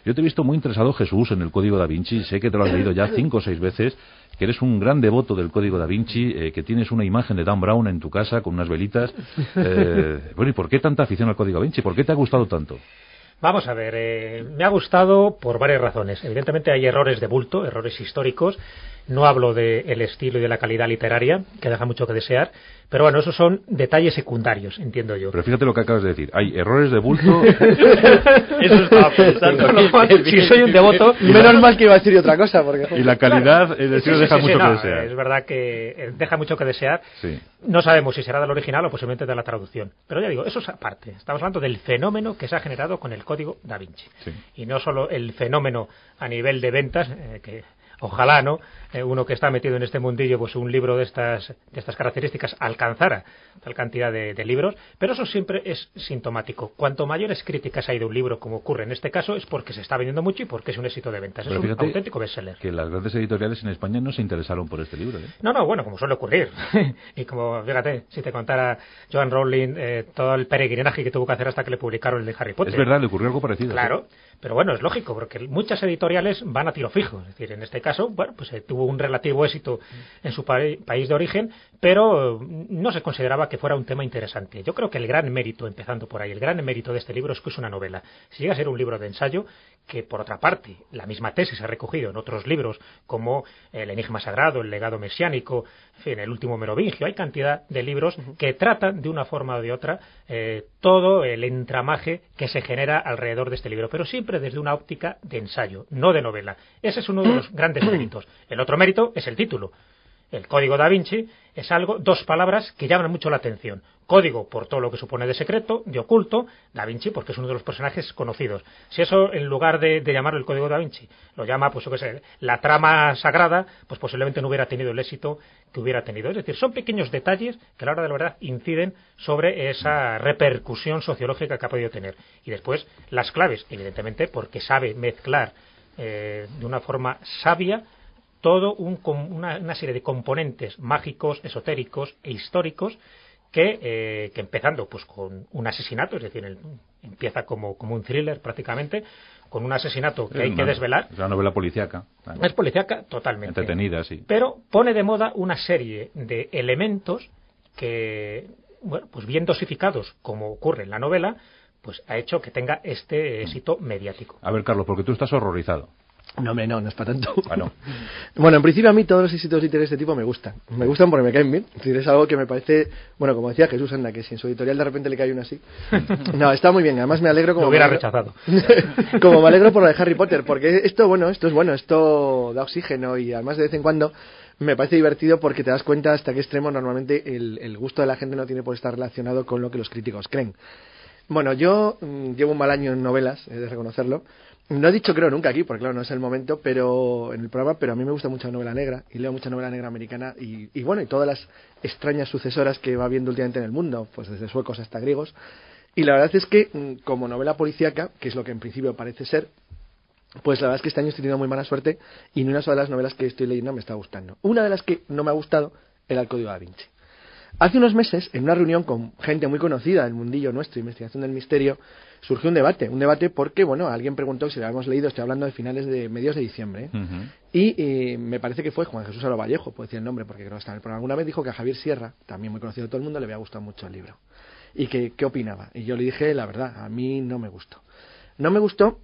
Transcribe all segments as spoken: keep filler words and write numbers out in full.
Yo te he visto muy interesado, Jesús, en el Código Da Vinci. Sé que te lo has leído ya cinco o seis veces, que eres un gran devoto del Código Da Vinci, eh, que tienes una imagen de Dan Brown en tu casa con unas velitas. Eh, bueno, ¿y por qué tanta afición al Código Da Vinci? ¿Por qué te ha gustado tanto? Vamos a ver, eh, me ha gustado por varias razones. Evidentemente hay errores de bulto, errores históricos. No hablo del estilo y de la calidad literaria, que deja mucho que desear, pero bueno, esos son detalles secundarios, entiendo yo. Pero fíjate lo que acabas de decir. Hay errores de bulto. Eso estaba pensando. Lo cual, si soy un devoto... Menos mal que iba a decir otra cosa. Porque... Y la calidad, es decir, sí, deja sí, sí, mucho no, que desear. Es verdad que deja mucho que desear. Sí. No sabemos si será del original o posiblemente de la traducción. Pero ya digo, eso es aparte. Estamos hablando del fenómeno que se ha generado con el Código Da Vinci. Sí. Y no solo el fenómeno a nivel de ventas, eh, que ojalá, ¿no? Eh, uno que está metido en este mundillo, pues un libro de estas de estas características alcanzara tal cantidad de, de libros, pero eso siempre es sintomático. Cuanto mayores críticas hay de un libro, como ocurre en este caso, es porque se está vendiendo mucho y porque es un éxito de ventas. Pero es un fíjate auténtico bestseller. Que las grandes editoriales en España no se interesaron por este libro, ¿eh? No, no, bueno, como suele ocurrir. Y como, fíjate, si te contara Joan Rowling eh, todo el peregrinaje que tuvo que hacer hasta que le publicaron el de Harry Potter. Es verdad, le ocurrió algo parecido. Claro, ¿sí? Pero bueno, es lógico, porque muchas editoriales van a tiro fijo. Es decir, en este caso, bueno, pues eh, tuvo un relativo éxito en su pa país de origen, pero no se consideraba que fuera un tema interesante. Yo creo que el gran mérito, empezando por ahí, el gran mérito de este libro es que es una novela. Si llega a ser un libro de ensayo, que por otra parte, la misma tesis se ha recogido en otros libros, como El Enigma Sagrado, El Legado Mesiánico, en fin, El Último Merovingio, hay cantidad de libros que tratan de una forma o de otra eh, todo el entramaje que se genera alrededor de este libro, pero siempre desde una óptica de ensayo, no de novela. Ese es uno de los grandes méritos. El otro mérito es el título. El Código Da Vinci es algo, dos palabras que llaman mucho la atención. Código, por todo lo que supone de secreto, de oculto. Da Vinci, porque es uno de los personajes conocidos. Si eso, en lugar de, de llamarlo el Código Da Vinci, lo llama, pues yo qué sé, la trama sagrada, pues posiblemente no hubiera tenido el éxito que hubiera tenido. Es decir, son pequeños detalles que a la hora de la verdad inciden sobre esa repercusión sociológica que ha podido tener. Y después, las claves, evidentemente, porque sabe mezclar eh, de una forma sabia todo un, una, una serie de componentes mágicos, esotéricos e históricos que, eh, que empezando pues con un asesinato, es decir, el, empieza como, como un thriller prácticamente, con un asesinato que es hay una, que desvelar. Es una novela policíaca. Claro. Es policíaca totalmente. Entretenida, sí. Pero pone de moda una serie de elementos que, bueno, pues bien dosificados, como ocurre en la novela, pues ha hecho que tenga este éxito mediático. A ver, Carlos, porque tú estás horrorizado. No, hombre, no, no es para tanto. Bueno. Bueno, en principio a mí todos los éxitos literarios de este tipo me gustan. Me gustan porque me caen bien. Es decir, es algo que me parece, bueno, como decía Jesús, anda, que si en su editorial de repente le cae uno así. No, está muy bien. Además me alegro como... Lo hubiera me rechazado. Como me alegro por lo de Harry Potter, porque esto, bueno, esto es bueno, esto da oxígeno y además de vez en cuando me parece divertido porque te das cuenta hasta qué extremo normalmente el, el gusto de la gente no tiene por estar relacionado con lo que los críticos creen. Bueno, yo mmm, llevo un mal año en novelas, he de reconocerlo. No he dicho creo nunca aquí, porque claro, no es el momento, pero en el programa, pero a mí me gusta mucho la novela negra, y leo mucha novela negra americana, y, y bueno, y todas las extrañas sucesoras que va viendo últimamente en el mundo, pues desde suecos hasta griegos, y la verdad es que, como novela policíaca, que es lo que en principio parece ser, pues la verdad es que este año estoy teniendo muy mala suerte, y ni una sola de las novelas que estoy leyendo me está gustando. Una de las que no me ha gustado era El Código Da Vinci. Hace unos meses, en una reunión con gente muy conocida del mundillo nuestro, investigación del misterio, surgió un debate, un debate porque, bueno, alguien preguntó si lo habíamos leído, estoy hablando de finales de mediados de diciembre, ¿eh? Uh-huh. y, y me parece que fue Juan Jesús Aro Vallejo, puedo decir el nombre porque creo que está en el programa, alguna vez dijo que a Javier Sierra, también muy conocido de todo el mundo, le había gustado mucho el libro, y que qué opinaba, y yo le dije, la verdad, a mí no me gustó. No me gustó,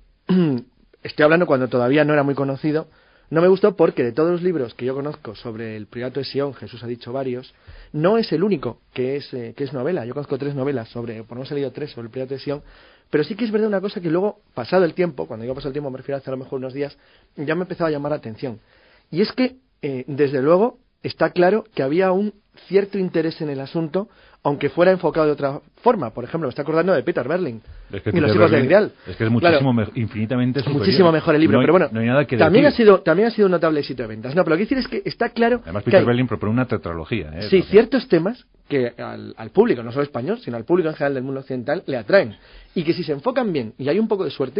estoy hablando cuando todavía no era muy conocido, no me gustó porque de todos los libros que yo conozco sobre el Priorato de Sion, Jesús ha dicho varios, no es el único que es, eh, que es novela. Yo conozco tres novelas, sobre, por lo menos he leído tres sobre el Priorato de Sion, pero sí que es verdad una cosa que luego, pasado el tiempo, cuando digo pasado el tiempo me refiero a hace a lo mejor unos días, ya me empezaba a llamar la atención. Y es que, eh, desde luego, está claro que había un cierto interés en el asunto, aunque fuera enfocado de otra forma. Por ejemplo, me está acordando de Peter Berling es que y Los hijos del Grial. Es que es muchísimo, claro, me, infinitamente superior. Muchísimo mejor el libro, no hay, pero bueno, no hay nada que también decir. ha sido también ha sido un notable éxito de ventas. No, pero lo que quiero decir es que está claro. Además, que Peter hay, Berling propone una tetralogía. ¿eh? Sí, ciertos temas que al, al público, no solo español, sino al público en general del mundo occidental, le atraen. Y que si se enfocan bien y hay un poco de suerte,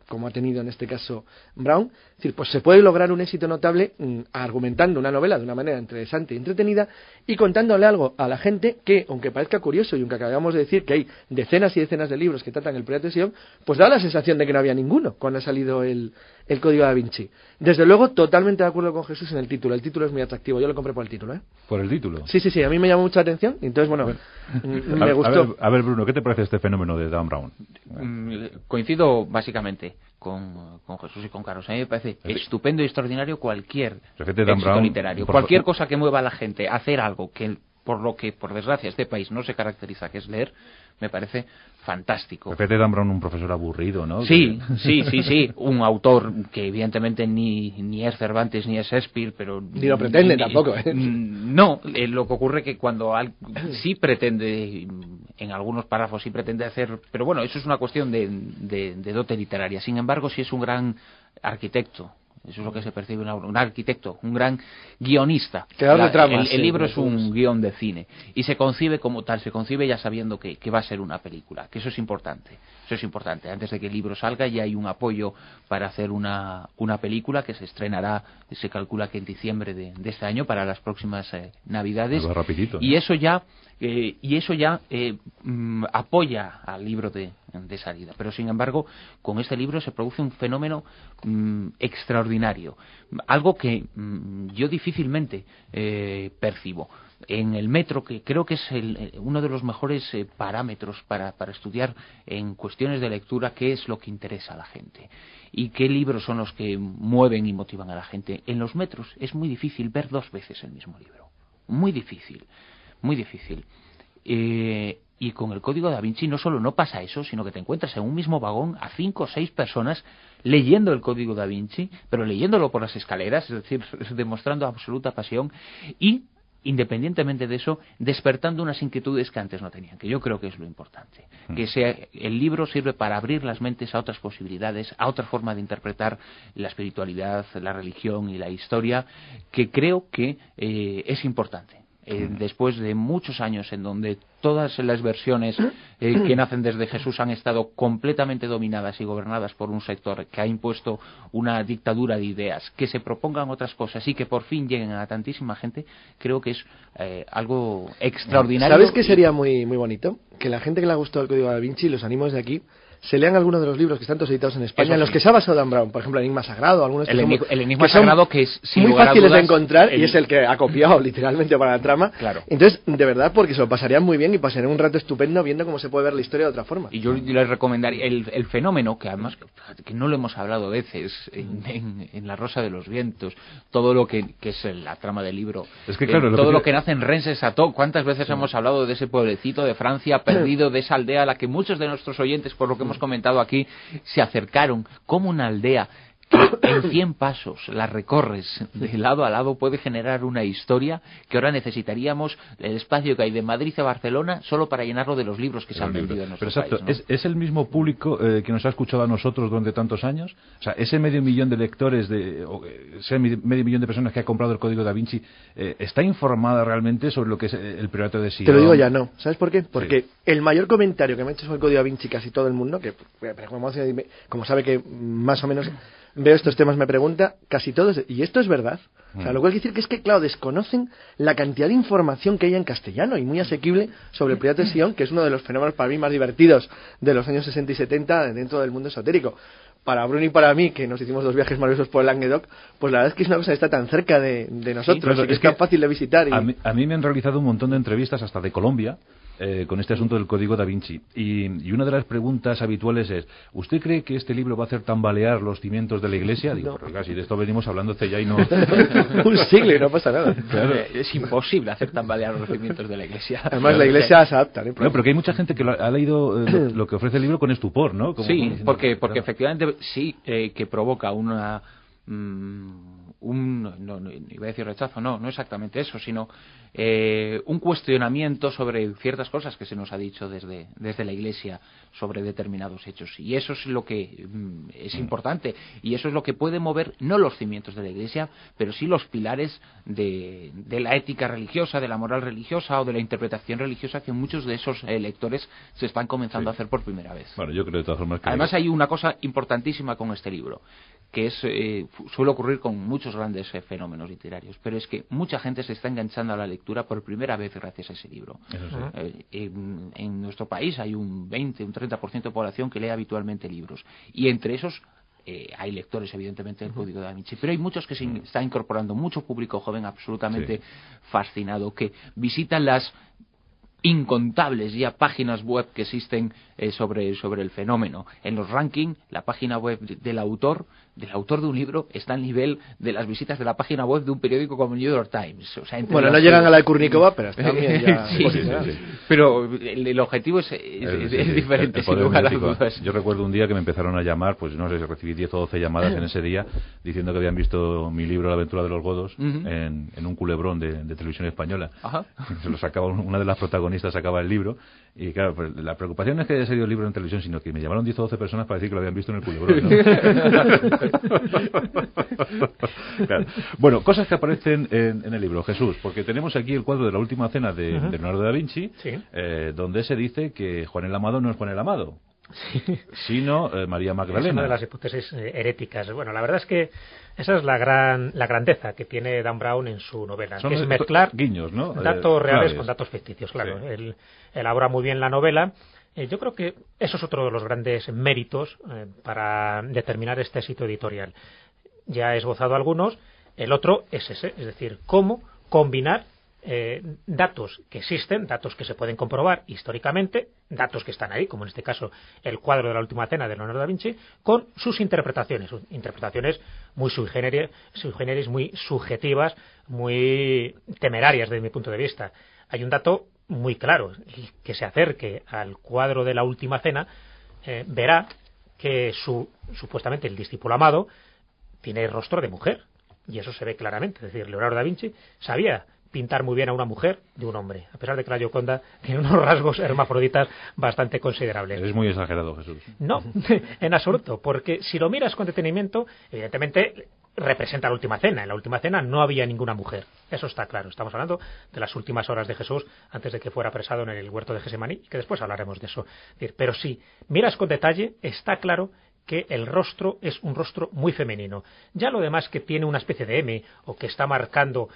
como ha tenido en este caso Brown, es decir, pues se puede lograr un éxito notable mmm, argumentando una novela de una manera interesante y entretenida y contándole algo a la gente que, aunque parezca curioso y aunque acabamos de decir que hay decenas y decenas de libros que tratan el Pirata de Sion, pues da la sensación de que no había ninguno cuando ha salido el, el Código Da Vinci. Desde luego, totalmente de acuerdo con Jesús en el título. El título es muy atractivo. Yo lo compré por el título, ¿eh? ¿Por el título? Sí, sí, sí. A mí me llamó mucha atención. Entonces, bueno, me a, gustó. A ver, a ver, Bruno, ¿qué te parece este fenómeno de Dan Brown? Mm, coincido básicamente con, con Jesús y con Carlos. A mí me parece sí. estupendo y extraordinario cualquier éxito Dan Brown, literario. Cualquier cosa que mueva a la gente a hacer algo que, por lo que, por desgracia, este país no se caracteriza, que es leer, me parece fantástico. Pepe Dan Brown, un profesor aburrido, ¿no? Sí, sí, sí, sí, un autor que evidentemente ni, ni es Cervantes ni es Shakespeare, pero... Ni lo pretende ni, tampoco, ¿eh? No, eh, lo que ocurre que cuando al, sí pretende, en algunos párrafos sí pretende hacer... Pero bueno, eso es una cuestión de, de, de dote literaria. Sin embargo, sí es un gran arquitecto. Eso es lo que se percibe un, un arquitecto, un gran guionista. La, tramas, el, el sí, libro es un guión de cine y se concibe como tal, se concibe ya sabiendo que, que va a ser una película, que eso es importante. Eso es importante. Antes de que el libro salga ya hay un apoyo para hacer una, una película que se estrenará, se calcula que en diciembre de, de este año para las próximas eh, Navidades. Rapidito, ¿no? Y eso ya eh, y eso ya eh, mm, apoya al libro de, de salida. Pero sin embargo, con este libro se produce un fenómeno mm, extraordinario, algo que mm, yo difícilmente eh, percibo. En el metro, que creo que es el, uno de los mejores eh, parámetros para, para estudiar en cuestiones de lectura qué es lo que interesa a la gente y qué libros son los que mueven y motivan a la gente. En los metros es muy difícil ver dos veces el mismo libro. Muy difícil, muy difícil. Eh, y con el Código Da Vinci no solo no pasa eso, sino que te encuentras en un mismo vagón a cinco o seis personas leyendo el Código Da Vinci, pero leyéndolo por las escaleras, es decir, demostrando absoluta pasión y, independientemente de eso, despertando unas inquietudes que antes no tenían, que yo creo que es lo importante. Mm. Que sea, el libro sirve para abrir las mentes a otras posibilidades, a otra forma de interpretar la espiritualidad, la religión y la historia, que creo que eh, es importante. Eh, después de muchos años en donde todas las versiones eh, que nacen desde Jesús han estado completamente dominadas y gobernadas por un sector que ha impuesto una dictadura de ideas, que se propongan otras cosas y que por fin lleguen a tantísima gente, creo que es eh, algo extraordinario. ¿Sabes qué sería muy muy bonito? Que la gente que le ha gustado el Código Da Vinci, los ánimos de aquí, se lean algunos de los libros que están todos editados en España, en los que se ha basado Dan Brown, por ejemplo, el Enigma Sagrado, algunos el, que, el Enigma que Sagrado que es sin muy lugar fáciles a dudas, de encontrar el... y es el que ha copiado literalmente para la trama. Claro. Entonces, de verdad, porque se lo pasarían muy bien y pasarían un rato estupendo viendo cómo se puede ver la historia de otra forma. Y yo les recomendaría el, el fenómeno que además que no lo hemos hablado a veces en, en, en La Rosa de los Vientos, todo lo que, que es la trama del libro, es que, claro, eh, lo todo que lo que nace en Rennes-Chateau. ¿Cuántas veces sí. hemos hablado de ese pueblecito de Francia perdido, de esa aldea a la que muchos de nuestros oyentes, por lo que hemos comentado aquí, se acercaron? Como una aldea que en cien pasos la recorres de lado a lado puede generar una historia que ahora necesitaríamos el espacio que hay de Madrid a Barcelona solo para llenarlo de los libros que se han vendido en nuestro Pero exacto, país, ¿no? ¿Es, ¿es el mismo público eh, que nos ha escuchado a nosotros durante tantos años? O sea, ese medio millón de lectores, de, o ese medio millón de personas que ha comprado el Código Da Vinci, eh, ¿está informada realmente sobre lo que es el Pirata de Sion? Te lo digo ya, no. ¿Sabes por qué? Porque sí. el mayor comentario que me ha hecho sobre el Código Da Vinci casi todo el mundo, que como, como sabe que más o menos veo estos temas, me pregunta casi todos, ¿y esto es verdad? O sea, lo cual quiere decir que es que, claro, desconocen la cantidad de información que hay en castellano y muy asequible sobre el Pirata de Sion, que es uno de los fenómenos para mí más divertidos de los años sesenta y setenta dentro del mundo esotérico. Para Bruno y para mí, que nos hicimos dos viajes maravillosos por el Languedoc, pues la verdad es que es una cosa que está tan cerca de, de nosotros, sí, claro, y que es, es tan fácil de visitar. Y... A, mí, a mí me han realizado un montón de entrevistas, hasta de Colombia, eh, con este asunto del Código Da Vinci. Y, y una de las preguntas habituales es, ¿usted cree que este libro va a hacer tambalear los cimientos de la Iglesia? Digo, no. Porque si de esto venimos hablando hace ya y no... un siglo y no pasa nada. Claro. Es imposible hacer tambalear los cimientos de la Iglesia. Además, claro, la Iglesia se adapta. ¿no? No, pero que hay mucha gente que lo, ha leído eh, lo, lo que ofrece el libro con estupor, ¿no? Como, sí, como porque, claro. porque efectivamente sí eh, que provoca una... mmm, un, no, no, iba a decir rechazo, no, no exactamente eso, sino eh, un cuestionamiento sobre ciertas cosas que se nos ha dicho desde, desde la Iglesia sobre determinados hechos. Y eso es lo que mm, es importante, y eso es lo que puede mover no los cimientos de la Iglesia, pero sí los pilares de, de la ética religiosa, de la moral religiosa o de la interpretación religiosa que muchos de esos eh, lectores se están comenzando sí. a hacer por primera vez. Bueno, yo creo de todas formas que... Además hay una cosa importantísima con este libro, que es eh, suele ocurrir con muchos grandes eh, fenómenos literarios, pero es que mucha gente se está enganchando a la lectura por primera vez gracias a ese libro. Eso sí. eh, en, en nuestro país hay un veinte, un treinta por ciento de población que lee habitualmente libros, y entre esos eh, hay lectores evidentemente del Código Da Vinci, pero hay muchos que se in- está incorporando, mucho público joven absolutamente sí. fascinado, que visitan las incontables ya páginas web que existen eh, sobre, sobre el fenómeno. En los rankings, la página web del autor del autor de un libro está al nivel de las visitas de la página web de un periódico como el New York Times. O sea, bueno, no llegan a la de Kurnikova, pero está bien ya sí, sí, sí, sí. Pero el, el objetivo es, es, es, es diferente, sin lugar a dudas. Yo recuerdo un día que me empezaron a llamar, pues no sé, recibí diez o doce llamadas en ese día diciendo que habían visto mi libro La aventura de los godos uh-huh. en, en un culebrón de, de televisión española. Ajá. Se lo sacaba, una de las protagonistas sacaba el libro, y claro, pues la preocupación no es que haya salido el libro en televisión, sino que me llamaron diez o doce personas para decir que lo habían visto en el culebrón, ¿no? Claro. Bueno, cosas que aparecen en, en el libro, Jesús, porque tenemos aquí el cuadro de la última cena de, uh-huh. de Leonardo da Vinci, sí. eh, donde se dice que Juan el Amado no es Juan el Amado, sí. sino eh, María Magdalena. Es una de las hipótesis eh, heréticas. Bueno, la verdad es que esa es la gran la grandeza que tiene Dan Brown en su novela, Son que es mezclar guiños, ¿no? datos eh, reales claves. con datos ficticios, claro. Sí. Él elabora muy bien la novela. Eh, yo creo que eso es otro de los grandes méritos eh, para determinar este éxito editorial. Ya he esbozado algunos, el otro es ese, es decir, cómo combinar eh, datos que existen, datos que se pueden comprobar históricamente, datos que están ahí, como en este caso el cuadro de la última cena de Leonardo da Vinci, con sus interpretaciones, interpretaciones muy sui generis, sui generis, muy subjetivas, muy temerarias desde mi punto de vista. Hay un dato muy claro, el que se acerque al cuadro de la última cena eh, verá que su supuestamente el discípulo amado tiene el rostro de mujer, y eso se ve claramente. Es decir, Leonardo da Vinci sabía pintar muy bien a una mujer de un hombre, a pesar de que la Gioconda tiene unos rasgos hermafroditas bastante considerables. Es muy exagerado, Jesús. No, en absoluto, porque si lo miras con detenimiento, evidentemente representa la última cena. En la última cena no había ninguna mujer, eso está claro. Estamos hablando de las últimas horas de Jesús antes de que fuera apresado en el huerto de Gesemaní, que después hablaremos de eso. Pero si miras con detalle, está claro que el rostro es un rostro muy femenino. Ya lo demás, que tiene una especie de M, o que está marcando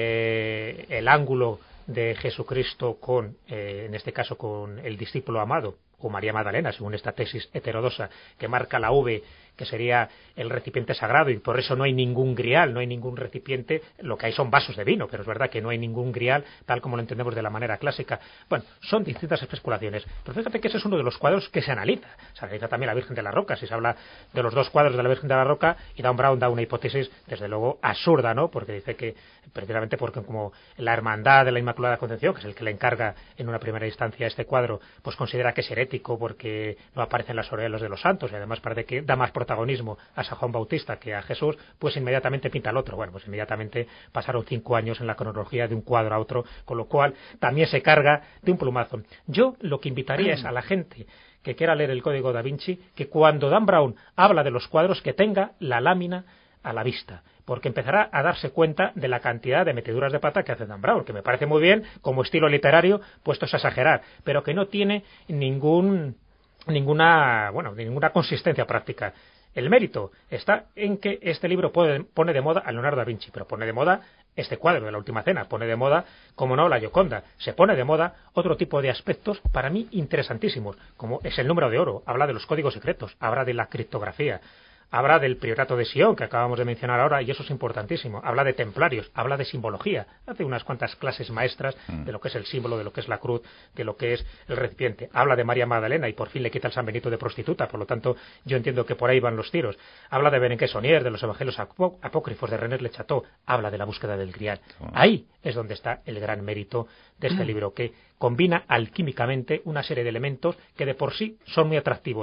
eh, el ángulo de Jesucristo con, eh, en este caso, con el discípulo amado, o María Magdalena, según esta tesis heterodoxa, que marca la V, que sería el recipiente sagrado, y por eso no hay ningún grial, no hay ningún recipiente, lo que hay son vasos de vino, pero es verdad que no hay ningún grial, tal como lo entendemos de la manera clásica. Bueno, son distintas especulaciones, pero fíjate que ese es uno de los cuadros que se analiza. Se analiza también la Virgen de la Roca, si se habla de los dos cuadros de la Virgen de la Roca, y Dan Brown da una hipótesis, desde luego, absurda, ¿no? Porque dice que, precisamente porque como la Hermandad de la Inmaculada Concepción, que es el que le encarga en una primera instancia este cuadro, pues considera que es herético porque no aparecen las aureolas de los santos, y además parece que da más protagonismo a San Juan Bautista que a Jesús, pues inmediatamente pinta al otro. Bueno, pues inmediatamente pasaron cinco años en la cronología de un cuadro a otro, con lo cual también se carga de un plumazo. Yo lo que invitaría es a la gente que quiera leer el Código Da Vinci, que cuando Dan Brown habla de los cuadros, que tenga la lámina a la vista, porque empezará a darse cuenta de la cantidad de meteduras de pata que hace Dan Brown, que me parece muy bien como estilo literario, puestos a exagerar, pero que no tiene ningún ninguna bueno ninguna consistencia práctica. El mérito está en que este libro pone, pone de moda a Leonardo da Vinci, pero pone de moda este cuadro de la última cena, pone de moda, como no, la Gioconda, se pone de moda otro tipo de aspectos para mí interesantísimos, como es el número de oro, habla de los códigos secretos, habla de la criptografía, habla del priorato de Sion, que acabamos de mencionar ahora, y eso es importantísimo. Habla de templarios, habla de simbología. Hace unas cuantas clases maestras de lo que es el símbolo, de lo que es la cruz, de lo que es el recipiente. Habla de María Magdalena y por fin le quita el San Benito de prostituta, por lo tanto yo entiendo que por ahí van los tiros. Habla de Berenguer Sonier, de los evangelios apó- apócrifos de René Le Chateau. Habla de la búsqueda del grial. Ahí es donde está el gran mérito de este libro, que combina alquímicamente una serie de elementos que de por sí son muy atractivos.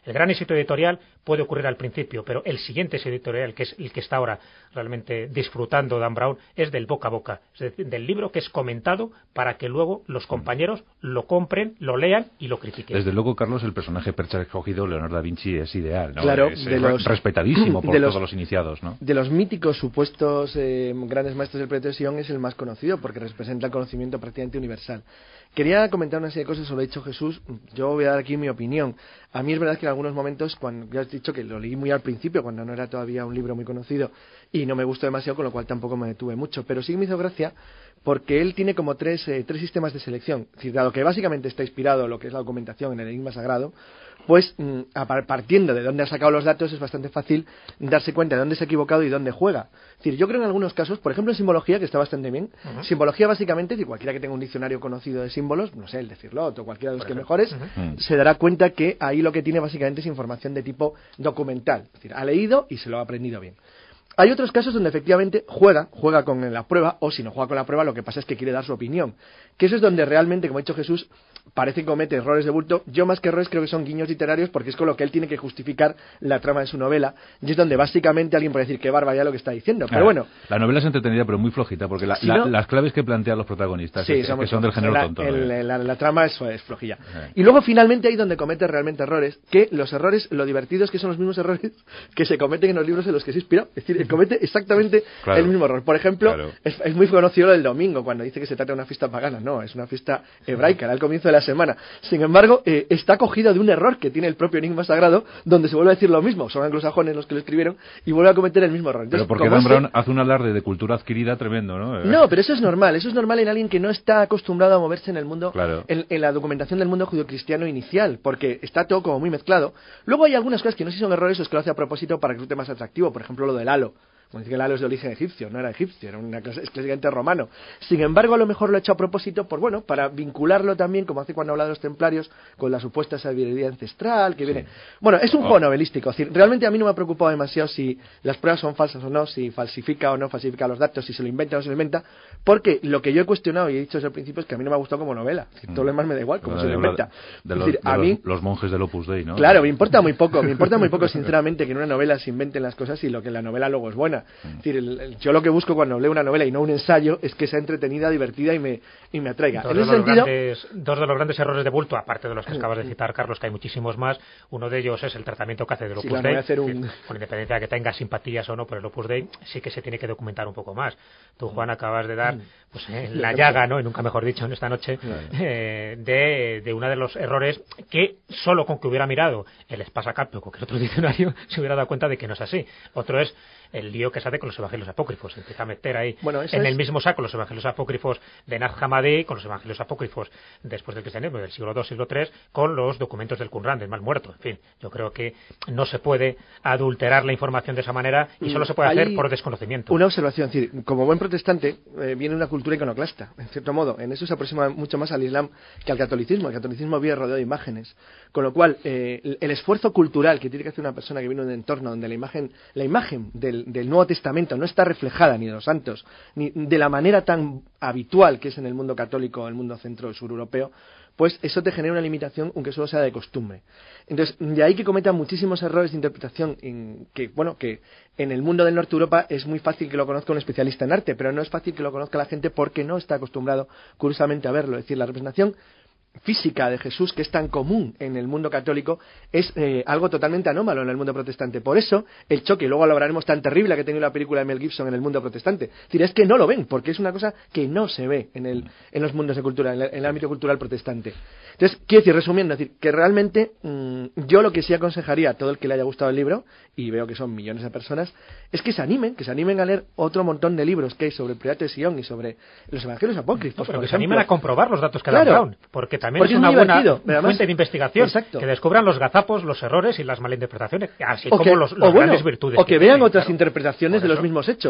El gran éxito editorial puede ocurrir al principio, pero el siguiente éxito editorial, que es el que está ahora realmente disfrutando Dan Brown, es del boca a boca, es decir, del libro que es comentado para que luego los compañeros lo compren, lo lean y lo critiquen. Desde luego, Carlos, el personaje percha escogido, Leonardo da Vinci, es ideal, ¿no? Claro, es de es los, respetadísimo por de los, todos los iniciados, ¿no? De los míticos supuestos eh, grandes maestros del proyecto de Sion es el más conocido porque representa el conocimiento prácticamente universal. Quería comentar una serie de cosas sobre lo dicho Jesús. Yo voy a dar aquí mi opinión. A mí es verdad que en algunos momentos, cuando ya has dicho que lo leí muy al principio, cuando no era todavía un libro muy conocido, y no me gustó demasiado, con lo cual tampoco me detuve mucho. Pero sí me hizo gracia porque él tiene como tres, eh, tres sistemas de selección. Es decir, dado que básicamente está inspirado en lo que es la documentación en el Enigma Sagrado, pues mm, partiendo de dónde ha sacado los datos es bastante fácil darse cuenta de dónde se ha equivocado y dónde juega. Es decir, yo creo en algunos casos, por ejemplo en simbología, que está bastante bien. Uh-huh. Simbología básicamente, si cualquiera que tenga un diccionario conocido de símbolos, no sé, el de Cirlot o cualquiera de los que mejores, uh-huh. se dará cuenta que ahí lo que tiene básicamente es información de tipo documental. Es decir, ha leído y se lo ha aprendido bien. Hay otros casos donde efectivamente juega, juega con la prueba, o si no juega con la prueba, lo que pasa es que quiere dar su opinión. Que eso es donde realmente, como ha dicho Jesús, parece que comete errores de bulto. Yo más que errores creo que son guiños literarios porque es con lo que él tiene que justificar la trama de su novela. Y es donde básicamente alguien puede decir qué barbaridad lo que está diciendo. Pero bueno. La novela es entretenida pero muy flojita porque la, si la, no, las claves que plantean los protagonistas sí, es, es que son del género la, tonto. El, ¿no? la, la trama es, es flojilla. Eh. Y luego finalmente ahí donde comete realmente errores, que los errores, lo divertido es que son los mismos errores que se cometen en los libros en los que se inspiró. Es decir, él comete exactamente claro, el mismo error. Por ejemplo, claro. es, es muy conocido lo del domingo, cuando dice que se trata de una fiesta pagana. No, es una fiesta hebraica, era al comienzo de la semana. Sin embargo, eh, está cogido de un error que tiene el propio Enigma Sagrado, donde se vuelve a decir lo mismo. Son anglosajones los que lo escribieron y vuelve a cometer el mismo error. Entonces, pero porque Dan Brown hace un alarde de cultura adquirida tremendo, ¿no? No, pero eso es normal. Eso es normal en alguien que no está acostumbrado a moverse en el mundo, claro. en, en la documentación del mundo judio-cristiano inicial, porque está todo como muy mezclado. Luego hay algunas cosas que no sé si son errores o es que lo hace a propósito para que resulte más atractivo. Por ejemplo, lo del halo. Como dice que el halo es de origen egipcio, no era egipcio, era una clase, es clásicamente romano. Sin embargo, a lo mejor lo ha hecho a propósito, por bueno, para vincularlo también, como hace cuando habla de los templarios, con la supuesta sabiduría ancestral que viene. Sí. Bueno, es un oh. juego novelístico. Es decir, realmente a mí no me ha preocupado demasiado si las pruebas son falsas o no, si falsifica o no falsifica los datos, si se lo inventa o no se lo inventa, porque lo que yo he cuestionado y he dicho desde el principio es que a mí no me ha gustado como novela. Es decir, todo lo demás me da igual, como no, se lo inventa. De, los, decir, de a mí, los, los monjes del Opus Dei, ¿no? Claro, me importa muy poco, me importa muy poco, sinceramente, que en una novela se inventen las cosas y lo que en la novela luego es buena. Es decir, el, yo lo que busco cuando leo una novela y no un ensayo es que sea entretenida, divertida y me, y me atraiga. Dos, en de ese los sentido, grandes, dos de los grandes errores de bulto, aparte de los que acabas de citar, Carlos, que hay muchísimos más, uno de ellos es el tratamiento que hace del Opus sí, Dei. Hacer un... Con independencia de que tenga simpatías o no por el Opus Dei, sí que se tiene que documentar un poco más. Tú, Juan, acabas de dar pues, eh, la llaga, ¿no? Y nunca mejor dicho en esta noche, eh, de, de uno de los errores que solo con que hubiera mirado el Espasa-Capio o cualquier otro diccionario se hubiera dado cuenta de que no es así. Otro es el lío que se hace con los evangelios apócrifos. Empieza a meter ahí bueno, en es... el mismo saco los evangelios apócrifos de Naz Hammadi con los evangelios apócrifos después del cristianismo del siglo dos, siglo tres, con los documentos del Qumrán, del mal muerto. En fin, yo creo que no se puede adulterar la información de esa manera y solo se puede Hay hacer por desconocimiento. Una observación, es decir, como buen protestante eh, viene una cultura iconoclasta, en cierto modo. En eso se aproxima mucho más al Islam que al catolicismo. El catolicismo vive rodeado de imágenes. Con lo cual, eh, el, el esfuerzo cultural que tiene que hacer una persona que viene de un entorno donde la imagen, la imagen del, del Nuevo Testamento no está reflejada ni de los santos, ni de la manera tan habitual que es en el mundo católico o el mundo centro y sureuropeo, pues eso te genera una limitación aunque solo sea de costumbre. Entonces, de ahí que cometan muchísimos errores de interpretación en que, bueno, que en el mundo del norte de Europa es muy fácil que lo conozca un especialista en arte, pero no es fácil que lo conozca la gente porque no está acostumbrado, curiosamente, a verlo. Es decir, la representación física de Jesús, que es tan común en el mundo católico, es eh, algo totalmente anómalo en el mundo protestante. Por eso, el choque, luego lo hablaremos, tan terrible que ha tenido la película de Mel Gibson en el mundo protestante. Es decir, es que no lo ven, porque es una cosa que no se ve en, el, en los mundos de cultura, en el, en el ámbito cultural protestante. Entonces, quiero decir, resumiendo, es decir, que realmente mmm, yo lo que sí aconsejaría a todo el que le haya gustado el libro, y veo que son millones de personas, es que se animen, que se animen a leer otro montón de libros que hay sobre el Priorato de Sion y sobre los evangelios apócrifos. No, pero por que ejemplo. se animen a comprobar los datos que claro, da Brown, porque también porque es una es buena además, fuente de investigación. Exacto. Que descubran los gazapos, los errores y las malas interpretaciones, así o como que, los, los o grandes bueno, virtudes. O que, que vean tienen, otras claro. interpretaciones de los mismos hechos.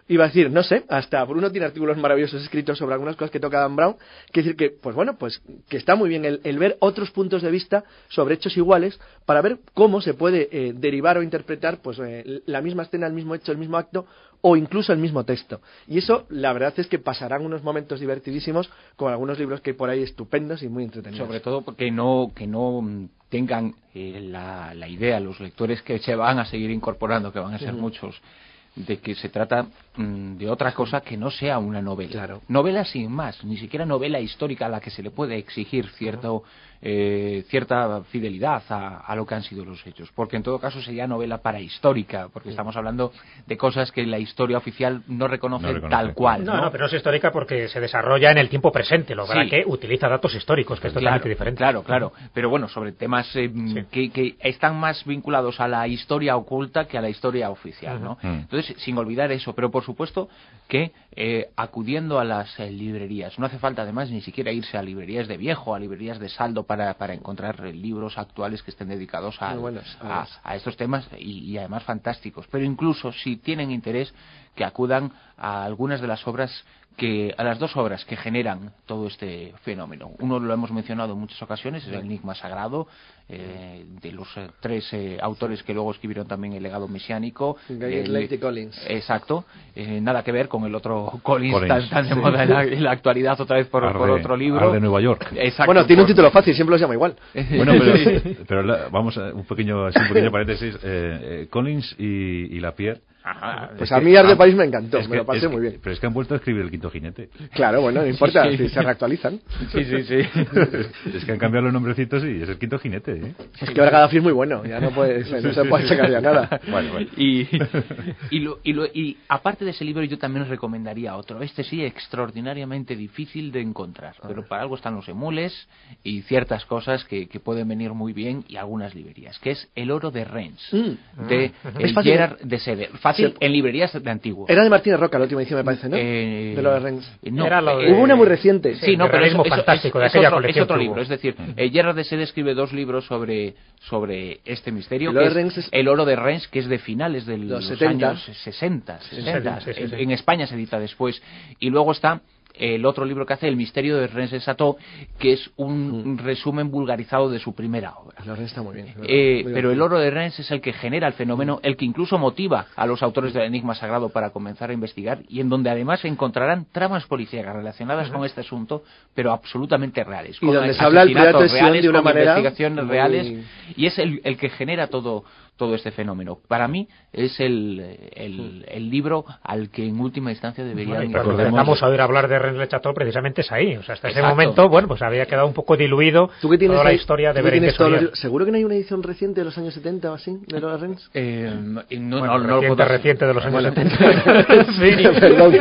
iba a decir, no sé, hasta Bruno tiene artículos maravillosos escritos sobre algunas cosas que toca Dan Brown, quiere decir que, pues bueno, pues que está muy bien el, el ver otros puntos de vista sobre hechos iguales para ver cómo se puede eh, derivar o interpretar pues eh, la misma escena, el mismo hecho, el mismo acto o incluso el mismo texto. Y eso, la verdad es que pasarán unos momentos divertidísimos con algunos libros que hay por ahí estupendos y muy entretenidos. Sobre todo porque no, que no tengan eh, la, la idea los lectores que se van a seguir incorporando, que van a ser uh-huh. muchos, de que se trata mmm, de otra cosa que no sea una novela. Claro. Novela sin más, ni siquiera novela histórica a la que se le puede exigir cierto, eh, cierta fidelidad a, a lo que han sido los hechos, porque en todo caso sería novela parahistórica, porque sí. estamos hablando de cosas que la historia oficial no reconoce, no reconoce. tal cual. No, ¿no? no, pero es histórica porque se desarrolla en el tiempo presente, lo verdad sí. que utiliza datos históricos, que es claro, totalmente diferente. Claro, claro, pero bueno, sobre temas eh, sí. que, que están más vinculados a la historia oculta que a la historia oficial, uh-huh. ¿no? Uh-huh. Entonces, sin olvidar eso, pero por supuesto que eh, acudiendo a las eh, librerías, no hace falta además ni siquiera irse a librerías de viejo, a librerías de saldo para, para encontrar eh, libros actuales que estén dedicados a, buenos, a, a estos temas y, y además fantásticos, pero incluso si tienen interés que acudan a algunas de las obras que a las dos obras que generan todo este fenómeno. Uno lo hemos mencionado en muchas ocasiones, es el Enigma Sagrado, eh, de los eh, tres eh, autores que luego escribieron también el legado mesiánico. Slate y Collins. Exacto, eh, nada que ver con el otro Collins, Collins tan, tan de sí. moda en la, en la actualidad, otra vez por, Arde, por otro libro. de Nueva York. Exacto, bueno, tiene por... un título fácil, siempre los llama igual. Bueno, pero, pero la, vamos a un pequeño, así un pequeño paréntesis. Eh, eh, Collins y, y Lapierre. Ajá, pues a mí Ars de París me encantó, es que, me lo pasé es muy que, bien. Pero es que han vuelto a escribir el Quinto Jinete. Claro, bueno, no importa, sí, sí. si se reactualizan. Sí, sí, sí. Es que han cambiado los nombrecitos y es el Quinto Jinete, ¿eh? Es que ahora Gaddafi es muy bueno, ya no, puede, no se puede sacar ya nada. Bueno, bueno. Y, y, lo, y, lo, y aparte de ese libro yo también os recomendaría otro. Este sí, extraordinariamente difícil de encontrar, pero para algo están los emules y ciertas cosas que, que pueden venir muy bien y algunas librerías, que es El Oro de Rennes, mm. de es Gerard de Seder. Fácil sí. en librerías de antiguo. Era de Martínez Roca la última edición, me parece, ¿no? Eh, de lo de Rennes. No, Era lo de... Hubo una muy reciente. Sí, sí no, pero es, fantástico es, de aquella es, otro, colección es otro libro. tuvo. Es decir, eh, Gerard de Seder escribe dos libros sobre, sobre este misterio, el que oro es es... El Oro de Rennes, que es de finales de los, los años sesenta. sesenta. Sí, sí, sí. En, en España se edita después. Y luego está el otro libro que hace, El misterio de Rennes de Chateau, que es un mm. resumen vulgarizado de su primera obra. El Rennes está muy bien. Eh, muy pero bien. El Oro de Rennes es el que genera el fenómeno, el que incluso motiva a los autores del Enigma Sagrado para comenzar a investigar, y en donde además encontrarán tramas policíacas relacionadas uh-huh. con este asunto, pero absolutamente reales. Y donde se habla el priorato de Sion de una manera... investigaciones muy... reales, y es el, el que genera todo... todo este fenómeno. Para mí es el, el, el libro al que en última instancia deberían... Bueno, empezamos a oír hablar de Rennes le Chateau precisamente es ahí. O sea, hasta Exacto. ese momento, bueno, pues había quedado un poco diluido ¿Tú que tienes toda ahí, la historia de Berenguer Berenguer los... ¿Seguro que no hay una edición reciente de los años setenta o así, de los Rennes? Eh, no, bueno, no, no reciente, lo puedo... reciente de los años bueno. setenta. Sí. Perdón.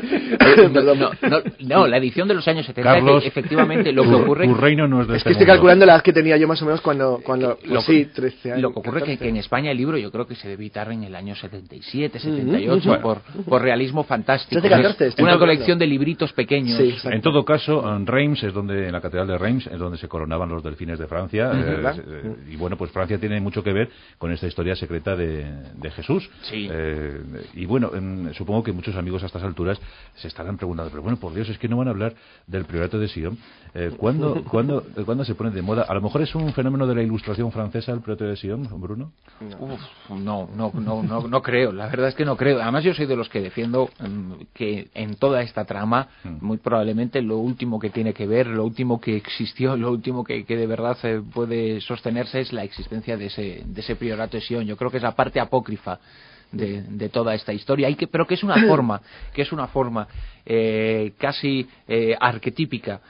No, no, no, no, la edición de los años setenta, Carlos, efectivamente, lo que ocurre... Tu reino no es de Es este que estoy mundo. calculando la edad que tenía yo más o menos cuando... cuando pues lo, sí, trece años. Lo que ocurre es que, que en España el libro yo creo que se debe editar en el año setenta y siete, setenta y ocho, bueno. por, por realismo fantástico. catorce, Es una colección de libritos pequeños. Sí, en todo caso, en Reims es donde, en la catedral de Reims, es donde se coronaban los delfines de Francia. Eh, eh, y bueno, pues Francia tiene mucho que ver con esta historia secreta de, de Jesús. Sí. Eh, y bueno, en, supongo que muchos amigos a estas alturas se estarán preguntando, pero bueno, por Dios, es que no van a hablar del priorato de Sion. Eh, ¿cuándo, ¿cuándo, ¿Cuándo se pone de moda? A lo mejor es un fenómeno de la ilustración francesa el priorato de Sion, Bruno. Uf, no, no, no, no, no creo. La verdad es que no creo. Además, yo soy de los que defiendo um, que en toda esta trama, mm. muy probablemente lo último que tiene que ver, lo último que existió, lo último que, que de verdad eh, puede sostenerse es la existencia de ese, de ese priorato de Sion. Yo creo que es la parte apócrifa de, de toda esta historia, y que, pero que es una forma, que es una forma eh, casi eh, arquetípica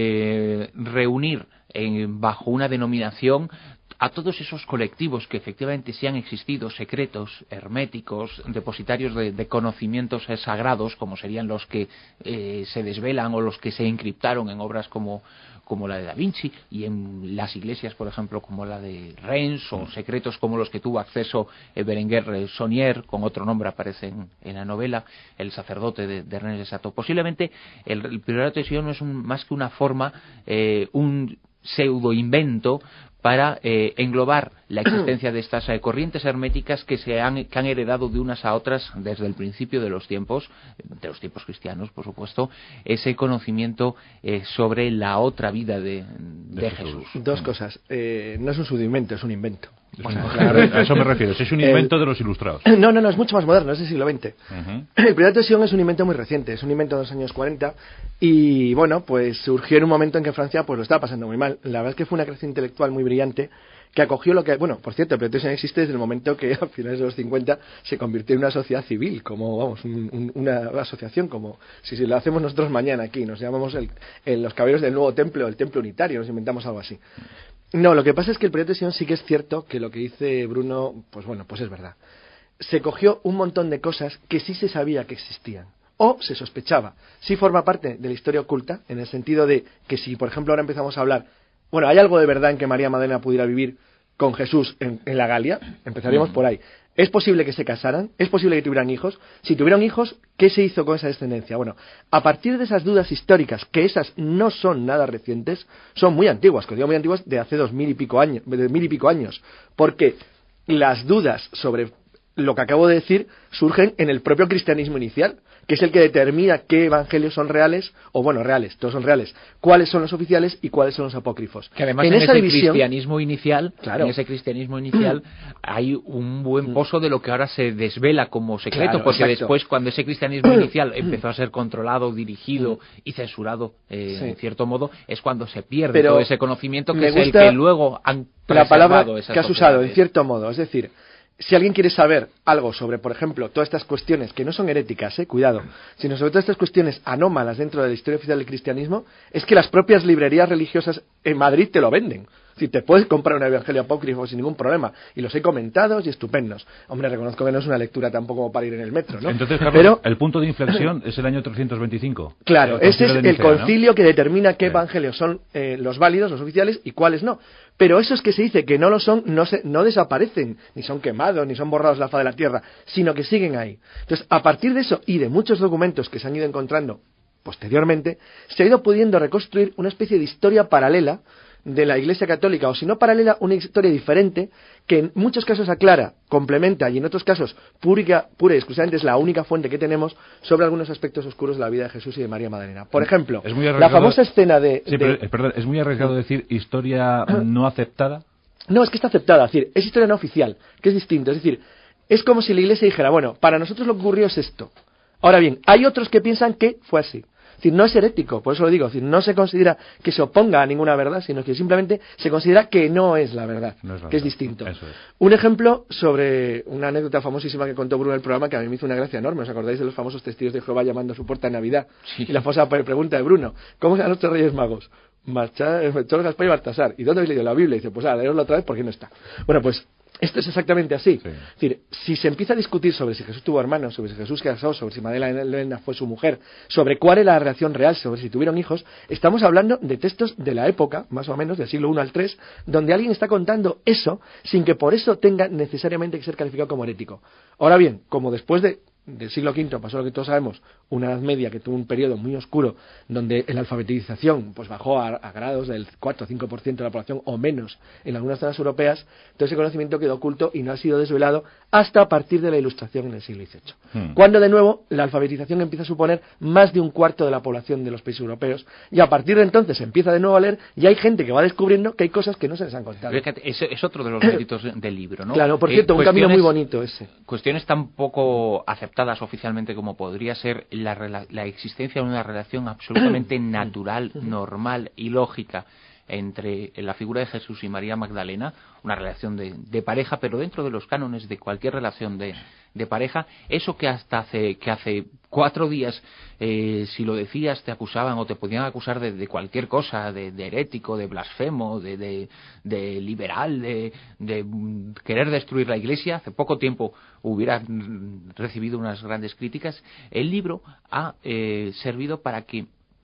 de reunir en, bajo una denominación a todos esos colectivos que efectivamente sí han existido, secretos, herméticos, depositarios de, de conocimientos eh, sagrados, como serían los que eh, se desvelan o los que se encriptaron en obras como, como la de Da Vinci, y en las iglesias, por ejemplo, como la de Reims, o secretos como los que tuvo acceso eh, Berenguer Saunier, con otro nombre aparece en, en la novela, el sacerdote de, de Rennes de Chateau. Posiblemente el, el priorato de Sion no es un, más que una forma, eh, un pseudo invento para eh, englobar la existencia de estas eh, corrientes herméticas que se han, que han heredado de unas a otras desde el principio de los tiempos, de los tiempos cristianos, por supuesto, ese conocimiento eh, sobre la otra vida de, de, de Jesús. Jesús. Dos cosas. Eh, no es un pseudоinvento, es un invento. Bueno, claro, a eso me refiero. Es un invento el, de los ilustrados. No, no, no, es mucho más moderno, es del siglo veinte. Uh-huh. El Primato de Sion es un invento muy reciente, es un invento de los años cuarenta y, bueno, pues surgió en un momento en que Francia pues lo estaba pasando muy mal. La verdad es que fue una creación intelectual muy brillante que acogió lo que... Bueno, por cierto, el Primato de Sion existe desde el momento que a finales de los cincuenta se convirtió en una sociedad civil, como, vamos, un, un, una asociación, como si, si lo hacemos nosotros mañana aquí, nos llamamos el, el, los Caballeros del Nuevo Templo, el Templo Unitario, nos inventamos algo así. No, lo que pasa es que el Primato de Sion sí que es cierto que lo que dice Bruno, pues bueno, pues es verdad. Se cogió un montón de cosas que sí se sabía que existían, o se sospechaba. Sí forma parte de la historia oculta, en el sentido de que si, por ejemplo, ahora empezamos a hablar, bueno, ¿hay algo de verdad en que María Magdalena pudiera vivir con Jesús en, en la Galia? Empezaríamos por ahí. ¿Es posible que se casaran? ¿Es posible que tuvieran hijos? Si tuvieran hijos, ¿qué se hizo con esa descendencia? Bueno, a partir de esas dudas históricas, que esas no son nada recientes, son muy antiguas, que digo muy antiguas, de hace dos mil y pico años, de mil y pico años, porque las dudas sobre lo que acabo de decir surgen en el propio cristianismo inicial, que es el que determina qué evangelios son reales, o bueno, reales, todos son reales, cuáles son los oficiales y cuáles son los apócrifos. Que además en, en esa ese división, cristianismo inicial, claro. en ese cristianismo inicial hay un buen pozo de lo que ahora se desvela como secreto, claro, porque exacto. después cuando ese cristianismo inicial empezó a ser controlado, dirigido y censurado eh, sí. en cierto modo, es cuando se pierde Pero todo ese conocimiento que es el que luego han la palabra esas que has usado, en cierto modo, es decir, si alguien quiere saber algo sobre, por ejemplo, todas estas cuestiones que no son heréticas, eh, cuidado, sino sobre todas estas cuestiones anómalas dentro de la historia oficial del cristianismo, es que las propias librerías religiosas en Madrid te lo venden. Si te puedes comprar un evangelio apócrifo sin ningún problema, y los he comentados y estupendos. Hombre, reconozco que no es una lectura tampoco como para ir en el metro, ¿no? Entonces, Carlos, Pero el punto de inflexión es el año trescientos veinticinco. Claro, ese es el concilio, ¿no?, que determina qué sí. evangelios son eh, los válidos, los oficiales, y cuáles no. Pero esos que se dice que no lo son, no, se, no desaparecen, ni son quemados, ni son borrados de la faz de la tierra, sino que siguen ahí. Entonces, a partir de eso y de muchos documentos que se han ido encontrando posteriormente, se ha ido pudiendo reconstruir una especie de historia paralela de la Iglesia Católica, o si no paralela, una historia diferente, que en muchos casos aclara, complementa, y en otros casos pura, pura y exclusivamente es la única fuente que tenemos sobre algunos aspectos oscuros de la vida de Jesús y de María Magdalena. Por ejemplo, la famosa escena de... Sí, de... pero, perdón, es muy arriesgado decir historia no aceptada. No, es que está aceptada, es decir, es historia no oficial, que es distinto, es decir, es como si la Iglesia dijera, bueno, para nosotros lo que ocurrió es esto. Ahora bien, hay otros que piensan que fue así. Es decir, no es herético, por eso lo digo, es decir, no se considera que se oponga a ninguna verdad, sino que simplemente se considera que no es la verdad, no es la que verdad. Es distinto. Eso es. Un ejemplo sobre una anécdota famosísima que contó Bruno en el programa, que a mí me hizo una gracia enorme. ¿Os acordáis de los famosos testigos de Jehová llamando a su puerta en Navidad? Sí. Y la famosa pregunta de Bruno, ¿cómo eran los tres Reyes Magos? Marchar, Melchor, Gaspar y Baltasar. ¿Y dónde habéis leído la Biblia? Y dice, pues a leerosla otra vez porque no está. Bueno, pues esto es exactamente así. Sí. Es decir, si se empieza a discutir sobre si Jesús tuvo hermanos, sobre si Jesús casó, sobre si Magdalena fue su mujer, sobre cuál era la relación real, sobre si tuvieron hijos, estamos hablando de textos de la época, más o menos, del siglo primero al tercero, donde alguien está contando eso sin que por eso tenga necesariamente que ser calificado como herético. Ahora bien, como después de del siglo quinto pasó lo que todos sabemos, una Edad Media que tuvo un periodo muy oscuro donde la alfabetización pues bajó a, a grados del cuatro o cinco por ciento de la población o menos en algunas zonas europeas, todo ese conocimiento quedó oculto y no ha sido desvelado hasta a partir de la Ilustración en el siglo dieciocho. Hmm. Cuando de nuevo la alfabetización empieza a suponer más de un cuarto de la población de los países europeos y a partir de entonces se empieza de nuevo a leer y hay gente que va descubriendo que hay cosas que no se les han contado. Es, es otro de los méritos del libro, ¿no? Claro, por cierto, eh, un camino muy bonito ese. Cuestiones tan poco aceptadas oficialmente como podría ser la, la existencia de una relación absolutamente natural, normal y lógica entre la figura de Jesús y María Magdalena, una relación de, de pareja, pero dentro de los cánones de cualquier relación de, de pareja, eso que hasta hace, que hace cuatro días, eh, si lo decías, te acusaban o te podían acusar de, de cualquier cosa, de, de herético, de blasfemo, de, de, de liberal, de, de querer destruir la Iglesia, hace poco tiempo hubiera recibido unas grandes críticas. El libro ha eh, servido para que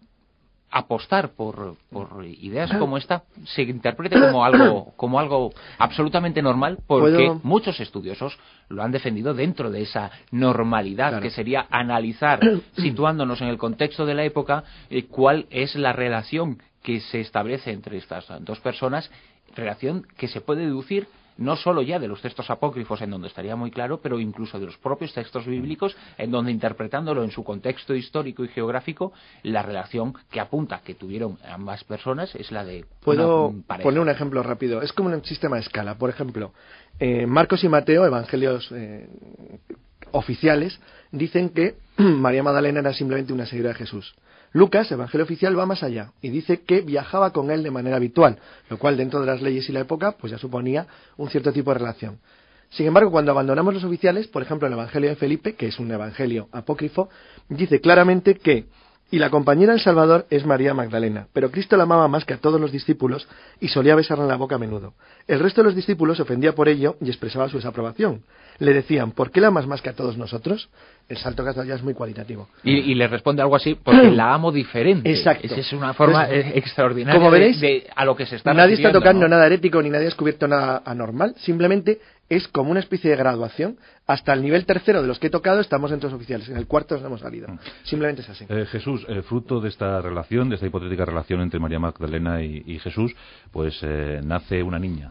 apostar por, por ideas como esta se interprete como algo como algo absolutamente normal, porque ¿Puedo? muchos estudiosos lo han defendido dentro de esa normalidad, claro, que sería analizar, situándonos en el contexto de la época, eh, cuál es la relación que se establece entre estas dos personas relación que se puede deducir no solo ya de los textos apócrifos, en donde estaría muy claro, pero incluso de los propios textos bíblicos, en donde, interpretándolo en su contexto histórico y geográfico, la relación que apunta que tuvieron ambas personas es la de Puedo una pareja. Poner un ejemplo rápido. Es como un sistema de escala. Por ejemplo, eh, Marcos y Mateo, evangelios eh, oficiales, dicen que María Magdalena era simplemente una seguidora de Jesús. Lucas, evangelio oficial, va más allá y dice que viajaba con él de manera habitual, lo cual dentro de las leyes y la época pues ya suponía un cierto tipo de relación. Sin embargo, cuando abandonamos los oficiales, por ejemplo el evangelio de Felipe, que es un evangelio apócrifo, dice claramente que y la compañera del Salvador es María Magdalena, pero Cristo la amaba más que a todos los discípulos y solía besarla en la boca a menudo. El resto de los discípulos se ofendía por ello y expresaba su desaprobación. Le decían, ¿por qué la amas más que a todos nosotros? El salto que has dado ya es muy cualitativo. Y, y le responde algo así, porque la amo diferente. Exacto. Esa es una forma Pues, extraordinaria como veréis, de, de a lo que se está nadie está tocando ¿no? nada herético ni nadie ha descubierto nada anormal, simplemente es como una especie de graduación. Hasta el nivel tercero de los que he tocado estamos entre los oficiales, en el cuarto nos hemos salido. Simplemente es así. Eh, Jesús, eh, fruto de esta relación, de esta hipotética relación entre María Magdalena y, y Jesús, pues eh, nace una niña,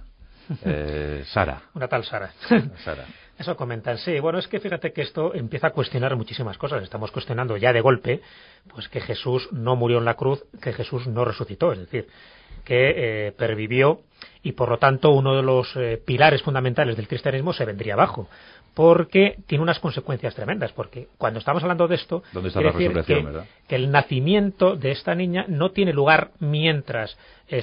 eh, Sara. Una tal Sara. Sara. Eso comentan, sí. Bueno, es que fíjate que esto empieza a cuestionar muchísimas cosas. Estamos cuestionando ya de golpe pues que Jesús no murió en la cruz, que Jesús no resucitó, es decir, que eh, pervivió y por lo tanto uno de los eh, pilares fundamentales del cristianismo se vendría abajo, porque tiene unas consecuencias tremendas, porque cuando estamos hablando de esto, ¿dónde está la resurrección, que, verdad? que el nacimiento de esta niña no tiene lugar mientras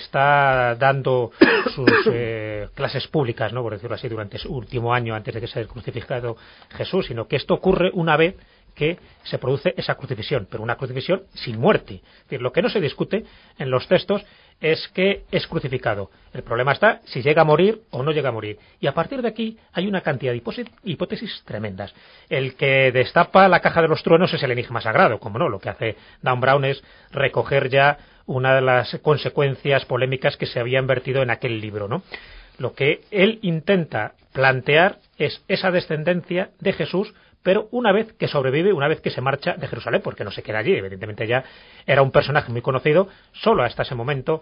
está dando sus eh, clases públicas, ¿no?, por decirlo así, durante su último año antes de que sea crucificado Jesús, sino que esto ocurre una vez que se produce esa crucifixión, pero una crucifixión sin muerte. Es decir, lo que no se discute en los textos es que es crucificado. El problema está si llega a morir o no llega a morir. Y a partir de aquí hay una cantidad de hipótesis tremendas. El que destapa la caja de los truenos es el enigma sagrado, como no. Lo que hace Dan Brown es recoger ya una de las consecuencias polémicas que se habían vertido en aquel libro, ¿no? Lo que él intenta plantear es esa descendencia de Jesús, pero una vez que sobrevive, una vez que se marcha de Jerusalén, porque no se queda allí, evidentemente ya era un personaje muy conocido, solo hasta ese momento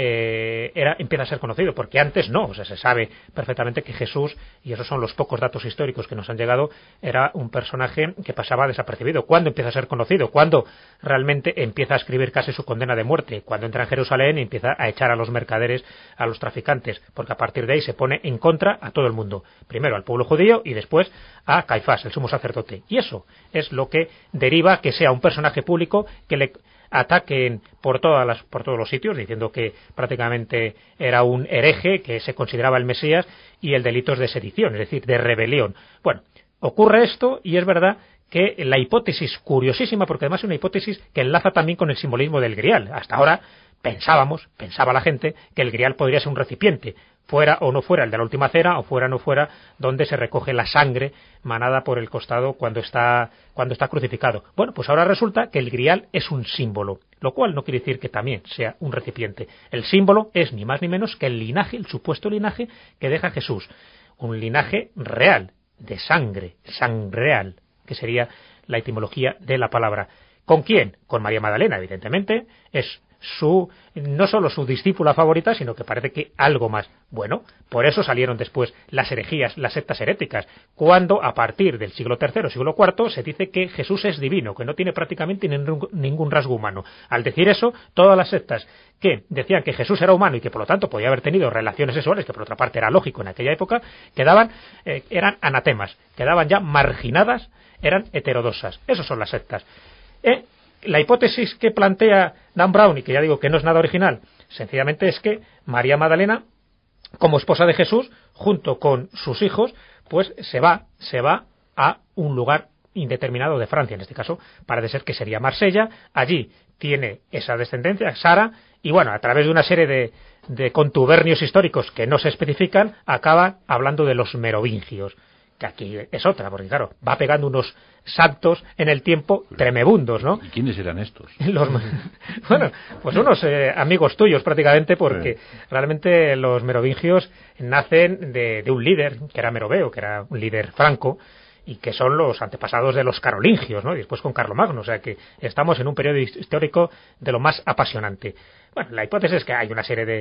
eh, era, empieza a ser conocido, porque antes no, o sea, se sabe perfectamente que Jesús, y esos son los pocos datos históricos que nos han llegado, era un personaje que pasaba desapercibido. ¿Cuándo empieza a ser conocido? ¿Cuándo realmente empieza a escribir casi su condena de muerte? Cuando entra en Jerusalén y empieza a echar a los mercaderes, a los traficantes, porque a partir de ahí se pone en contra a todo el mundo, primero al pueblo judío y después a Caifás, el sumo sacerdote. Y eso es lo que deriva que sea un personaje público que le ataquen por todas las, por todos los sitios, diciendo que prácticamente era un hereje, que se consideraba el Mesías, y el delito es de sedición, es decir, de rebelión. Bueno, ocurre esto y es verdad que la hipótesis curiosísima, porque además es una hipótesis que enlaza también con el simbolismo del grial. Hasta ahora pensábamos, pensaba la gente, que el grial podría ser un recipiente, fuera o no fuera el de la última cena, o fuera o no fuera donde se recoge la sangre manada por el costado cuando está, cuando está crucificado. Bueno, pues ahora resulta que el grial es un símbolo, lo cual no quiere decir que también sea un recipiente. El símbolo es ni más ni menos que el linaje, el supuesto linaje que deja Jesús. Un linaje real, de sangre, sangre real, que sería la etimología de la palabra. ¿Con quién? Con María Magdalena, evidentemente. Es su, no solo su discípula favorita, sino que parece que algo más. Bueno, por eso salieron después las herejías, las sectas heréticas, cuando a partir del siglo tercero, siglo cuarto, se dice que Jesús es divino, que no tiene prácticamente ningún, ningún rasgo humano. Al decir eso, todas las sectas que decían que Jesús era humano y que por lo tanto podía haber tenido relaciones sexuales, que por otra parte era lógico en aquella época, quedaban, eh, eran anatemas, quedaban ya marginadas, eran heterodoxas. Esas son las sectas. Eh, La hipótesis que plantea Dan Brown, y que ya digo que no es nada original, sencillamente es que María Magdalena, como esposa de Jesús, junto con sus hijos, pues se va, se va a un lugar indeterminado de Francia, en este caso parece ser que sería Marsella. Allí tiene esa descendencia, Sara, y bueno, a través de una serie de, de contubernios históricos que no se especifican, acaba hablando de los merovingios, que aquí es otra, porque claro, va pegando unos saltos en el tiempo tremebundos, ¿no? ¿Y quiénes eran estos? Los, bueno, pues unos eh, amigos tuyos prácticamente, porque sí. Realmente los merovingios nacen de, de un líder, que era Meroveo, que era un líder franco, y que son los antepasados de los carolingios, ¿no? Y después con Carlomagno, o sea que estamos en un periodo histórico de lo más apasionante. Bueno, la hipótesis es que hay una serie de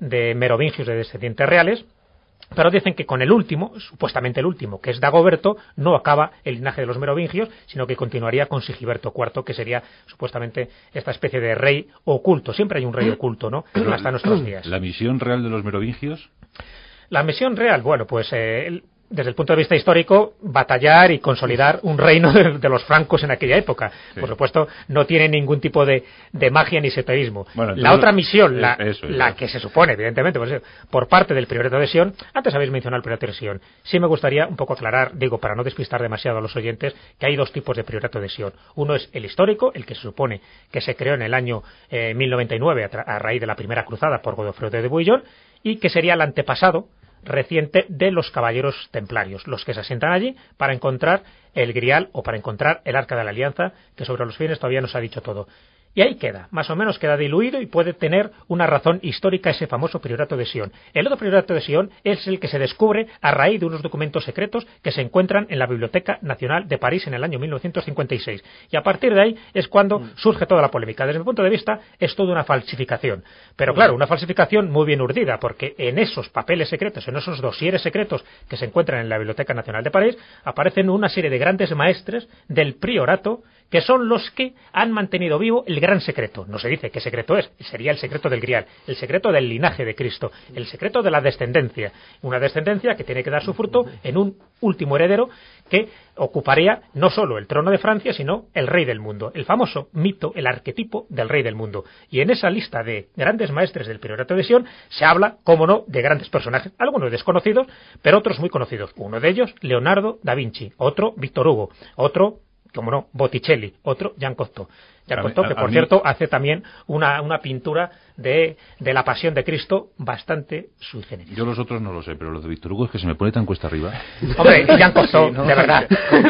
de merovingios de descendientes reales, pero dicen que con el último, supuestamente el último, que es Dagoberto, no acaba el linaje de los merovingios, sino que continuaría con Sigiberto cuarto, que sería supuestamente esta especie de rey oculto. Siempre hay un rey oculto, ¿no? Pero hasta nuestros días. ¿La misión real de los merovingios? La misión real, bueno, pues eh, el, desde el punto de vista histórico, batallar y consolidar un reino de, de los francos en aquella época. Sí. Por supuesto, no tiene ningún tipo de, de magia ni seteísmo. Bueno, la otra misión, la, eso, eso. la que se supone, evidentemente, pues, por parte del Priorato de Sion, antes habéis mencionado el Priorato de Sion, sí me gustaría un poco aclarar, digo, para no despistar demasiado a los oyentes, que hay dos tipos de Priorato de Sion. Uno es el histórico, el que se supone que se creó en el año eh, mil noventa y nueve a, a raíz de la primera cruzada por Godofredo de Bouillon, y que sería el antepasado reciente de los caballeros templarios, los que se asientan allí para encontrar el grial o para encontrar el arca de la alianza, que sobre los fines todavía nos ha dicho todo. Y ahí queda, más o menos queda diluido y puede tener una razón histórica ese famoso Priorato de Sion. El otro Priorato de Sion es el que se descubre a raíz de unos documentos secretos que se encuentran en la Biblioteca Nacional de París en el año mil novecientos cincuenta y seis. Y a partir de ahí es cuando surge toda la polémica. Desde mi punto de vista es toda una falsificación. Pero claro, una falsificación muy bien urdida, porque en esos papeles secretos, en esos dosieres secretos que se encuentran en la Biblioteca Nacional de París, aparecen una serie de grandes maestres del priorato que son los que han mantenido vivo el gran secreto. No se dice qué secreto es, sería el secreto del grial, el secreto del linaje de Cristo, el secreto de la descendencia. Una descendencia que tiene que dar su fruto en un último heredero que ocuparía no solo el trono de Francia, sino el rey del mundo, el famoso mito, el arquetipo del rey del mundo. Y en esa lista de grandes maestres del Priorato de Sion se habla, cómo no, de grandes personajes, algunos desconocidos, pero otros muy conocidos. Uno de ellos, Leonardo da Vinci, otro, Víctor Hugo, otro, como no, Botticelli, otro, Jean Cocteau. Jean Cocteau, que por mí... cierto hace también una, una pintura de, de la Pasión de Cristo bastante sui generis. Yo los otros no lo sé, pero los de Víctor Hugo es que se me pone tan cuesta arriba. Hombre, Jean Cocteau, sí, ¿no? De verdad.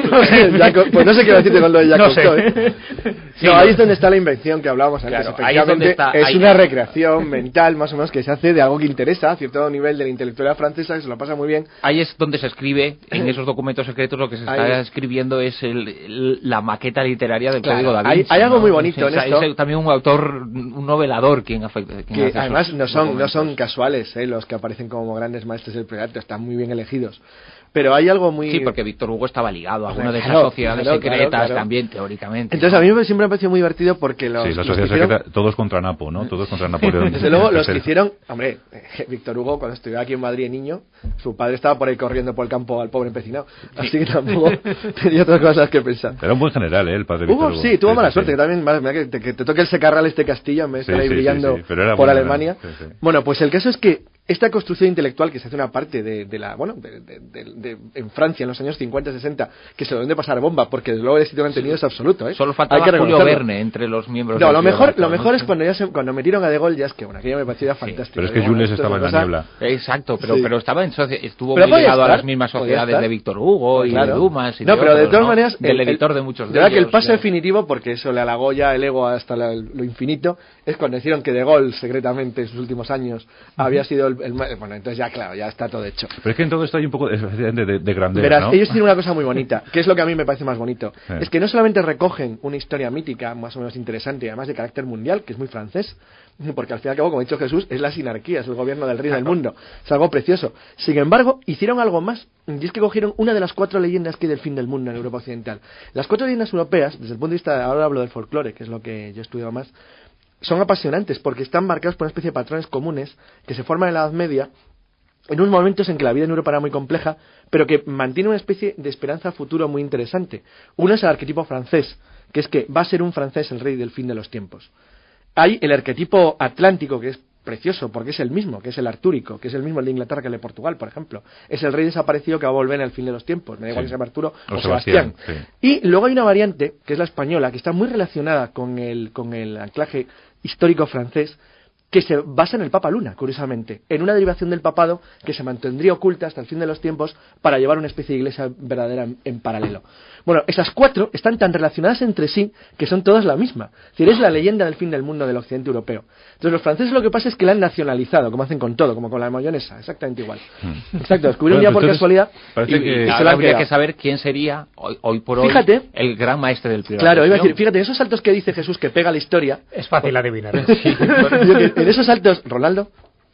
Pues no sé qué decirte con lo de Jean no Cocteau, sé. ¿eh? Sí, no, ahí es donde está la invención que hablábamos antes. Claro, efectivamente, es, está, es ahí... una recreación mental, más o menos, que se hace de algo que interesa a cierto nivel de la intelectualidad francesa, que se lo pasa muy bien. Ahí es donde se escribe, en esos documentos secretos, lo que se está ahí... escribiendo es el, el, la maqueta literaria del claro, Código da Vinci. Hay, hay algo ¿no? muy bonito es, en esto. Es también un autor, un novelador quien, afecta, quien que además no son, no son casuales, ¿eh? Los que aparecen como grandes maestres del priorato, están muy bien elegidos. Pero hay algo muy... Sí, porque Víctor Hugo estaba ligado a alguna de esas claro, sociedades claro, secretas claro, claro. también, teóricamente. Entonces, ¿no? a mí siempre me ha parecido muy divertido porque los... Sí, la sociedad hicieron... secreta, todos contra Napo, ¿no? Todos contra Napoleón. Desde luego, los que hicieron... Hombre, Víctor Hugo, cuando estudiaba aquí en Madrid de niño, su padre estaba por ahí corriendo por el campo al pobre empecinado. Así que tampoco tenía otras cosas que pensar. Era un buen general, ¿eh? El padre de Víctor Hugo. Sí, tuvo sí, mala sí, suerte, sí. que también, mira, que te, que te toque el secarral este castillo en vez de sí, estar ahí sí, brillando sí, sí. Pero era por buena, Alemania. sí, sí. Bueno, pues el caso es que esta construcción intelectual que se hace una parte de, de la, bueno, de, de, de, de, en Francia en los años cincuenta, sesenta, que se lo deben de pasar bomba, porque desde luego el éxito que han tenido es absoluto, ¿eh? Solo faltaba Hay que Julio Verne entre los miembros No, del lo mejor, Priorato, lo ¿no? mejor es cuando ya se, cuando metieron a De Gaulle, ya es que, bueno, aquello me parecía fantástico. Pero es que Digo, Jules bueno, estaba en la cosa... niebla. Exacto, pero, sí. pero estaba en socia... estuvo pero muy ligado estar, a las mismas sociedades de Víctor Hugo pues y claro. de Dumas y no, de pero otros, de todas ¿no? maneras del el, editor de muchos de, de verdad ellos. que el paso de... definitivo, porque eso le halagó ya el ego hasta la, lo infinito, es cuando hicieron que De Gaulle secretamente en sus últimos años uh-huh. había sido el, el... Bueno, entonces ya claro, ya está todo hecho. Pero es que en todo esto hay un poco de, de, de grandeza, Verás, ¿no? ellos tienen una cosa muy bonita, que es lo que a mí me parece más bonito. Sí. Es que no solamente recogen una historia mítica más o menos interesante y además de carácter mundial, que es muy francés, porque al fin y al cabo, como ha dicho Jesús, es la sinarquía, es el gobierno del rey claro. del mundo, es algo precioso. Sin embargo, hicieron algo más, y es que cogieron una de las cuatro leyendas que hay del fin del mundo en Europa Occidental. Las cuatro leyendas europeas, desde el punto de vista, ahora hablo del folclore, que es lo que yo he estudiado más, son apasionantes porque están marcados por una especie de patrones comunes que se forman en la Edad Media, en unos momentos en que la vida en Europa era muy compleja, pero que mantiene una especie de esperanza a futuro muy interesante. Uno es el arquetipo francés, que es que va a ser un francés el rey del fin de los tiempos. Hay el arquetipo atlántico, que es precioso, porque es el mismo, que es el artúrico, que es el mismo el de Inglaterra que el de Portugal, por ejemplo. Es el rey desaparecido que va a volver en el fin de los tiempos, me da igual sí. que sea Arturo o, o Sebastián. Sebastián. Sí. Y luego hay una variante, que es la española, que está muy relacionada con el, con el anclaje histórico francés, que se basa en el Papa Luna, curiosamente, en una derivación del papado que se mantendría oculta hasta el fin de los tiempos para llevar una especie de iglesia verdadera en, en paralelo. Bueno, esas cuatro están tan relacionadas entre sí que son todas la misma. Es decir, es la leyenda del fin del mundo del occidente europeo. Entonces los franceses lo que pasa es que la han nacionalizado, como hacen con todo, como con la mayonesa, exactamente igual. Hmm. Exacto, descubrieron un día por casualidad y, que... y se la habría que saber quién sería hoy, hoy por hoy fíjate, el gran maestre del priorato. Claro, iba a decir, fíjate, en esos saltos que dice Jesús que pega la historia... Es fácil adivinar. Sí, en esos saltos, Ronaldo...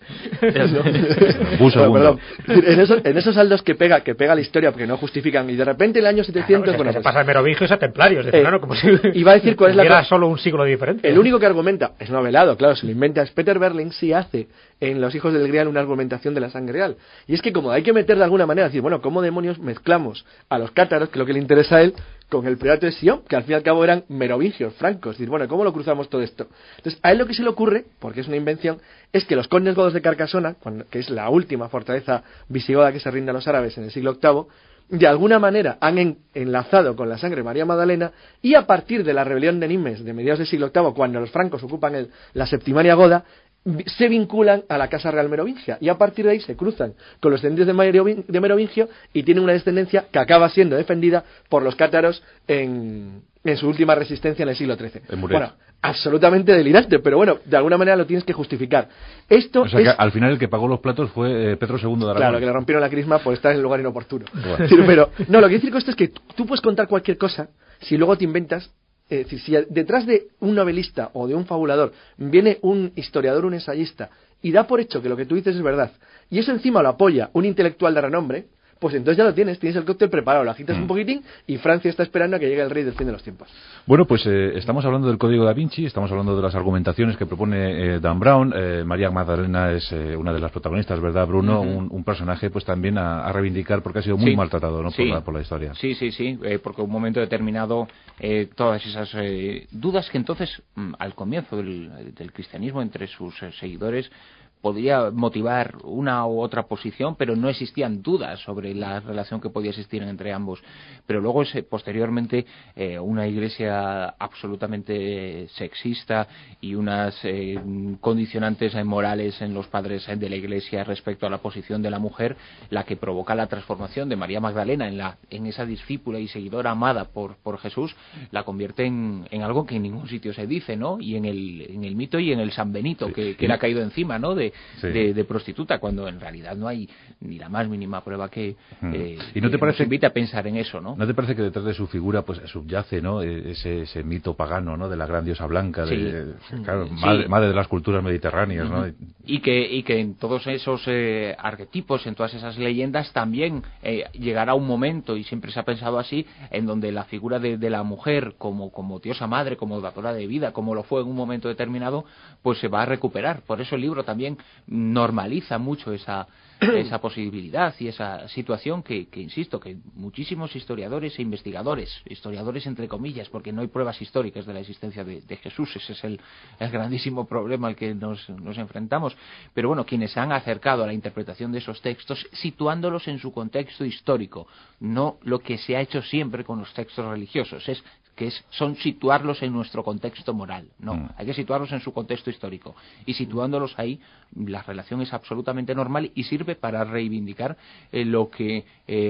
Bueno, perdón. En, esos, en esos saldos que pega que pega la historia, porque no justifican, y de repente en el año setecientos... Claro, bueno, se pues, pasa de merovingios a templarios, de eh, plano, como si iba a decir cuál es la era co- solo un siglo de diferencia. El único que argumenta, es novelado, claro, se lo inventa, es Peter Berling, sí hace en Los hijos del Grial una argumentación de la sangre real. Y es que como hay que meter de alguna manera, decir, bueno, ¿cómo demonios mezclamos a los cátaros, que es lo que le interesa a él, con el priorato de Sion, que al fin y al cabo eran merovingios, francos? Es decir, bueno, ¿cómo lo cruzamos todo esto? Entonces, a él lo que se le ocurre, porque es una invención, es que los condes godos de Carcasona, cuando, que es la última fortaleza visigoda que se rinde a los árabes en el siglo octavo, de alguna manera han en, enlazado con la sangre de María Magdalena, y a partir de la rebelión de Nimes de mediados del siglo octavo, cuando los francos ocupan el, la septimaria goda, se vinculan a la Casa Real Merovingia, y a partir de ahí se cruzan con los descendientes de, Merovin- de Merovingio, y tienen una descendencia que acaba siendo defendida por los cátaros en, en su última resistencia en el siglo trece. Bueno, absolutamente delirante, pero bueno, de alguna manera lo tienes que justificar. Esto o sea es... que al final el que pagó los platos fue eh, Pedro segundo de Aragón. Claro, que le rompieron la crisma por estar en el lugar inoportuno. Bueno. Pero, pero, no, lo que quiero decir con esto es que tú puedes contar cualquier cosa si luego te inventas. Es decir, si detrás de un novelista o de un fabulador viene un historiador, un ensayista, y da por hecho que lo que tú dices es verdad, y eso encima lo apoya un intelectual de renombre, pues entonces ya lo tienes, tienes el cóctel preparado, lo agitas mm. un poquitín, y Francia está esperando a que llegue el rey del fin de los tiempos. Bueno, pues eh, estamos hablando del Código da Vinci, estamos hablando de las argumentaciones que propone eh, Dan Brown. eh, María Magdalena es eh, una de las protagonistas, ¿verdad, Bruno? Uh-huh. un, un personaje pues también a, a reivindicar, porque ha sido muy sí. maltratado, ¿no? Sí. por, la, por la historia. Sí, sí, sí, eh, porque en un momento determinado eh, todas esas eh, dudas que entonces, mm, al comienzo del, del cristianismo entre sus eh, seguidores, podría motivar una u otra posición, pero no existían dudas sobre la relación que podía existir entre ambos. Pero luego, es, posteriormente, eh, una iglesia absolutamente sexista y unas eh, condicionantes morales en los padres de la iglesia respecto a la posición de la mujer, la que provoca la transformación de María Magdalena en, la, en esa discípula y seguidora amada por, por Jesús, la convierte en, en algo que en ningún sitio se dice, ¿no? Y en el, en el mito y en el San Benito, sí, que, que sí. le ha caído encima, ¿no? De, Sí. De, de prostituta, cuando en realidad no hay ni la más mínima prueba que, hmm. eh, ¿Y no te que parece, nos invite a pensar en eso, ¿no? ¿No te parece que detrás de su figura pues subyace, ¿no? ese, ese mito pagano, ¿no? De la gran diosa blanca, sí. de, claro, madre, sí. madre de las culturas mediterráneas, ¿no? Y que, y que en todos esos eh, arquetipos, en todas esas leyendas también eh, llegará un momento, y siempre se ha pensado así, en donde la figura de, de la mujer como, como diosa madre, como dadora de vida, como lo fue en un momento determinado, pues se va a recuperar. Por eso el libro también normaliza mucho esa esa posibilidad y esa situación que, que, insisto, que muchísimos historiadores e investigadores, historiadores entre comillas, porque no hay pruebas históricas de la existencia de, de Jesús, ese es el, el grandísimo problema al que nos, nos enfrentamos, pero bueno, quienes se han acercado a la interpretación de esos textos, situándolos en su contexto histórico, no lo que se ha hecho siempre con los textos religiosos, es que es, son situarlos en nuestro contexto moral, no, mm. hay que situarlos en su contexto histórico, y situándolos ahí, la relación es absolutamente normal y sirve para reivindicar eh, lo que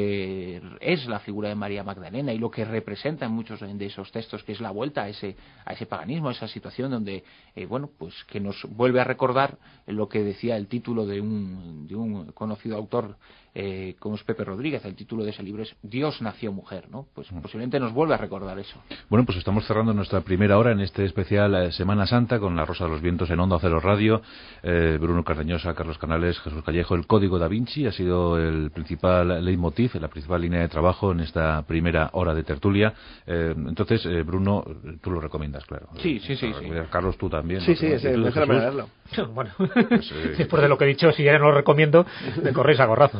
eh, es la figura de María Magdalena y lo que representa en muchos de esos textos, que es la vuelta a ese a ese paganismo, a esa situación donde eh, bueno, pues que nos vuelve a recordar lo que decía el título de un de un conocido autor eh, como es Pepe Rodríguez. El título de ese libro es Dios nació mujer, ¿no? Pues mm. posiblemente nos vuelve a recordar eso. Bueno, pues estamos cerrando nuestra primera hora en este especial eh, Semana Santa con La Rosa de los Vientos en Onda Cero Radio. eh, Bruno Cardeñosa, Carlos Canales, Jesús Callejo. El Código da Vinci ha sido el principal leitmotiv, la principal línea de trabajo en esta primera hora de tertulia. Eh, entonces, eh, Bruno, tú lo recomiendas, claro. Sí, sí, sí. sí. Carlos, tú también. Sí, sí, es el mejor leerlo. Bueno, pues, eh... después de lo que he dicho, si ya no lo recomiendo, me corréis a gorrazos.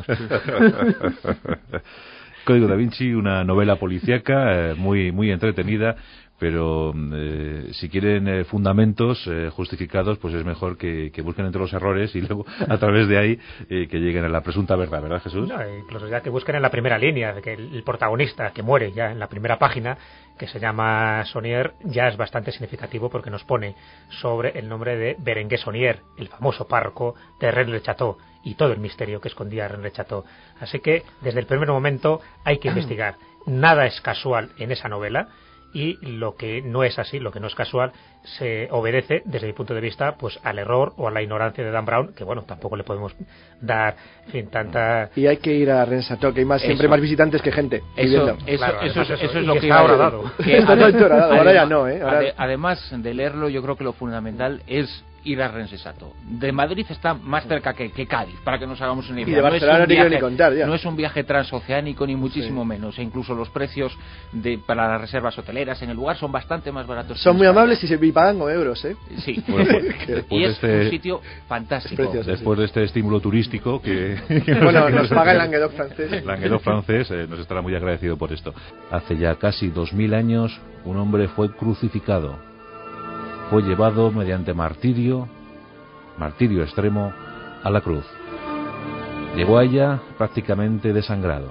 Código da Vinci, una novela policíaca eh, muy, muy entretenida, pero eh, si quieren eh, fundamentos eh, justificados, pues es mejor que, que busquen entre los errores y luego a través de ahí eh, que lleguen a la presunta verdad, ¿verdad, Jesús? No, incluso ya que busquen en la primera línea, que el, el protagonista que muere ya en la primera página, que se llama Sonier, ya es bastante significativo porque nos pone sobre el nombre de Berenguer Sonier, el famoso párroco de Rennes-le-Château, y todo el misterio que escondía Rennes-le-Château. Así que desde el primer momento hay que investigar. Nada es casual en esa novela, y lo que no es así, lo que no es casual, se obedece, desde mi punto de vista, pues al error o a la ignorancia de Dan Brown, que bueno, tampoco le podemos dar, en fin, tanta... Y hay que ir a Rennes-le-Château, que hay más, siempre más visitantes que gente eso, eso, claro, eso, eso, eso, eso es y lo que que está ahora dado. Que está ahora ya no, ¿eh? Ahora... Además de leerlo, yo creo que lo fundamental es ir a Rensesato. De Madrid está más cerca que, que Cádiz, para que nos hagamos una idea. Y de Barcelona no, es te quiero ni contar ya. No es un viaje transoceánico ni muchísimo sí. menos, e incluso los precios de, para las reservas hoteleras en el lugar son bastante más baratos. Son muy España. Amables y se y pagan con euros, ¿eh? Sí, bueno, pues, y es este, un sitio fantástico. Es precioso, después sí. de este estímulo turístico que, que bueno, nos, nos paga el Languedoc francés. El Languedoc francés eh, nos estará muy agradecido por esto. Hace ya casi dos mil años un hombre fue crucificado, fue llevado mediante martirio, martirio extremo, a la cruz. Llegó a ella prácticamente desangrado.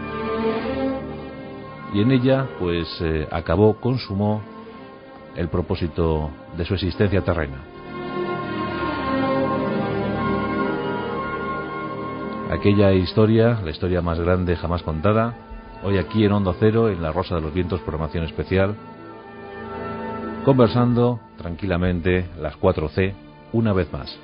Y en ella, pues, eh, acabó, consumó el propósito de su existencia terrena. Aquella historia, la historia más grande jamás contada, hoy aquí en Onda Cero, en La Rosa de los Vientos, programación especial, conversando tranquilamente las cuatro ce, una vez más.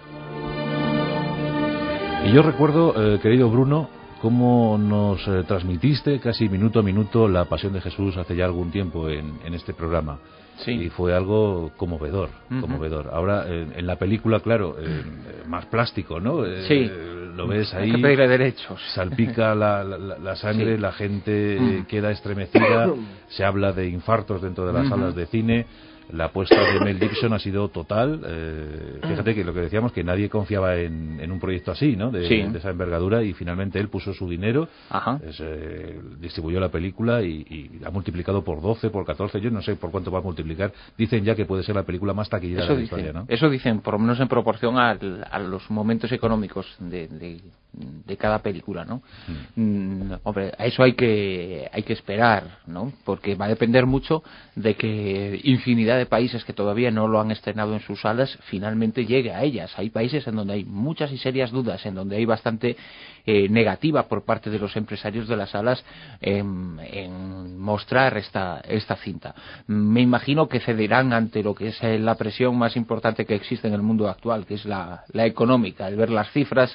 Y yo recuerdo, eh, querido Bruno, cómo nos eh, transmitiste casi minuto a minuto la Pasión de Jesús hace ya algún tiempo en, en este programa. Sí. Y fue algo conmovedor, uh-huh. conmovedor. Ahora, eh, en la película, claro, eh, más plástico, ¿no? Eh, sí. Lo ves ahí. Hay que pedirle derechos. Salpica la, la, la sangre, sí. la gente uh-huh. queda estremecida, se habla de infartos dentro de las uh-huh. salas de cine. La apuesta de Mel Gibson ha sido total. Eh, fíjate que lo que decíamos, que nadie confiaba en, en un proyecto así, ¿no? De, sí. de esa envergadura, y finalmente él puso su dinero, es, eh, distribuyó la película y, y ha multiplicado por doce, por catorce, yo no sé por cuánto va a multiplicar. Dicen ya que puede ser la película más taquillera de la dicen, historia, ¿no? Eso dicen, por lo menos en proporción a, a los momentos económicos de, de, de cada película, ¿no? Mm. Mm, hombre, a eso hay que hay que esperar, ¿no? Porque va a depender mucho de que infinidad de países que todavía no lo han estrenado en sus salas finalmente llegue a ellas. Hay países en donde hay muchas y serias dudas, en donde hay bastante eh, negativa por parte de los empresarios de las salas en, en mostrar esta esta cinta. Me imagino que cederán ante lo que es la presión más importante que existe en el mundo actual, que es la, la económica, el ver las cifras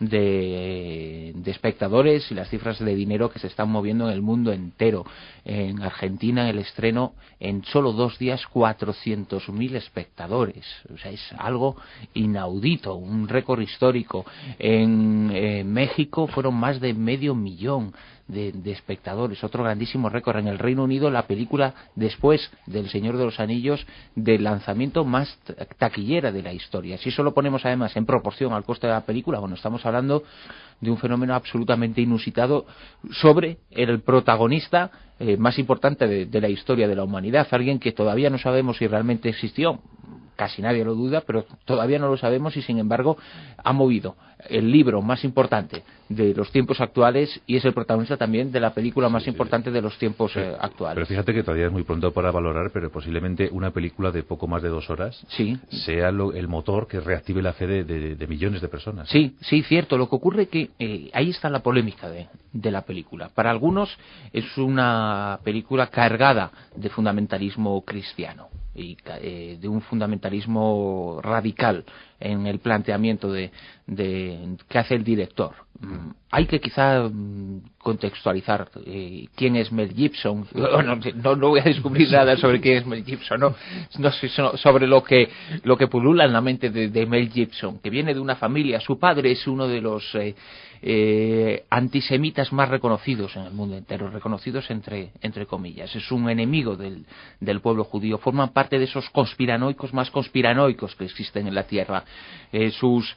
de, de espectadores y las cifras de dinero que se están moviendo en el mundo entero. En Argentina, el estreno, en solo dos días, cuatrocientos mil espectadores. O sea, es algo inaudito, un récord histórico. En eh, México fueron más de medio millón de, de espectadores, otro grandísimo récord. En el Reino Unido, la película, después del Señor de los Anillos, de lanzamiento más taquillera de la historia. Si eso lo ponemos además en proporción al coste de la película, bueno, estamos hablando de un fenómeno absolutamente inusitado sobre el protagonista eh, más importante de, de la historia de la humanidad, alguien que todavía no sabemos si realmente existió. Casi nadie lo duda, pero todavía no lo sabemos, y sin embargo ha movido el libro más importante de los tiempos actuales y es el protagonista también de la película más sí, importante sí. de los tiempos sí. eh, actuales. Pero fíjate que todavía es muy pronto para valorar, pero posiblemente una película de poco más de dos horas sí. sea lo, el motor que reactive la fe de, de, de millones de personas. Sí, sí, cierto. Lo que ocurre es que eh, ahí está la polémica de, de la película. Para algunos es una película cargada de fundamentalismo cristiano y eh, de un fundamentalismo radical en el planteamiento de, de que hace el director. Mm, hay que quizá mm, contextualizar eh, quién es Mel Gibson. No, no, no voy a descubrir nada sobre quién es Mel Gibson, no, no sobre lo que lo que pulula en la mente de, de Mel Gibson, que viene de una familia. Su padre es uno de los eh, eh, antisemitas más reconocidos en el mundo entero, reconocidos entre entre comillas. Es un enemigo del, del pueblo judío. Forman parte de esos conspiranoicos más conspiranoicos que existen en la tierra. Eh, sus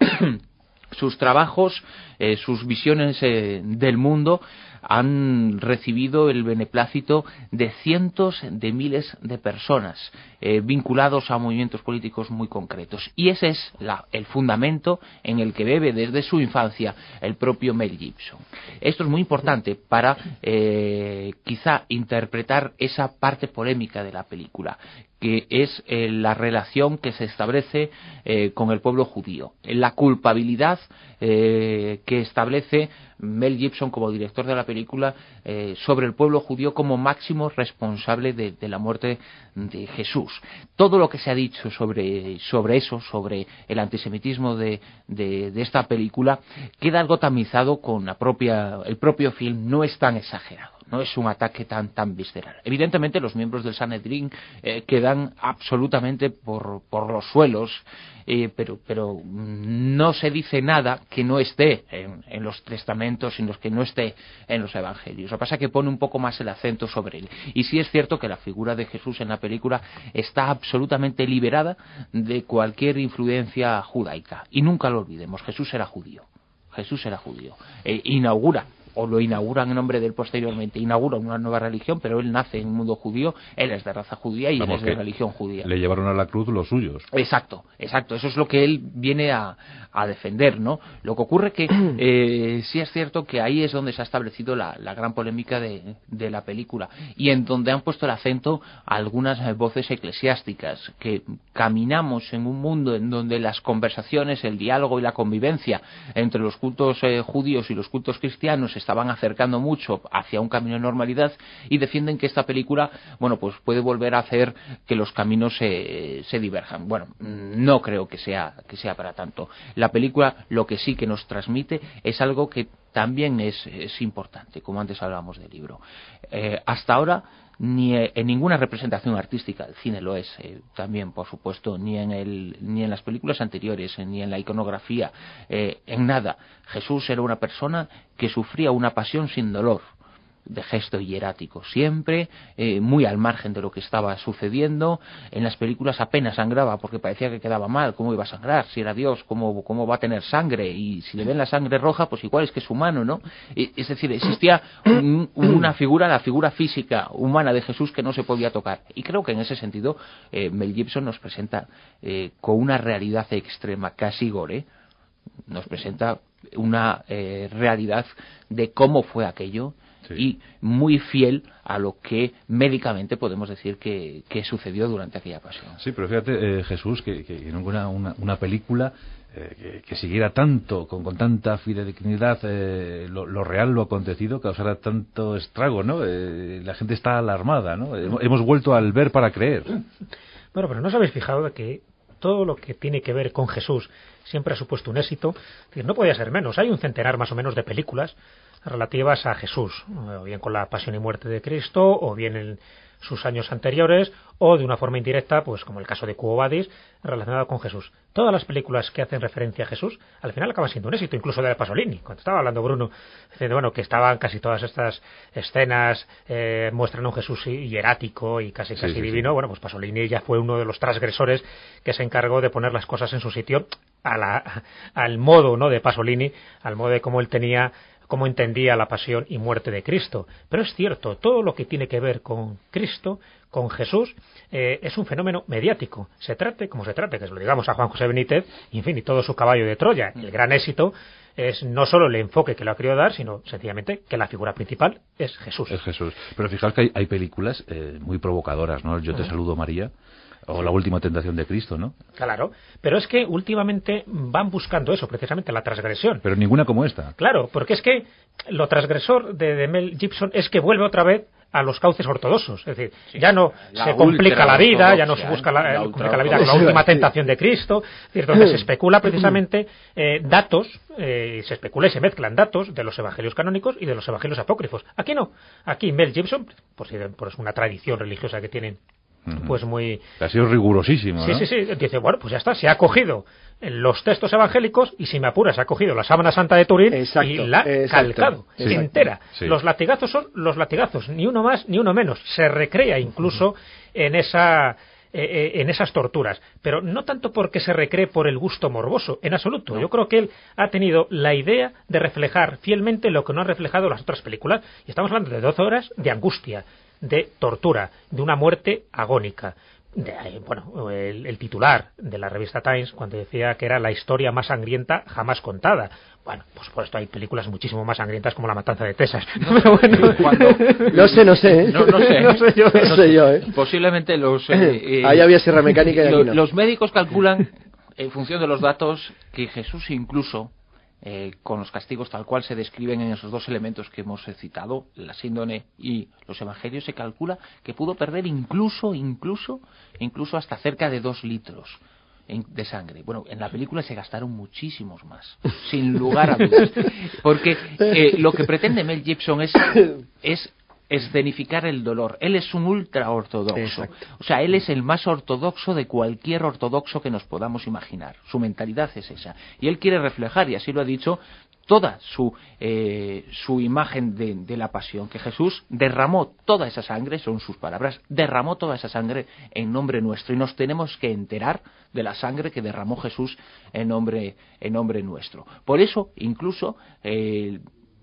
sus trabajos, eh, sus visiones eh, del mundo han recibido el beneplácito de cientos de miles de personas eh, vinculados a movimientos políticos muy concretos, y ese es la, el fundamento en el que bebe desde su infancia el propio Mel Gibson. Esto es muy importante para eh, quizá interpretar esa parte polémica de la película, que es eh, la relación que se establece eh, con el pueblo judío, la culpabilidad eh, que establece Mel Gibson como director de la película eh, sobre el pueblo judío como máximo responsable de, de la muerte de Jesús. Todo lo que se ha dicho sobre, sobre eso, sobre el antisemitismo de, de, de esta película, queda algo tamizado con la propia, el propio film. No es tan exagerado. no es un ataque tan tan visceral. Evidentemente los miembros del Sanedrín eh, quedan absolutamente por, por los suelos, eh, pero, pero no se dice nada que no esté en, en los testamentos, sino que no esté en los evangelios. Lo que pasa es que pone un poco más el acento sobre él. Y sí es cierto que la figura de Jesús en la película está absolutamente liberada de cualquier influencia judaica. Y nunca lo olvidemos, Jesús era judío. Jesús era judío. Eh, inaugura o lo inauguran en nombre de él posteriormente, inaugura una nueva religión, pero él nace en un mundo judío, él es de raza judía y Vamos, él es de religión judía. Le llevaron a la cruz los suyos. Exacto, exacto, eso es lo que él viene a, a defender, ¿no? Lo que ocurre que eh, sí es cierto que ahí es donde se ha establecido la, la gran polémica de, de la película y en donde han puesto el acento algunas voces eclesiásticas, que caminamos en un mundo en donde las conversaciones, el diálogo y la convivencia entre los cultos eh, judíos y los cultos cristianos estaban acercando mucho hacia un camino de normalidad y defienden que esta película, bueno, pues puede volver a hacer que los caminos se, se diverjan. Bueno, no creo que sea, que sea para tanto. La película lo que sí que nos transmite es algo que también es, es importante, como antes hablábamos del libro. Eh, hasta ahora ni en ninguna representación artística, el cine lo es eh, también, por supuesto, ni en el, ni en las películas anteriores, eh, ni en la iconografía, eh, en nada. Jesús era una persona que sufría una pasión sin dolor, de gesto hierático, siempre eh, muy al margen de lo que estaba sucediendo. En las películas apenas sangraba porque parecía que quedaba mal. ¿Cómo iba a sangrar? Si era Dios, ¿cómo, cómo va a tener sangre? Y si le ven la sangre roja, pues igual es que es humano, ¿no? Es decir, existía un, una figura, la figura física humana de Jesús que no se podía tocar. Y creo que en ese sentido eh, Mel Gibson nos presenta eh, con una realidad extrema, casi gore, nos presenta una eh, realidad de cómo fue aquello. Sí. Y muy fiel a lo que médicamente podemos decir que, que sucedió durante aquella pasión. Sí, pero fíjate, eh, Jesús, que, que, que una, una, una película eh, que, que siguiera tanto, con, con tanta fidedignidad, eh, lo, lo real, lo acontecido, causara tanto estrago, ¿no? Eh, la gente está alarmada, ¿no? Hemos vuelto al ver para creer. Bueno, pero ¿no os habéis fijado de que todo lo que tiene que ver con Jesús siempre ha supuesto un éxito? Es decir, no podía ser menos. Hay un centenar más o menos de películas relativas a Jesús, o bien con la pasión y muerte de Cristo, o bien en sus años anteriores, o de una forma indirecta, pues como el caso de Quo Vadis, relacionado con Jesús. Todas las películas que hacen referencia a Jesús, al final acaban siendo un éxito, incluso de, de Pasolini. Cuando estaba hablando Bruno, diciendo, bueno, que estaban casi todas estas escenas, eh, muestran un Jesús hierático y casi, casi sí, sí, divino. Sí. Bueno, pues Pasolini ya fue uno de los transgresores que se encargó de poner las cosas en su sitio a la, al modo, ¿no?, de Pasolini, al modo de cómo él tenía, cómo entendía la pasión y muerte de Cristo. Pero es cierto, todo lo que tiene que ver con Cristo, con Jesús, eh, es un fenómeno mediático. Se trate como se trate, que se lo digamos a Juan José Benítez, y en fin, y todo su caballo de Troya. El gran éxito es no solo el enfoque que lo ha querido dar, sino sencillamente que la figura principal es Jesús. Es Jesús. Pero fijaos que hay, hay películas eh, muy provocadoras, ¿no? Yo te uh-huh. saludo, María. O La última tentación de Cristo, ¿no? Claro, pero es que últimamente van buscando eso, precisamente la transgresión. Pero ninguna como esta. Claro, porque es que lo transgresor de, de Mel Gibson es que vuelve otra vez a los cauces ortodoxos. Es decir, sí, ya no se complica la vida, ya no se busca la, la, complica la vida con la última tentación de Cristo, es decir, donde se especula precisamente eh, datos, eh, se especula y se mezclan datos de los evangelios canónicos y de los evangelios apócrifos. Aquí no, aquí Mel Gibson, por, si, por una tradición religiosa que tienen, pues muy... Ha sido rigurosísimo, Sí, ¿no? sí, sí. Dice, bueno, pues ya está, se ha cogido los textos evangélicos y si me apuras, se ha cogido la sábana santa de Turín exacto, y la ha calcado sí, entera. Sí. Los latigazos son los latigazos, ni uno más ni uno menos. Se recrea incluso uh-huh. en esa... Eh, en esas torturas, pero no tanto porque se recree por el gusto morboso, en absoluto. No. Yo creo que él ha tenido la idea de reflejar fielmente lo que no han reflejado las otras películas, y estamos hablando de doce horas de angustia, de tortura, de una muerte agónica. De, bueno, el, el titular de la revista Times cuando decía que era la historia más sangrienta jamás contada. Bueno, por supuesto hay películas muchísimo más sangrientas como La matanza de Texas. No, pero bueno, cuando... no sé, no sé. No, no sé. No sé yo, no no sé yo ¿eh? Posiblemente los... Eh, eh, Ahí había sierra mecánica y aquí los, no. Los médicos calculan, en función de los datos, que Jesús incluso... Eh, con los castigos tal cual se describen en esos dos elementos que hemos citado, la síndone y los evangelios, se calcula que pudo perder incluso, incluso, incluso hasta cerca de dos litros de sangre. Bueno, en la película se gastaron muchísimos más, sin lugar a dudas, porque eh, lo que pretende Mel Gibson es, es escenificar el dolor. Él es un ultra ortodoxo. Exacto. O sea, él es el más ortodoxo de cualquier ortodoxo que nos podamos imaginar. Su mentalidad es esa. Y él quiere reflejar, y así lo ha dicho, toda su, eh, su imagen de, de la pasión, que Jesús derramó toda esa sangre, son sus palabras, derramó toda esa sangre en nombre nuestro, y nos tenemos que enterar de la sangre que derramó Jesús en nombre, en nombre nuestro. Por eso, incluso, eh,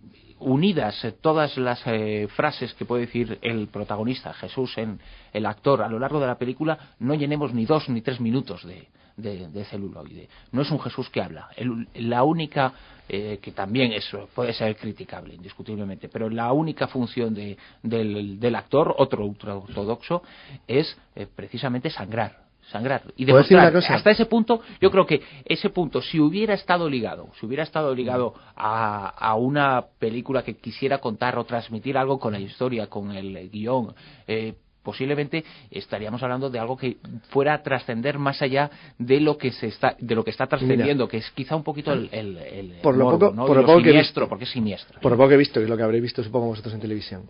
unidas eh, todas las eh, frases que puede decir el protagonista, Jesús, en el actor, a lo largo de la película, no llenemos ni dos ni tres minutos de, de, de celuloide. No es un Jesús que habla. El, la única, eh, que también eso puede ser criticable, indiscutiblemente, pero la única función de, del, del actor, otro ultraortodoxo, es eh, precisamente sangrar. sangrar y demostrar. Hasta ese punto, yo creo que ese punto, si hubiera estado ligado, si hubiera estado ligado a, a una película que quisiera contar o transmitir algo con la historia, con el guión, eh, posiblemente estaríamos hablando de algo que fuera a trascender más allá de lo que se está, de lo que está trascendiendo, Mira, que es quizá un poquito el, el, el por lo morbo, poco, ¿no? por lo lo poco siniestro, que he porque es siniestro. Por lo poco que he visto, que es lo que habréis visto, supongo, vosotros en televisión.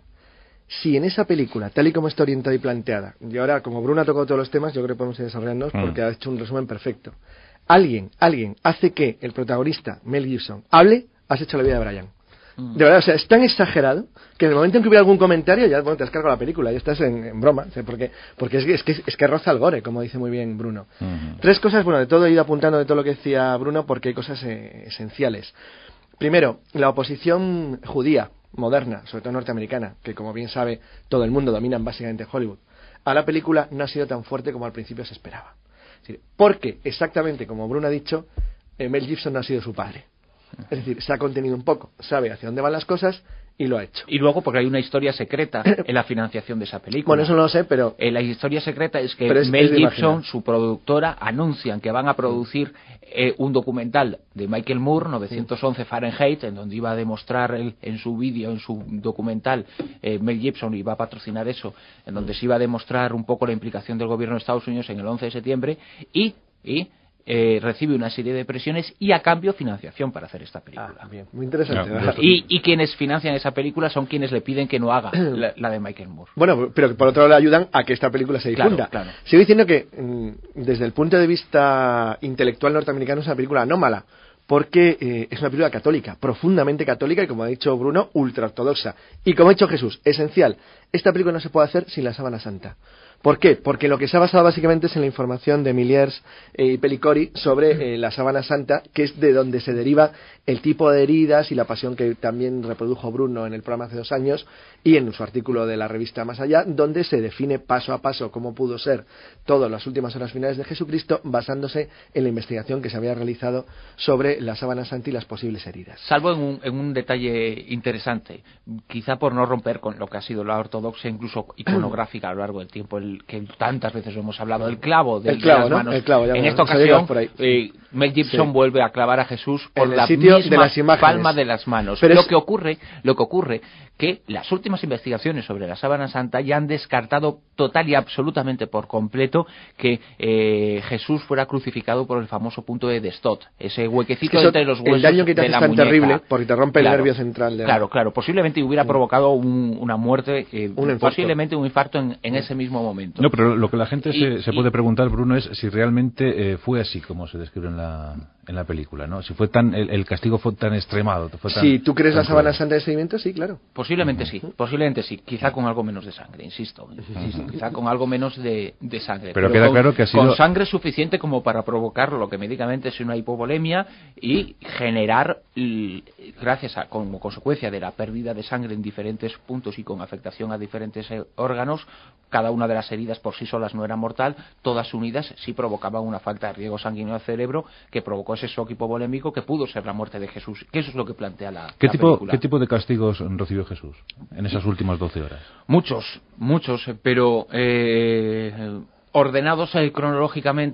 Si en esa película, tal y como está orientada y planteada, y ahora como Bruno ha tocado todos los temas, yo creo que podemos ir desarrollándonos mm. porque ha hecho un resumen perfecto. Alguien, alguien hace que el protagonista, Mel Gibson, hable, has hecho la vida de Brian. Mm. De verdad, o sea, es tan exagerado que en el momento en que hubiera algún comentario, ya bueno, te has cargado la película, ya estás en, en broma, o sea, porque, porque es, es, que, es que roza el gore, como dice muy bien Bruno. Mm. Tres cosas, bueno, de todo he ido apuntando de todo lo que decía Bruno, porque hay cosas eh, esenciales. Primero, la oposición judía moderna, sobre todo norteamericana, que como bien sabe todo el mundo dominan básicamente Hollywood, a la película no ha sido tan fuerte como al principio se esperaba. Es decir, porque, exactamente como Bruno ha dicho, eh, Mel Gibson no ha sido su padre. Es decir, se ha contenido un poco, sabe hacia dónde van las cosas y lo ha hecho. Y luego porque hay una historia secreta en la financiación de esa película. Bueno, eso no lo sé, pero... Eh, la historia secreta es que es, Mel es Gibson, su productora, anuncian que van a producir eh, un documental de Michael Moore, novecientos once Fahrenheit, en donde iba a demostrar él, en su vídeo, en su documental, eh, Mel Gibson iba a patrocinar eso, en donde se iba a demostrar un poco la implicación del gobierno de Estados Unidos en el once de septiembre, y... y Eh, recibe una serie de presiones y a cambio financiación para hacer esta película. Ah, bien, muy interesante. No, y, y quienes financian esa película son quienes le piden que no haga la, la de Michael Moore. Bueno, pero que por otro lado le ayudan a que esta película se difunda. Claro, claro. Sigo diciendo que mm, desde el punto de vista intelectual norteamericano es una película anómala, porque eh, es una película católica, profundamente católica y, como ha dicho Bruno, ultraortodoxa. Y como ha dicho Jesús, esencial, esta película no se puede hacer sin la sábana santa. ¿Por qué? Porque lo que se ha basado básicamente es en la información de Miliers eh, y Pellicori sobre eh, la sábana santa, que es de donde se deriva el tipo de heridas y la pasión que también reprodujo Bruno en el programa hace dos años y en su artículo de la revista Más Allá, donde se define paso a paso cómo pudo ser todas las últimas horas finales de Jesucristo, basándose en la investigación que se había realizado sobre la sábana santa y las posibles heridas. Salvo en un, en un detalle interesante, quizá por no romper con lo que ha sido la ortodoxia, incluso iconográfica a lo largo del tiempo, el que tantas veces hemos hablado, el clavo, del, el clavo de las ¿no? manos. El clavo, ya en me esta ocasión, eh, Mel Gibson sí. vuelve a clavar a Jesús por en el la sitio misma de las imágenes. palma de las manos. Pero lo es... que ocurre, lo que ocurre, que las últimas investigaciones sobre la sábana santa ya han descartado total y absolutamente por completo que eh, Jesús fuera crucificado por el famoso punto de Destot, ese huequecito es que entre los huesos el daño que te de hace la tan muñeca. Terrible porque te rompe claro, el nervio central. De la... Claro, claro, posiblemente hubiera provocado un, una muerte, eh, un posiblemente un infarto en, en ese mismo momento. No, pero lo que la gente y, se, se y, puede preguntar, Bruno, es si realmente eh, fue así como se describe en la, en la película, ¿no? Si fue tan el, el castigo fue tan extremado. Fue tan, si tú crees la sábana cruel. santa de seguimiento, sí, claro. Posiblemente uh-huh. sí, posiblemente sí. Quizá con algo menos de sangre, insisto. Uh-huh. Quizá con algo menos de, de sangre. Pero, pero queda con, claro que ha sido... con sangre suficiente como para provocar lo que médicamente es una hipovolemia y generar, gracias a, como consecuencia de la pérdida de sangre en diferentes puntos y con afectación a diferentes eh, órganos, cada una de las heridas por sí solas no era mortal, todas unidas sí provocaban una falta de riego sanguíneo al cerebro que provocó ese shock hipovolémico que pudo ser la muerte de Jesús, que eso es lo que plantea la, ¿Qué la tipo, película. ¿Qué tipo de castigos recibió Jesús en esas últimas doce horas? Muchos, muchos, pero eh, ordenados eh, cronológicamente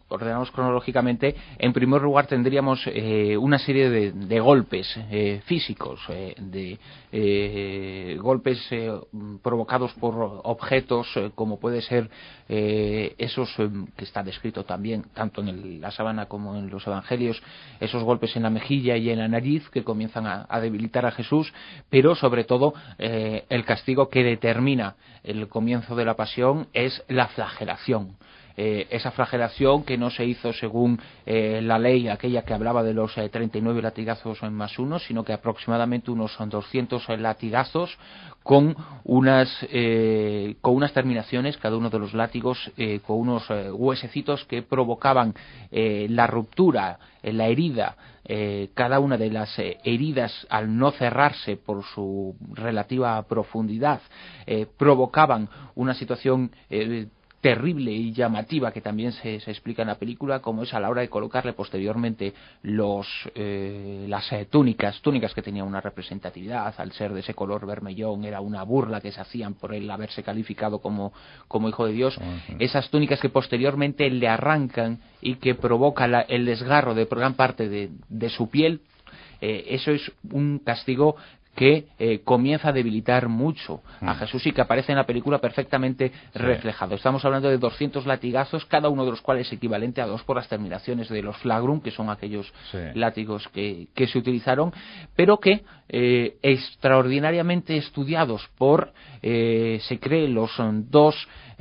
ordenamos cronológicamente, en primer lugar tendríamos eh, una serie de, de golpes eh, físicos, eh, de eh, golpes eh, provocados por objetos, eh, como puede ser eh, esos eh, que está descrito también, tanto en el, la sábana como en los evangelios, esos golpes en la mejilla y en la nariz que comienzan a, a debilitar a Jesús, pero sobre todo eh, el castigo que determina el comienzo de la pasión es la flagelación. Eh, esa flagelación que no se hizo según eh, la ley aquella que hablaba de los eh, treinta y nueve latigazos en más uno, sino que aproximadamente unos doscientos latigazos con unas eh, con unas terminaciones, cada uno de los látigos eh, con unos eh, huesecitos que provocaban eh, la ruptura, eh, la herida. Eh, cada una de las eh, heridas, al no cerrarse por su relativa profundidad, eh, provocaban una situación eh, terrible y llamativa que también se, se explica en la película, como es a la hora de colocarle posteriormente los eh, las eh, túnicas, túnicas que tenían una representatividad, al ser de ese color vermellón, era una burla que se hacían por él haberse calificado como, como hijo de Dios. Uh-huh. Esas túnicas que posteriormente le arrancan y que provoca la, el desgarro de gran parte de, de su piel, eh, eso es un castigo que eh, comienza a debilitar mucho a Jesús y que aparece en la película perfectamente sí. reflejado. Estamos hablando de doscientos latigazos, cada uno de los cuales es equivalente a dos por las terminaciones de los flagrum, que son aquellos sí. látigos que, que se utilizaron, pero que eh, extraordinariamente estudiados por, eh, se cree, los dos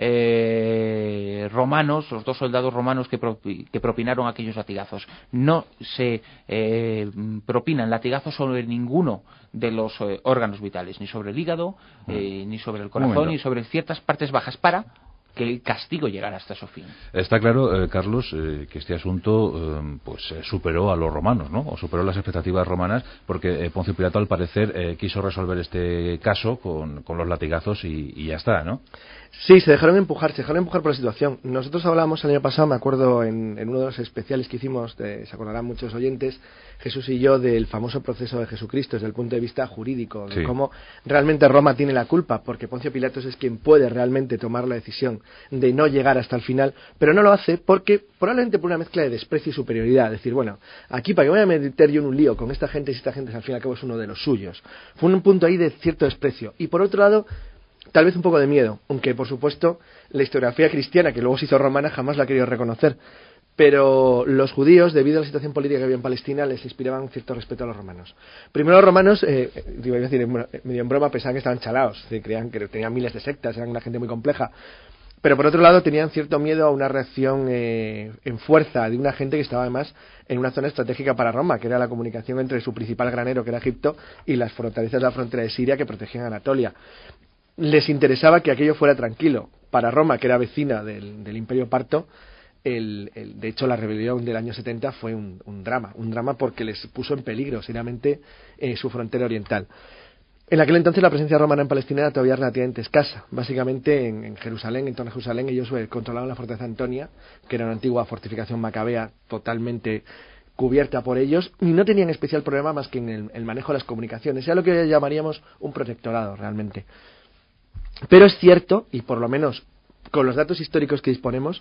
eh, romanos, los dos soldados romanos que, pro, que propinaron aquellos latigazos. No se eh, propinan latigazos sobre ninguno de los eh, órganos vitales, ni sobre el hígado, eh, ni sobre el corazón, ni sobre ciertas partes bajas, para que el castigo llegara hasta su fin. Está claro, eh, Carlos, eh, que este asunto eh, pues eh, superó a los romanos, ¿no? O superó las expectativas romanas, porque eh, Poncio Pilato, al parecer, eh, quiso resolver este caso con, con los latigazos y, y ya está, ¿no? Sí, se dejaron empujar, se dejaron empujar por la situación. Nosotros hablábamos el año pasado, me acuerdo, en, en uno de los especiales que hicimos, de, se acordarán muchos oyentes, Jesús y yo, del famoso proceso de Jesucristo desde el punto de vista jurídico, de sí. cómo realmente Roma tiene la culpa, porque Poncio Pilatos es quien puede realmente tomar la decisión de no llegar hasta el final, pero no lo hace porque probablemente por una mezcla de desprecio y superioridad, decir, bueno, aquí para que me voy a meter yo en un lío con esta gente, si esta gente al fin y al cabo es uno de los suyos. Fue un punto ahí de cierto desprecio. Y por otro lado, tal vez un poco de miedo, aunque por supuesto la historiografía cristiana, que luego se hizo romana, jamás la ha querido reconocer. Pero los judíos, debido a la situación política que había en Palestina, les inspiraban un cierto respeto a los romanos. Primero los romanos, eh, iba a decir medio en broma, pensaban que estaban chalaos, creían que tenían miles de sectas, eran una gente muy compleja. Pero por otro lado tenían cierto miedo a una reacción eh, en fuerza de una gente que estaba además en una zona estratégica para Roma, que era la comunicación entre su principal granero, que era Egipto, y las fortalezas de la frontera de Siria que protegían a Anatolia. Les interesaba que aquello fuera tranquilo. Para Roma, que era vecina del, del Imperio Parto, el, el, de hecho la rebelión del año setenta fue un, un drama, un drama porque les puso en peligro seriamente eh, su frontera oriental. En aquel entonces la presencia romana en Palestina era todavía relativamente escasa. Básicamente en, en Jerusalén, en torno a Jerusalén, ellos eh, controlaban la fortaleza Antonia, que era una antigua fortificación macabea totalmente cubierta por ellos, y no tenían especial problema más que en el, el manejo de las comunicaciones. Era lo que llamaríamos un protectorado realmente. Pero es cierto, y por lo menos con los datos históricos que disponemos,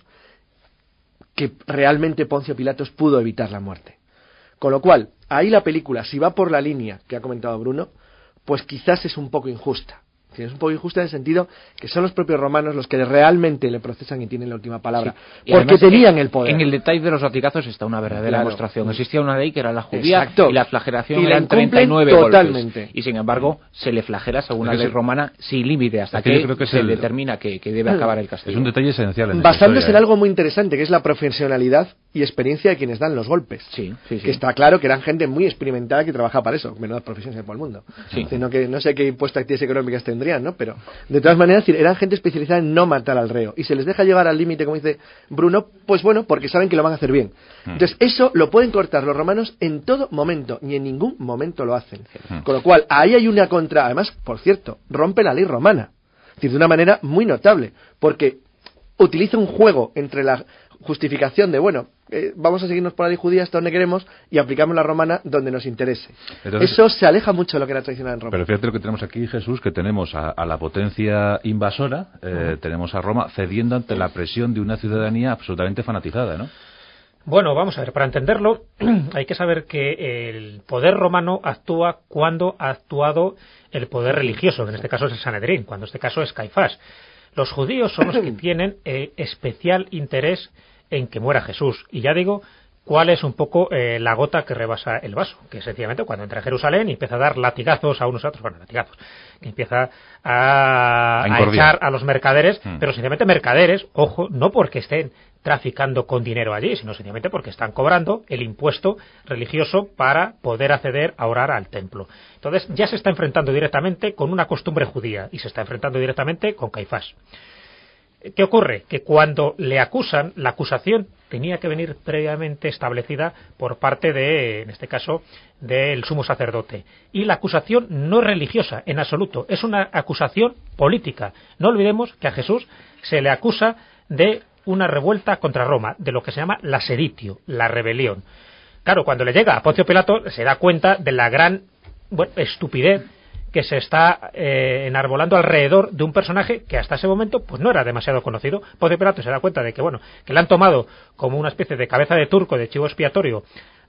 que realmente Poncio Pilatos pudo evitar la muerte. Con lo cual, ahí la película, si va por la línea que ha comentado Bruno, pues quizás es un poco injusta. Es un poco injusta en el sentido que son los propios romanos los que realmente le procesan y tienen la última palabra, sí. Porque además, tenían el poder. En el detalle de los latigazos está una verdadera claro. demostración. Existía una ley que era la judía. Exacto. Y la flagelación y eran treinta y nueve totalmente. golpes. Y sin embargo, se le flagela según la ley es, romana sin límite hasta que, creo que se el, determina que, que debe acabar el castigo. Es un detalle esencial. En Basándose historia, en algo muy interesante, que es la profesionalidad y experiencia de quienes dan los golpes. Sí, sí, sí. Que está claro que eran gente muy experimentada que trabajaba para eso. Menudas profesiones por el mundo. Sí. Sino que no sé qué impuestos actividades económicas tendrían, ¿no? Pero de todas maneras, eran gente especializada en no matar al reo. Y se les deja llegar al límite, como dice Bruno, pues bueno, porque saben que lo van a hacer bien. Entonces, eso lo pueden cortar los romanos en todo momento, y en ningún momento lo hacen. Con lo cual, ahí hay una contra... Además, por cierto, rompe la ley romana. Es decir, de una manera muy notable, porque utiliza un juego entre la justificación de, bueno, eh, vamos a seguirnos por la ley judía hasta donde queremos y aplicamos la romana donde nos interese. Entonces, eso se aleja mucho de lo que era tradicional en Roma. Pero fíjate lo que tenemos aquí, Jesús, que tenemos a, a la potencia invasora, eh, uh-huh. tenemos a Roma cediendo ante la presión de una ciudadanía absolutamente fanatizada, ¿no? Bueno, vamos a ver, para entenderlo hay que saber que el poder romano actúa cuando ha actuado el poder religioso, que en este caso es el Sanedrín, cuando en este caso es Caifás. Los judíos son los que tienen eh, especial interés en que muera Jesús. Y ya digo, cuál es un poco eh, la gota que rebasa el vaso, que sencillamente cuando entra a Jerusalén y empieza a dar latigazos a unos a otros, bueno, latigazos, que empieza a, a echar a los mercaderes, mm. pero sencillamente mercaderes, ojo, no porque estén traficando con dinero allí, sino sencillamente porque están cobrando el impuesto religioso para poder acceder a orar al templo. Entonces ya se está enfrentando directamente con una costumbre judía y se está enfrentando directamente con Caifás. ¿Qué ocurre? Que cuando le acusan, la acusación tenía que venir previamente establecida por parte de, en este caso, del sumo sacerdote. Y la acusación no es religiosa, en absoluto, es una acusación política. No olvidemos que a Jesús se le acusa de una revuelta contra Roma, de lo que se llama la seditio, la rebelión. Claro, cuando le llega a Poncio Pilato se da cuenta de la gran bueno, estupidez que se está eh, enarbolando alrededor de un personaje que hasta ese momento pues no era demasiado conocido. Poncio Pilato se da cuenta de que bueno que le han tomado como una especie de cabeza de turco, de chivo expiatorio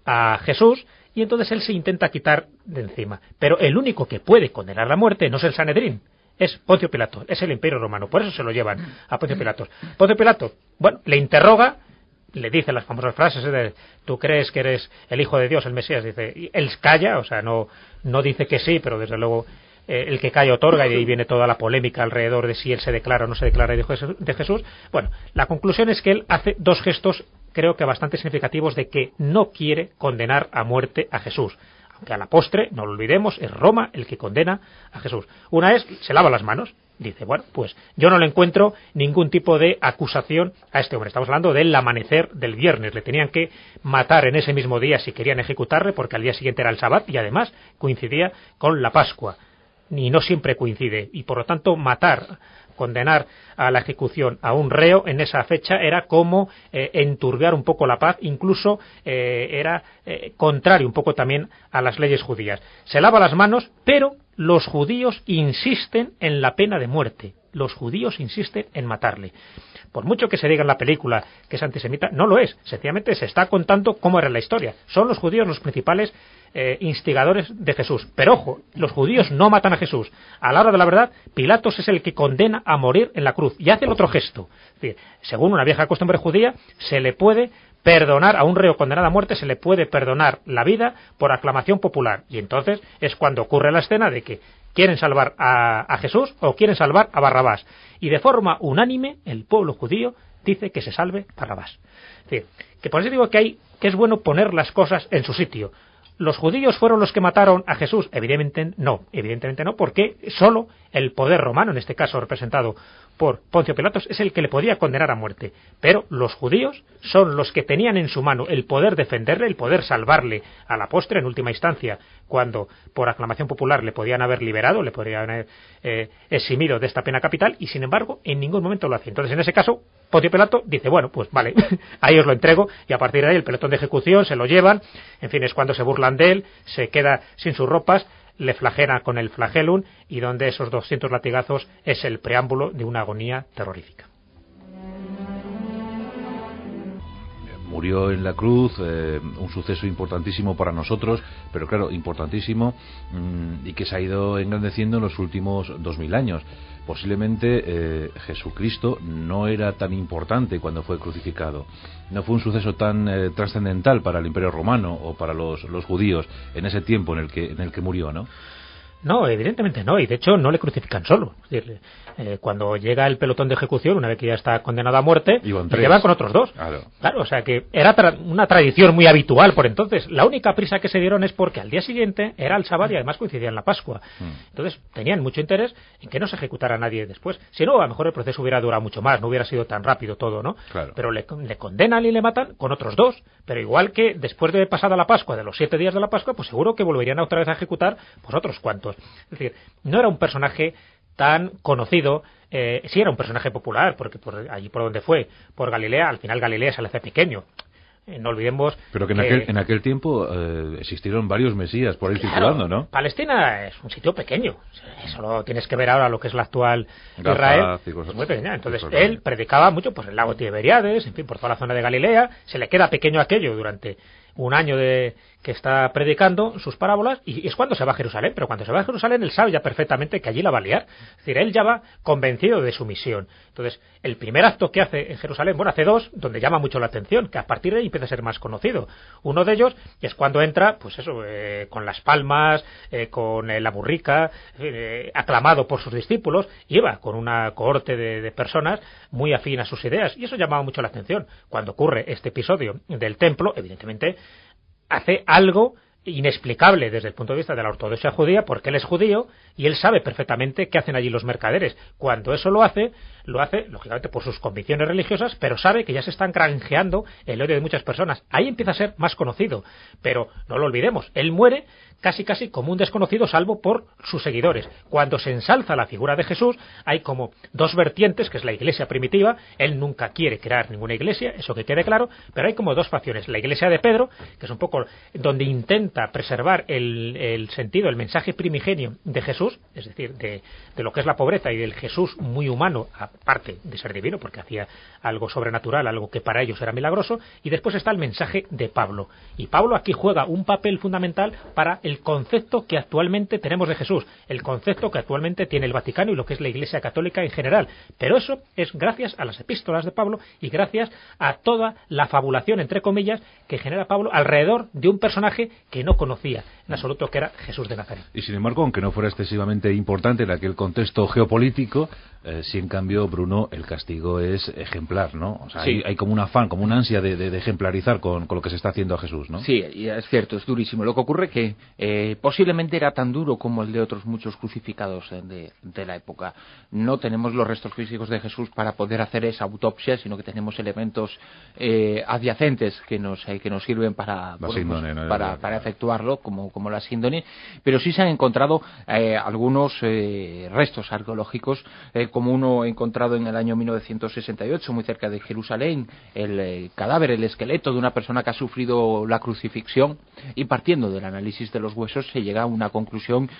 a Jesús, y entonces él se intenta quitar de encima. Pero el único que puede condenar a muerte no es el Sanedrín, es Poncio Pilato, es el Imperio Romano, por eso se lo llevan a Poncio Pilato. Poncio Pilato, bueno, le interroga, le dice las famosas frases de ¿tú crees que eres el Hijo de Dios, el Mesías? Dice, y él calla, o sea, no, no dice que sí, pero desde luego eh, el que calla otorga, y ahí viene toda la polémica alrededor de si él se declara o no se declara Hijo de Jesús. Bueno, la conclusión es que él hace dos gestos, creo que bastante significativos, de que no quiere condenar a muerte a Jesús. Aunque a la postre, no lo olvidemos, es Roma el que condena a Jesús. Una es, se lava las manos, dice, bueno, pues yo no le encuentro ningún tipo de acusación a este hombre. Estamos hablando del amanecer del viernes. Le tenían que matar en ese mismo día si querían ejecutarle, porque al día siguiente era el Sabbat y además coincidía con la Pascua. Y no siempre coincide. Y por lo tanto, matar, condenar a la ejecución a un reo en esa fecha era como eh, enturbiar un poco la paz, incluso eh, era eh, contrario un poco también a las leyes judías. Se lava las manos, pero los judíos insisten en la pena de muerte. Los judíos insisten en matarle. Por mucho que se diga en la película que es antisemita, no lo es. Sencillamente se está contando cómo era la historia. Son los judíos los principales eh, instigadores de Jesús. Pero ojo, los judíos no matan a Jesús. A la hora de la verdad, Pilatos es el que condena a morir en la cruz. Y hace el otro gesto. Es decir, según una vieja costumbre judía, se le puede perdonar a un reo condenado a muerte, se le puede perdonar la vida por aclamación popular. Y entonces es cuando ocurre la escena de que quieren salvar a, a Jesús o quieren salvar a Barrabás. Y de forma unánime el pueblo judío dice que se salve Barrabás. Es decir, que por eso digo que, hay, que es bueno poner las cosas en su sitio. ¿Los judíos fueron los que mataron a Jesús? Evidentemente no, evidentemente no, porque solo el poder romano, en este caso representado por Poncio Pilatos, es el que le podía condenar a muerte. Pero los judíos son los que tenían en su mano el poder defenderle, el poder salvarle a la postre, en última instancia, cuando por aclamación popular le podían haber liberado, le podrían haber eh, eximido de esta pena capital, y sin embargo en ningún momento lo hacía. Entonces en ese caso Poncio Pilato dice, bueno, pues vale, ahí os lo entrego, y a partir de ahí el pelotón de ejecución se lo llevan, en fin, es cuando se burlan de él, se queda sin sus ropas, le flagela con el flagelum, y donde esos doscientos latigazos es el preámbulo de una agonía terrorífica. Murió en la cruz, eh, un suceso importantísimo para nosotros, pero claro, importantísimo, mmm, y que se ha ido engrandeciendo en los últimos dos mil años. Posiblemente eh, Jesucristo no era tan importante cuando fue crucificado. No fue un suceso tan eh, trascendental para el Imperio Romano o para los, los judíos en ese tiempo en el que, en el que murió, ¿no? No, evidentemente no, y de hecho no le crucifican solo. Es decir, eh, cuando llega el pelotón de ejecución, una vez que ya está condenado a muerte, le llevan con otros dos. Claro. Claro, o sea que era tra una tradición muy habitual por entonces. La única prisa que se dieron es porque al día siguiente era el sábado y además coincidía en la Pascua. Mm. Entonces tenían mucho interés en que no se ejecutara a nadie después. Si no, a lo mejor el proceso hubiera durado mucho más, no hubiera sido tan rápido todo, ¿no? Claro. Pero le, le condenan y le matan con otros dos. Pero igual que después de pasada la Pascua, de los siete días de la Pascua, pues seguro que volverían otra vez a ejecutar pues otros cuantos. Es decir, no era un personaje tan conocido, eh, sí era un personaje popular, porque por allí por donde fue, por Galilea, al final Galilea se le hace pequeño. Eh, no olvidemos... Pero que en, que, aquel, en aquel tiempo eh, existieron varios mesías por ahí claro, circulando, ¿no? Palestina es un sitio pequeño. Solo tienes que ver ahora lo que es la actual Gaza, Israel. Es muy pequeña. Entonces, él predicaba mucho pues el lago Tiberíades, en fin, por toda la zona de Galilea. Se le queda pequeño aquello durante un año de que está predicando sus parábolas, y es cuando se va a Jerusalén. Pero cuando se va a Jerusalén, él sabe ya perfectamente que allí la va a liar. Es decir, él ya va convencido de su misión. Entonces, el primer acto que hace en Jerusalén, bueno, hace dos, donde llama mucho la atención, que a partir de ahí empieza a ser más conocido. Uno de ellos es cuando entra, pues eso, eh, con las palmas, eh, con eh, la burrica, eh, aclamado por sus discípulos, lleva con una cohorte de, de personas muy afín a sus ideas, y eso llamaba mucho la atención. Cuando ocurre este episodio del templo, evidentemente hace algo inexplicable desde el punto de vista de la ortodoxia judía, porque él es judío y él sabe perfectamente qué hacen allí los mercaderes. Cuando eso lo hace, lo hace lógicamente por sus convicciones religiosas, pero sabe que ya se están granjeando el odio de muchas personas. Ahí empieza a ser más conocido, pero no lo olvidemos, él muere casi casi como un desconocido, salvo por sus seguidores. Cuando se ensalza la figura de Jesús, hay como dos vertientes, que es la iglesia primitiva. Él nunca quiere crear ninguna iglesia, eso que quede claro, pero hay como dos facciones. La iglesia de Pedro, que es un poco donde intenta preservar el, el sentido, el mensaje primigenio de Jesús, es decir, de, de lo que es la pobreza y del Jesús muy humano, aparte de ser divino, porque hacía algo sobrenatural, algo que para ellos era milagroso. Y después está el mensaje de Pablo. Y Pablo aquí juega un papel fundamental para el concepto que actualmente tenemos de Jesús, el concepto que actualmente tiene el Vaticano y lo que es la Iglesia Católica en general. Pero eso es gracias a las epístolas de Pablo y gracias a toda la fabulación, entre comillas, que genera Pablo alrededor de un personaje que no conocía en absoluto, que era Jesús de Nazaret. Y sin embargo, aunque no fuera excesivamente importante en aquel contexto geopolítico, eh, sí en cambio, Bruno, el castigo es ejemplar, ¿no? O sea, sí. hay, hay como un afán, como una ansia de, de, de ejemplarizar con, con lo que se está haciendo a Jesús, ¿no? Sí, y es cierto, es durísimo. Lo que ocurre que eh, posiblemente era tan duro como el de otros muchos crucificados de, de la época. No tenemos los restos físicos de Jesús para poder hacer esa autopsia, sino que tenemos elementos eh, adyacentes que nos eh, que nos sirven para bueno, síndone, pues, ¿no? para, para efectuarlo, como, como la síndone, pero sí se han encontrado eh, algunos eh, restos arqueológicos, eh, como uno encontrado en el año mil novecientos sesenta y ocho, muy cerca de Jerusalén, el eh, cadáver, el esqueleto de una persona que ha sufrido la crucifixión, y partiendo del análisis de los huesos se llega a una conclusión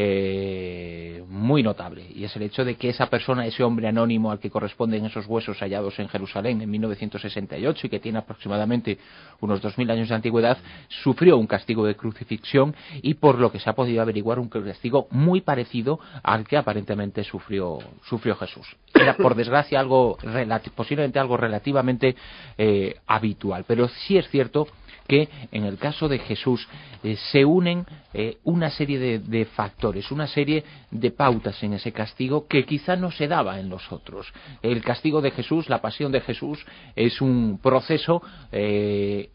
eh, muy notable, y es el hecho de que esa persona, ese hombre anónimo al que corresponden esos huesos hallados en Jerusalén en mil novecientos sesenta y ocho y que tiene aproximadamente unos dos mil años de antigüedad, sufrió un castigo de crucifixión, y por lo que se ha podido averiguar un castigo muy parecido al que aparentemente sufrió sufrió Jesús. Era, por desgracia, algo posiblemente algo relativamente eh, habitual, pero sí es cierto que en el caso de Jesús eh, se unen eh, una serie de, de factores, una serie de pautas en ese castigo que quizá no se daba en los otros. El castigo de Jesús, la pasión de Jesús, es un proceso eh,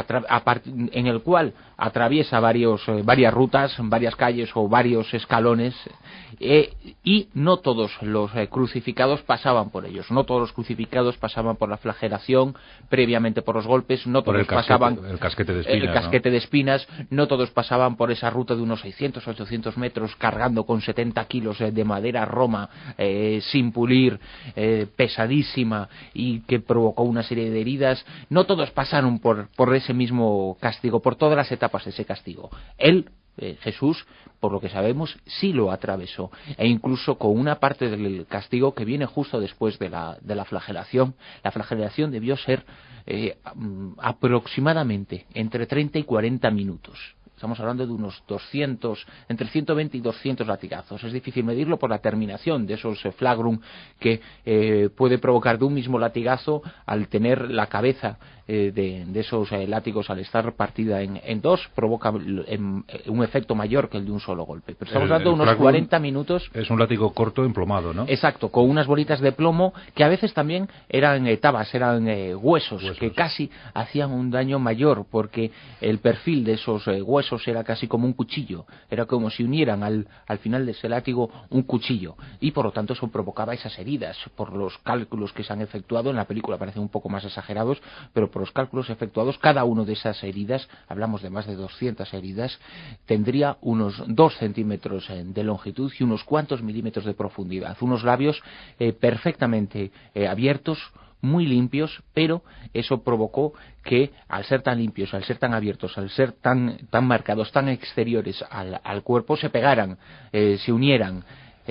en el cual atraviesa varios, eh, varias rutas, varias calles o varios escalones, eh, y no todos los eh, crucificados pasaban por ellos, no todos los crucificados pasaban por la flagelación, previamente por los golpes, no todos el casquete, pasaban el casquete de espinas, el casquete ¿no? de espinas, no todos pasaban por esa ruta de unos seiscientos, ochocientos metros cargando con setenta kilos eh, de madera roma eh, sin pulir, eh, pesadísima, y que provocó una serie de heridas. No todos pasaron por, por ese mismo castigo, por todas las etapas de ese castigo. Él, eh, Jesús, por lo que sabemos, sí lo atravesó, e incluso con una parte del castigo que viene justo después de la, de la flagelación. La flagelación debió ser eh, aproximadamente entre treinta y cuarenta minutos. Estamos hablando de unos doscientos, entre ciento veinte y doscientos latigazos. Es difícil medirlo por la terminación de esos eh, flagrum que eh, puede provocar de un mismo latigazo, al tener la cabeza eh, de, de esos eh, látigos, al estar partida en, en dos, provoca en, en un efecto mayor que el de un solo golpe. Pero estamos el, hablando de unos cuarenta minutos. Es un látigo corto emplomado, ¿no? Exacto, con unas bolitas de plomo que a veces también eran eh, tabas, eran eh, huesos, huesos, que casi hacían un daño mayor, porque el perfil de esos eh, huesos era casi como un cuchillo, era como si unieran al, al final de ese látigo un cuchillo, y por lo tanto eso provocaba esas heridas. Por los cálculos que se han efectuado, en la película parecen un poco más exagerados, pero por los cálculos efectuados, cada una de esas heridas, hablamos de más de doscientas heridas, tendría unos dos centímetros de longitud y unos cuantos milímetros de profundidad, unos labios eh, perfectamente eh, abiertos, muy limpios, pero eso provocó que, al ser tan limpios, al ser tan abiertos, al ser tan, tan marcados, tan exteriores al, al cuerpo, se pegaran, eh, se unieran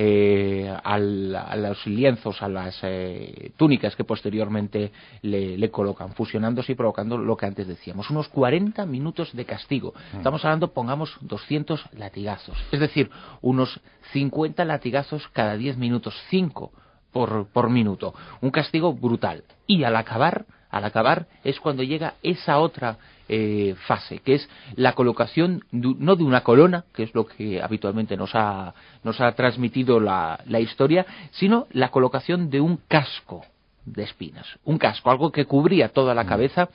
eh, al, a los lienzos, a las eh, túnicas que posteriormente le, le colocan, fusionándose y provocando lo que antes decíamos, unos cuarenta minutos de castigo. Estamos hablando, pongamos, doscientos latigazos, es decir, unos cincuenta latigazos cada diez minutos, cinco por, por minuto, un castigo brutal. Y al acabar, al acabar es cuando llega esa otra eh, fase, que es la colocación de, no de una corona, que es lo que habitualmente nos ha, nos ha transmitido la, la historia, sino la colocación de un casco de espinas, un casco, algo que cubría toda la cabeza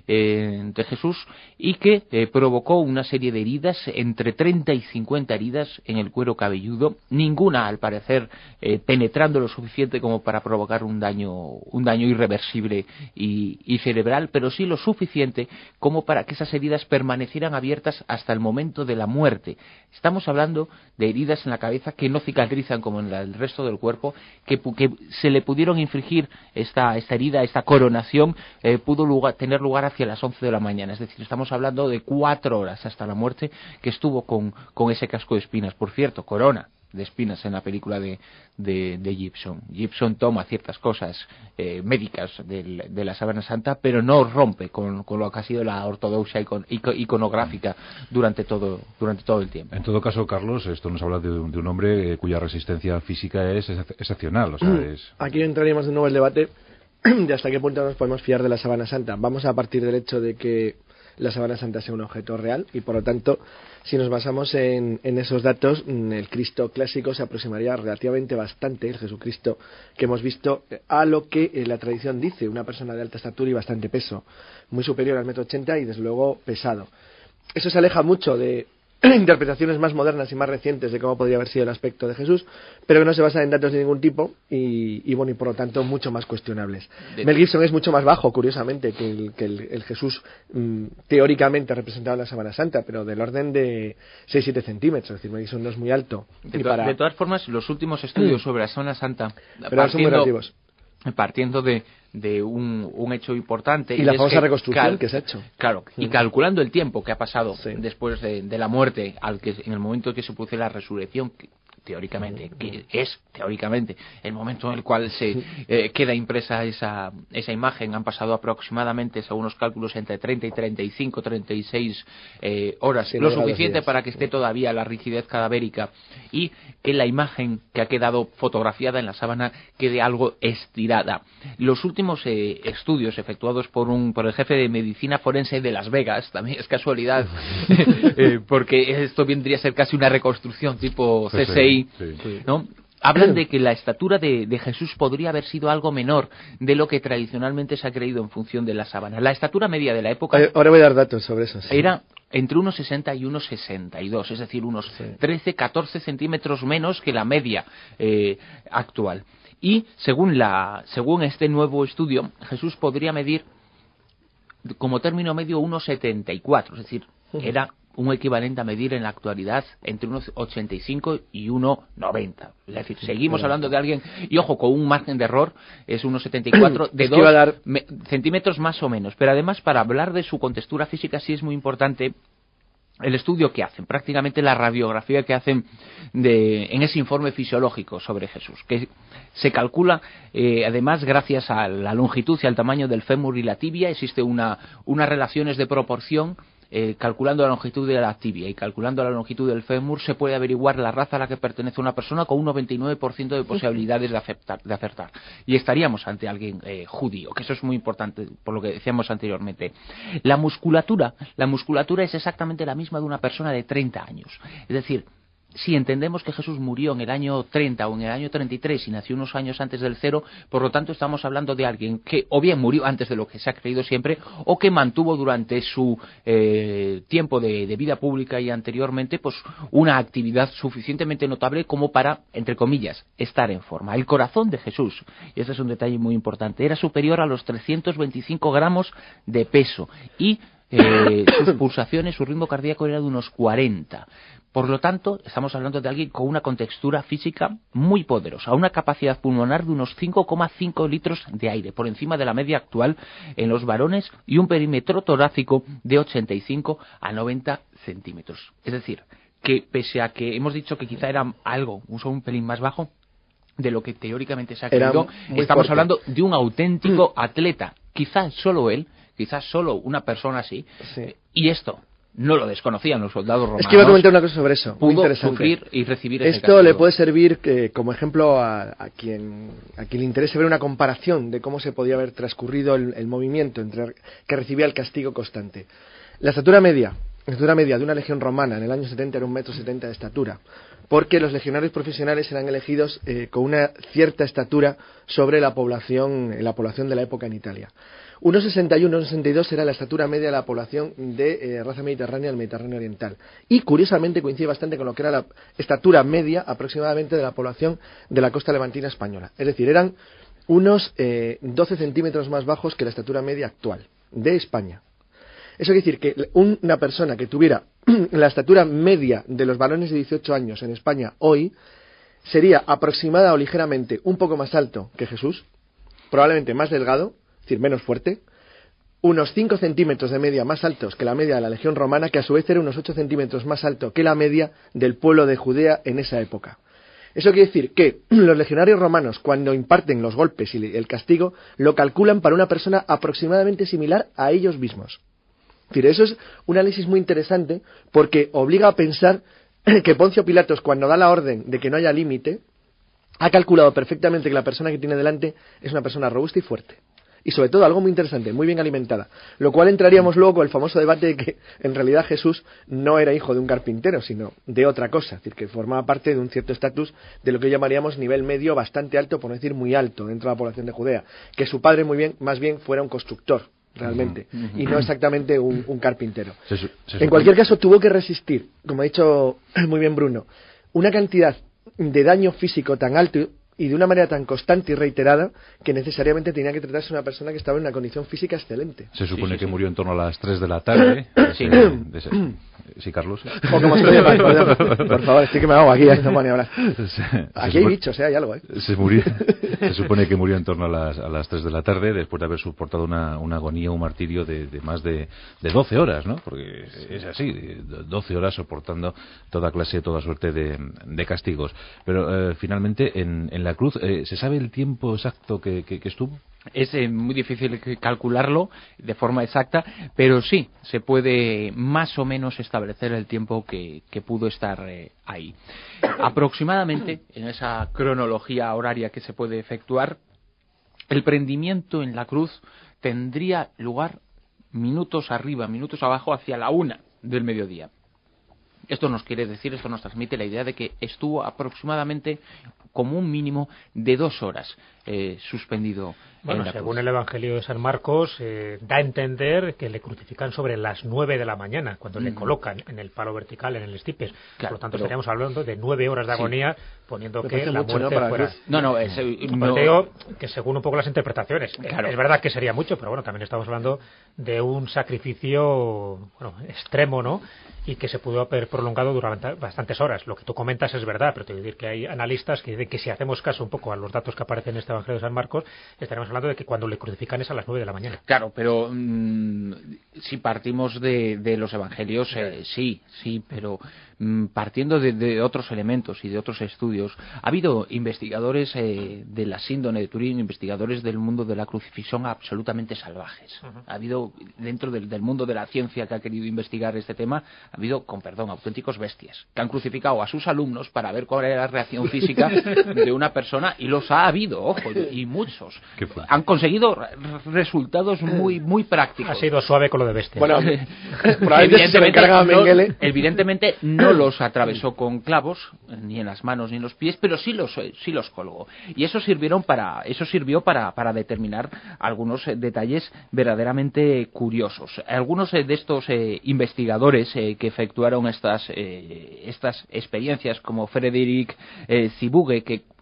eh, de Jesús y que eh, provocó una serie de heridas, entre treinta y cincuenta heridas en el cuero cabelludo, ninguna al parecer eh, penetrando lo suficiente como para provocar un daño, un daño irreversible y, y cerebral, pero sí lo suficiente como para que esas heridas permanecieran abiertas hasta el momento de la muerte. Estamos hablando de heridas en la cabeza que no cicatrizan como en el resto del cuerpo, que, que se le pudieron infligir Esta, esta herida, esta coronación, eh, pudo lugar, tener lugar hacia las once de la mañana. Es decir, estamos hablando de cuatro horas hasta la muerte que estuvo con, con ese casco de espinas. Por cierto, corona de espinas en la película de, de, de Gibson. Gibson toma ciertas cosas eh, médicas de, de la Sábana Santa, pero no rompe con, con lo que ha sido la ortodoxia icon, iconográfica durante todo, durante todo el tiempo. En todo caso, Carlos, esto nos habla de un, de un hombre cuya resistencia física es excepcional. O sea, es... Aquí entraríamos de nuevo el debate de hasta qué punto nos podemos fiar de la Sábana Santa. Vamos a partir del hecho de que la Sábana Santa sea un objeto real y, por lo tanto, si nos basamos en, en esos datos, el Cristo clásico se aproximaría relativamente bastante, el Jesucristo que hemos visto, a lo que eh, la tradición dice, una persona de alta estatura y bastante peso, muy superior al metro ochenta y, desde luego, pesado. Eso se aleja mucho de interpretaciones más modernas y más recientes de cómo podría haber sido el aspecto de Jesús, pero que no se basan en datos de ningún tipo y, y bueno, y por lo tanto mucho más cuestionables. De... Mel Gibson es mucho más bajo, curiosamente, que el, que el, el Jesús mmm, teóricamente representado en la Sábana Santa, pero del orden de seis a siete centímetros, es decir, Mel Gibson no es muy alto. De, to para... de todas formas, los últimos estudios mm. sobre la Sábana Santa, pero son muy relativos, partiendo de, de un, un hecho importante. Y, y la famosa reconstrucción cal, que se ha hecho. Claro, y calculando el tiempo que ha pasado sí. después de, de la muerte, al que en el momento en que se produce la resurrección, que, teóricamente, que es teóricamente el momento en el cual se eh, queda impresa esa, esa imagen, han pasado aproximadamente, según los cálculos, entre treinta y treinta y cinco, treinta y seis eh, horas, sí, lo suficiente para que esté todavía la rigidez cadavérica y que la imagen que ha quedado fotografiada en la sábana quede algo estirada. Los últimos eh, estudios efectuados por un por el jefe de medicina forense de Las Vegas, también es casualidad, eh, porque esto vendría a ser casi una reconstrucción tipo C S I, sí, sí. ¿no? Hablan de que la estatura de, de Jesús podría haber sido algo menor de lo que tradicionalmente se ha creído en función de la sábana. La estatura media de la época... Ahora voy a dar datos sobre eso. Sí. Era entre unos sesenta y unos sesenta y dos, es decir, unos sí. trece, catorce centímetros menos que la media eh, actual. Y según, la, según este nuevo estudio, Jesús podría medir como término medio unos setenta y cuatro, es decir, era un equivalente a medir en la actualidad entre unos ochenta y cinco y uno noventa. Es decir, seguimos hablando de alguien, y ojo, con un margen de error, es unos setenta y cuatro, de dos dar... centímetros más o menos. Pero además, para hablar de su contextura física, sí es muy importante el estudio que hacen, prácticamente la radiografía que hacen de, en ese informe fisiológico sobre Jesús, que se calcula, eh, además, gracias a la longitud y al tamaño del fémur y la tibia, existe una, unas relaciones de proporción. Eh, calculando la longitud de la tibia y calculando la longitud del fémur se puede averiguar la raza a la que pertenece una persona con un noventa y nueve por ciento de posibilidades de acertar, de acertar. Y estaríamos ante alguien eh, judío, que eso es muy importante por lo que decíamos anteriormente. La musculatura, la musculatura es exactamente la misma de una persona de treinta años. Es decir, si entendemos que Jesús murió en el año treinta o en el año treinta y tres y nació unos años antes del cero, por lo tanto estamos hablando de alguien que o bien murió antes de lo que se ha creído siempre, o que mantuvo durante su eh, tiempo de, de vida pública y anteriormente pues una actividad suficientemente notable como para, entre comillas, estar en forma. El corazón de Jesús, y este es un detalle muy importante, era superior a los trescientos veinticinco gramos de peso y eh, sus pulsaciones, su ritmo cardíaco era de unos cuarenta. Por lo tanto, estamos hablando de alguien con una contextura física muy poderosa, una capacidad pulmonar de unos cinco coma cinco litros de aire, por encima de la media actual en los varones, y un perímetro torácico de ochenta y cinco a noventa centímetros. Es decir, que pese a que hemos dicho que quizá era algo, un, un pelín más bajo de lo que teóricamente se ha creído, estamos fuerte. Hablando de un auténtico atleta, quizás solo él, quizás solo una persona así, sí. Y esto no lo desconocían los soldados romanos. Es que iba a comentar una cosa sobre eso. Pudo sufrir y recibir ese Esto castigo. Le puede servir eh, como ejemplo a, a quien a quien le interese ver una comparación de cómo se podía haber transcurrido el, el movimiento entre que recibía el castigo constante. La estatura media, la estatura media de una legión romana en el año setenta era un metro setenta de estatura, porque los legionarios profesionales eran elegidos eh, con una cierta estatura sobre la población, la población de la época en Italia. uno sesenta y uno, uno sesenta y dos era la estatura media de la población de eh, raza mediterránea del Mediterráneo Oriental. Y curiosamente coincide bastante con lo que era la estatura media aproximadamente de la población de la costa levantina española. Es decir, eran unos eh, doce centímetros más bajos que la estatura media actual de España. Eso quiere decir que una persona que tuviera la estatura media de los varones de dieciocho años en España hoy sería aproximada o ligeramente un poco más alto que Jesús, probablemente más delgado, es decir, menos fuerte, unos cinco centímetros de media más altos que la media de la legión romana, que a su vez era unos ocho centímetros más alto que la media del pueblo de Judea en esa época. Eso quiere decir que los legionarios romanos, cuando imparten los golpes y el castigo, lo calculan para una persona aproximadamente similar a ellos mismos. Es decir, eso es un análisis muy interesante porque obliga a pensar que Poncio Pilatos, cuando da la orden de que no haya límite, ha calculado perfectamente que la persona que tiene delante es una persona robusta y fuerte. Y sobre todo algo muy interesante, muy bien alimentada. Lo cual entraríamos luego con el famoso debate de que en realidad Jesús no era hijo de un carpintero, sino de otra cosa. Es decir, que formaba parte de un cierto estatus de lo que llamaríamos nivel medio bastante alto, por no decir muy alto, dentro de la población de Judea. Que su padre muy bien, más bien fuera un constructor, realmente, uh-huh, uh-huh. y no exactamente un, un carpintero. Se, se en cualquier caso, tuvo que resistir, como ha dicho muy bien Bruno, una cantidad de daño físico tan alto y de una manera tan constante y reiterada que necesariamente tenía que tratarse de una persona que estaba en una condición física excelente. Se supone sí, sí, que sí. murió en torno a las tres de la tarde. Sí, de, de ese, sí, Carlos. Poco más por, por favor, estoy que me hago aquí, ya no hablar. Se, aquí hay bichos, ¿eh? Hay algo, ¿eh? Se, murió, se supone que murió en torno a las, a las tres de la tarde, después de haber soportado una, una agonía, un martirio de, de más de, de doce horas, ¿no? Porque es así, doce horas soportando toda clase, toda suerte de, de castigos. Pero eh, finalmente, en, en la cruz, eh, ¿se sabe el tiempo exacto que, que, que estuvo? Es eh, muy difícil calcularlo de forma exacta, pero sí, se puede más o menos establecer el tiempo que, que pudo estar eh, ahí. Aproximadamente, en esa cronología horaria que se puede efectuar, el prendimiento en la cruz tendría lugar minutos arriba, minutos abajo, hacia la una del mediodía. Esto nos quiere decir, esto nos transmite la idea de que estuvo aproximadamente como un mínimo de dos horas eh, suspendido. Bueno, en la según cruz. el Evangelio de San Marcos, eh, da a entender que le crucifican sobre las nueve de la mañana, cuando mm. le colocan en el palo vertical, en el estipes. Claro, Por lo tanto, pero... estaríamos hablando de nueve horas de agonía, sí. poniendo Me que la muerte, muerte ¿no? fuera... No, no, es, no... Te digo que según un poco las interpretaciones. Claro. Es verdad que sería mucho, pero bueno, también estamos hablando de un sacrificio bueno, extremo, ¿no? Y que se pudo haber prolongado durante bastantes horas. Lo que tú comentas es verdad, pero te voy a decir que hay analistas que dicen que si hacemos caso un poco a los datos que aparecen en este Evangelio de San Marcos, estaremos hablando de que cuando le crucifican es a las nueve de la mañana. Claro, pero mmm, si partimos de, de los Evangelios, eh, sí, sí, pero mmm, partiendo de, de otros elementos y de otros estudios, ha habido investigadores eh, de la síndrome de Turín, investigadores del mundo de la crucifixión absolutamente salvajes. Uh-huh. Ha habido, dentro del, del mundo de la ciencia que ha querido investigar este tema, ha habido, con perdón, auténticos bestias que han crucificado a sus alumnos para ver cuál era la reacción física de una persona, y los ha habido, ojo, y muchos han conseguido resultados muy muy prácticos. Ha sido suave con lo de bestias. Bueno, evidentemente, no, evidentemente no los atravesó con clavos ni en las manos ni en los pies, pero sí los sí los colgó, y eso sirvieron para eso sirvió para para determinar algunos detalles verdaderamente curiosos. Algunos de estos eh, investigadores eh, que efectuaron estas eh, estas experiencias, como Frederick eh, Ziebuge, que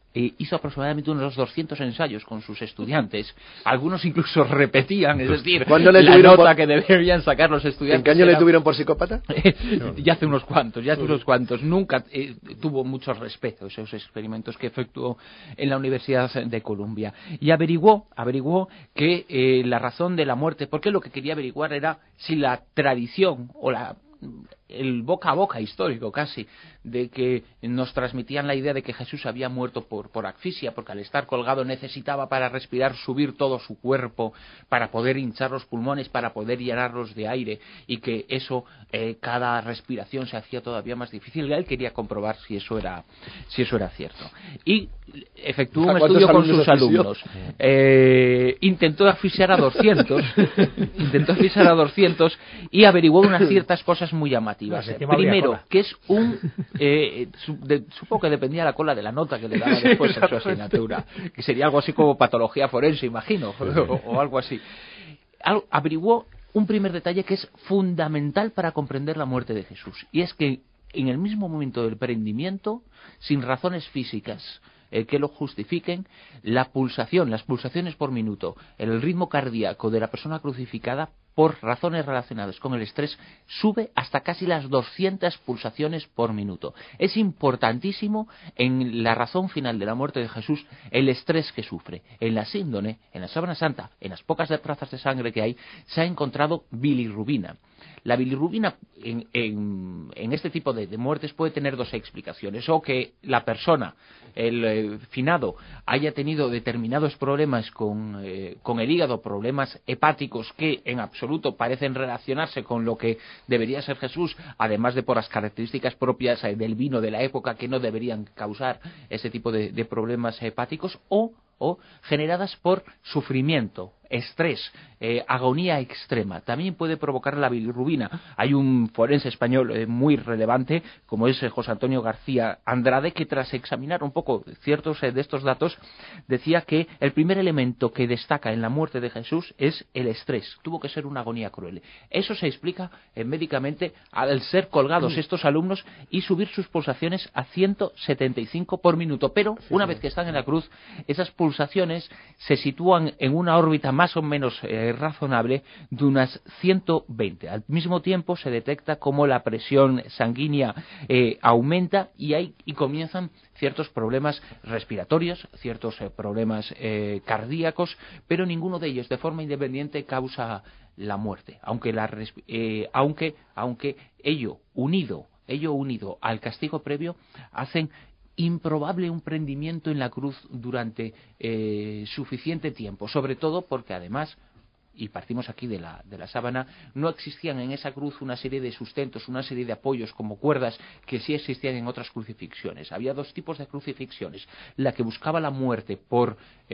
eh, hizo aproximadamente unos doscientos ensayos con sus estudiantes. Algunos incluso repetían, es decir, ¿Cuándo le la tuvieron nota por... que deberían sacar los estudiantes. ¿En qué año era... le tuvieron por psicópata? ya hace unos cuantos, ya hace unos cuantos. Nunca eh, tuvo mucho respeto esos experimentos que efectuó en la Universidad de Columbia. Y averiguó, averiguó que eh, la razón de la muerte, porque lo que quería averiguar era si la tradición o la el boca a boca histórico casi de que nos transmitían la idea de que Jesús había muerto por, por asfixia, porque al estar colgado necesitaba para respirar subir todo su cuerpo para poder hinchar los pulmones, para poder llenarlos de aire, y que eso eh, cada respiración se hacía todavía más difícil. Él quería comprobar si eso era si eso era cierto y efectuó un estudio con sus alumnos. Eh, intentó asfixiar a doscientos intentó asfixiar a doscientos y averiguó unas ciertas cosas muy llamativas. Primero, que es un eh, su, de, supongo que dependía la cola de la nota que le daba después en su asignatura, que sería algo así como patología forense, imagino, o, o algo así. Al, averiguó un primer detalle que es fundamental para comprender la muerte de Jesús, y es que en el mismo momento del prendimiento, sin razones físicas eh, que lo justifiquen, la pulsación, las pulsaciones por minuto, el ritmo cardíaco de la persona crucificada, por razones relacionadas con el estrés, sube hasta casi las doscientas pulsaciones por minuto. Es importantísimo en la razón final de la muerte de Jesús el estrés que sufre. En la síndone, en la sábana santa, en las pocas trazas de sangre que hay, se ha encontrado bilirrubina. La bilirrubina en, en, en este tipo de, de muertes puede tener dos explicaciones: o que la persona, el eh, finado, haya tenido determinados problemas con, eh, con el hígado, problemas hepáticos que en absoluto parecen relacionarse con lo que debería ser Jesús, además de por las características propias eh, del vino de la época que no deberían causar ese tipo de, de problemas hepáticos, o o generadas por sufrimiento, estrés, eh, agonía extrema. También puede provocar la bilirrubina. Hay un forense español eh, muy relevante, como es eh, José Antonio García Andrade, que tras examinar un poco ciertos eh, de estos datos, decía que el primer elemento que destaca en la muerte de Jesús es el estrés. Tuvo que ser una agonía cruel. Eso se explica eh, médicamente al ser colgados estos alumnos y subir sus pulsaciones a ciento setenta y cinco por minuto. Pero una vez que están en la cruz, esas pulsaciones pulsaciones se sitúan en una órbita más o menos eh, razonable de unas ciento veinte. Al mismo tiempo se detecta como la presión sanguínea eh, aumenta y, hay, y comienzan ciertos problemas respiratorios, ciertos eh, problemas eh, cardíacos, pero ninguno de ellos de forma independiente causa la muerte, aunque, la, eh, aunque, aunque ello unido, ello unido al castigo previo hacen improbable un prendimiento en la cruz durante eh, suficiente tiempo, sobre todo porque además, y partimos aquí de la, de la sábana, no existían en esa cruz una serie de sustentos, una serie de apoyos como cuerdas que sí existían en otras crucifixiones. Había dos tipos de crucifixiones: la que buscaba la muerte por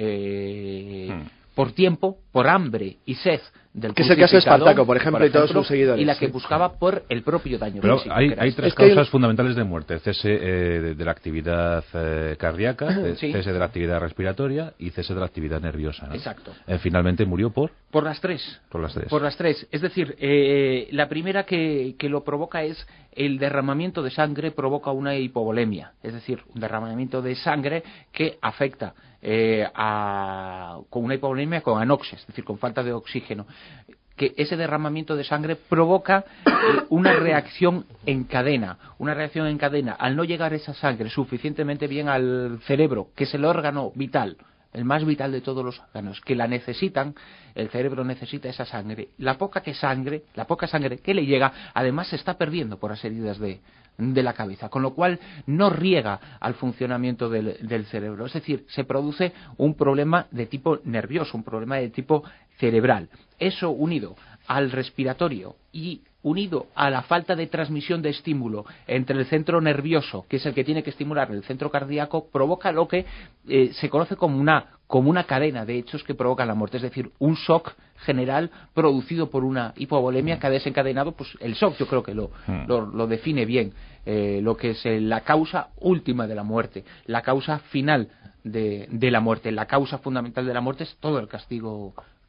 eh, hmm. por tiempo, por hambre y sed del que es el caso de Espartaco, por ejemplo, por ejemplo, y todos sus seguidores, y la que buscaba por el propio daño Pero físico. hay, hay tres es que causas hay... fundamentales de muerte: cese eh, de, de la actividad eh, cardíaca, sí. cese de la actividad respiratoria y cese de la actividad nerviosa, ¿no? Exacto. Eh, finalmente murió por por las tres. Por las tres. Por las tres. Es decir, eh, la primera que, que lo provoca es el derramamiento de sangre, provoca una hipovolemia, es decir, un derramamiento de sangre que afecta eh, a, con una hipovolemia con anoxia, es decir, con falta de oxígeno. Que ese derramamiento de sangre provoca eh, una reacción en cadena, una reacción en cadena. Al no llegar esa sangre suficientemente bien al cerebro, que es el órgano vital, el más vital de todos los órganos, que la necesitan, el cerebro necesita esa sangre. La poca que sangre, la poca sangre que le llega, además se está perdiendo por las heridas de, de la cabeza, con lo cual no riega al funcionamiento del, del cerebro. Es decir, se produce un problema de tipo nervioso, un problema de tipo cerebral. Eso unido al respiratorio y unido a la falta de transmisión de estímulo entre el centro nervioso, que es el que tiene que estimular el centro cardíaco, provoca lo que eh, se conoce como una, como una cadena de hechos que provocan la muerte, es decir, un shock general producido por una hipovolemia que ha desencadenado, pues el shock yo creo que lo, lo, lo define bien, eh, lo que es eh, la causa última de la muerte, la causa final de, de la muerte. La causa fundamental de la muerte es todo el castigo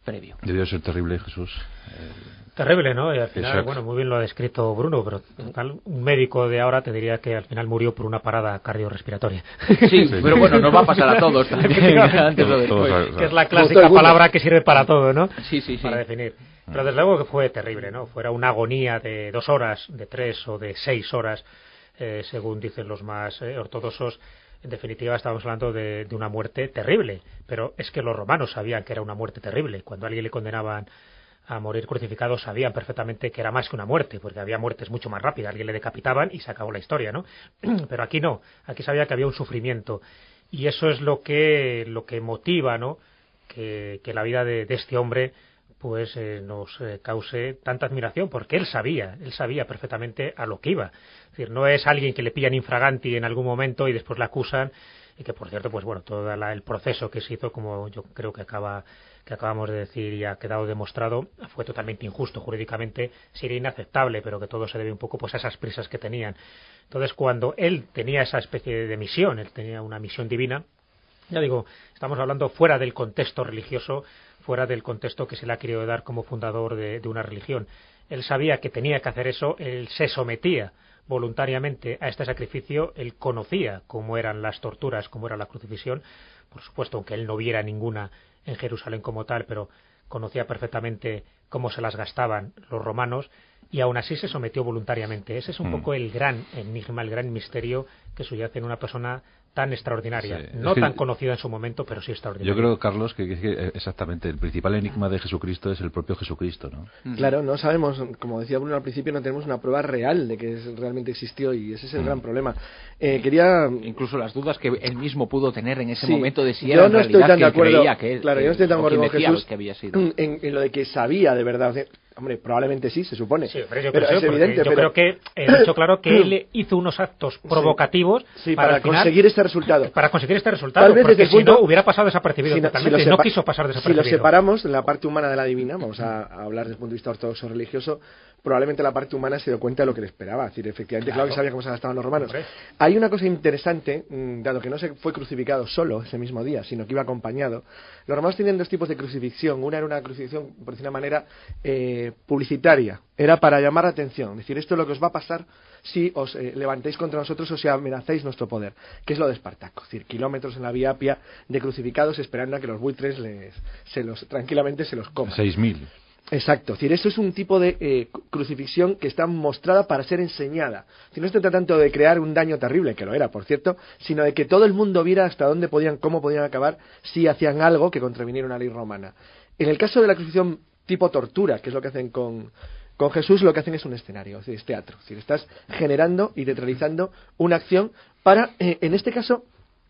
previo. Debió ser terrible, Jesús. Eh... Terrible, ¿no? Y al final, Exacto. bueno, muy bien lo ha descrito Bruno, pero tal, un médico de ahora te diría que al final murió por una parada cardiorrespiratoria. Sí, sí, pero bueno, nos va a pasar a todos también, antes o después. Que es la clásica palabra que sirve para todo, ¿no? Sí, sí, sí. Para definir. Pero desde luego que fue terrible, ¿no? Fuera una agonía de dos horas, de tres o de seis horas, eh, según dicen los más eh, ortodoxos. En definitiva, estábamos hablando de, de una muerte terrible. Pero es que los romanos sabían que era una muerte terrible. Cuando a alguien le condenaban a morir crucificado, sabían perfectamente que era más que una muerte, porque había muertes mucho más rápidas. Alguien le decapitaban y se acabó la historia, ¿no? Pero aquí no. Aquí sabía que había un sufrimiento. Y eso es lo que, lo que motiva, ¿no? Que, que la vida de, de este hombre pues eh, nos eh, cause tanta admiración, porque él sabía, él sabía perfectamente a lo que iba. Es decir, no es alguien que le pillan infraganti en algún momento y después le acusan, y que por cierto, pues bueno, todo la, el proceso que se hizo, como yo creo que acaba que acabamos de decir y ha quedado demostrado, fue totalmente injusto jurídicamente, sería inaceptable, pero que todo se debe un poco pues a esas prisas que tenían. Entonces, cuando él tenía esa especie de misión, él tenía una misión divina, ya digo, estamos hablando fuera del contexto religioso, fuera del contexto que se le ha querido dar como fundador de, de una religión. Él sabía que tenía que hacer eso, él se sometía voluntariamente a este sacrificio, él conocía cómo eran las torturas, cómo era la crucifixión, por supuesto, aunque él no viera ninguna en Jerusalén como tal, pero conocía perfectamente cómo se las gastaban los romanos, y aún así se sometió voluntariamente. Ese es un mm. poco el gran enigma, el gran misterio que subyace en una persona tan extraordinaria, sí, no es que, tan conocida en su momento, pero sí extraordinaria. Yo creo, Carlos, que, que exactamente el principal enigma de Jesucristo es el propio Jesucristo, ¿no? Claro, no sabemos, como decía Bruno al principio, no tenemos una prueba real de que realmente existió, y ese es el mm. gran problema. Eh, quería incluso las dudas que él mismo pudo tener en ese sí, momento de si yo era no en estoy tan de acuerdo, que, que él, claro, que, yo no estoy tan de acuerdo con Jesús que había sido. En, en lo de que sabía de verdad. O sea, hombre, probablemente sí, se supone. Sí, pero yo, pero creo, es evidente, yo pero... creo que he dicho claro que él hizo unos actos provocativos sí, sí, para, para final, conseguir este resultado. Para conseguir este resultado, porque si punto, no hubiera pasado desapercibido si no, totalmente. Si no quiso pasar desapercibido. Si lo separamos de la parte humana de la divina, vamos a, a hablar desde el punto de vista ortodoxo religioso, probablemente la parte humana se dio cuenta de lo que le esperaba. Es decir, efectivamente, claro, claro que sabía cómo se gastaban los romanos. Hombre. Hay una cosa interesante, dado que no se fue crucificado solo ese mismo día, sino que iba acompañado. Los romanos tenían dos tipos de crucifixión. Una era una crucifixión, por decir una manera, eh, publicitaria. Era para llamar la atención. Es decir, esto es lo que os va a pasar si os eh, levantéis contra nosotros o si amenazáis nuestro poder. Que es lo de Espartaco. Es decir, kilómetros en la Vía Apia de crucificados esperando a que los buitres les, se los, tranquilamente se los coman. Seis mil. Exacto, es decir, eso es un tipo de eh, crucifixión que está mostrada para ser enseñada. Si no se trata tanto de crear un daño terrible, que lo era, por cierto, sino de que todo el mundo viera hasta dónde podían, cómo podían acabar si hacían algo que contraviniera una ley romana. En el caso de la crucifixión tipo tortura, que es lo que hacen con, con Jesús, lo que hacen es un escenario, es decir, es teatro. Es decir, estás generando y teatralizando una acción para, eh, en este caso,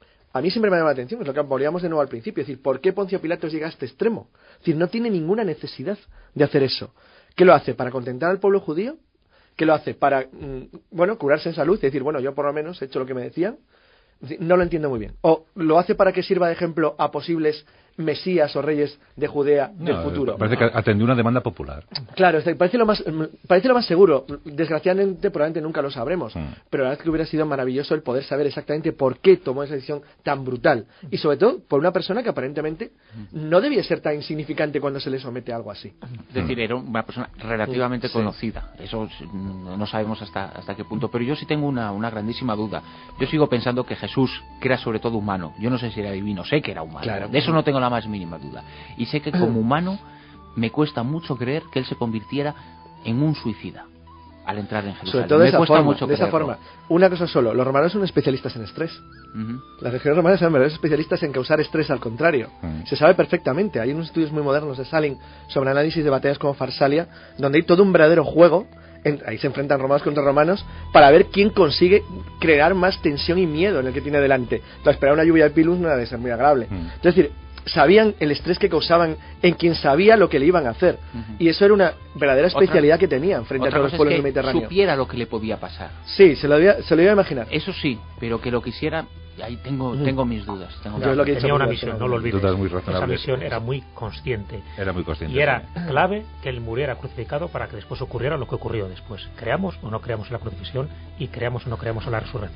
a mí siempre me llama la atención, es lo que volvíamos de nuevo al principio, es decir, ¿por qué Poncio Pilatos llega a este extremo? Es decir, no tiene ninguna necesidad de hacer eso. ¿Qué lo hace? ¿Para contentar al pueblo judío? ¿Qué lo hace? ¿Para, bueno, curarse en salud y decir, bueno, yo por lo menos he hecho lo que me decían? No lo entiendo muy bien. ¿O lo hace para que sirva de ejemplo a posibles mesías o reyes de Judea no, del futuro? Parece que atendió una demanda popular. Claro, parece lo más parece lo más seguro. Desgraciadamente, probablemente nunca lo sabremos. Mm. Pero la verdad es que hubiera sido maravilloso el poder saber exactamente por qué tomó esa decisión tan brutal. Y sobre todo, por una persona que aparentemente no debía ser tan insignificante cuando se le somete a algo así. Es decir, era una persona relativamente sí. conocida. Eso no sabemos hasta hasta qué punto. Pero yo sí tengo una, una grandísima duda. Yo sigo pensando que Jesús, que era sobre todo humano, yo no sé si era divino, sé que era humano. Claro. De eso no tengo la más mínima duda. Y sé que como humano me cuesta mucho creer que él se convirtiera en un suicida al entrar en Jerusalén. Sobre todo de me esa cuesta forma, mucho de esa forma. Una cosa solo, los romanos son especialistas en estrés. Uh-huh. Las religiones romanas son verdaderos especialistas en causar estrés al contrario. Uh-huh. Se sabe perfectamente. Hay unos estudios muy modernos de Salin sobre análisis de batallas como Farsalia, donde hay todo un verdadero juego. En, ahí se enfrentan romanos contra romanos para ver quién consigue crear más tensión y miedo en el que tiene delante. Entonces, esperar una lluvia de pilus no debe ser muy agradable. Uh-huh. Es decir, sabían el estrés que causaban en quien sabía lo que le iban a hacer. Uh-huh. Y eso era una verdadera especialidad otra, que tenían frente a todos los pueblos del Mediterráneo. Supiera lo que le podía pasar. Sí, se lo, había, se lo iba a imaginar. Eso sí, pero que lo quisiera, ahí tengo uh-huh. tengo mis dudas. Tengo Yo lo que tenía una misión, no lo olvides. Muy Esa misión era muy consciente. Era muy consciente. Y era clave que él muriera crucificado para que después ocurriera lo que ocurrió después. Creamos o no creamos en la crucifixión y creamos o no creamos en la resurrección.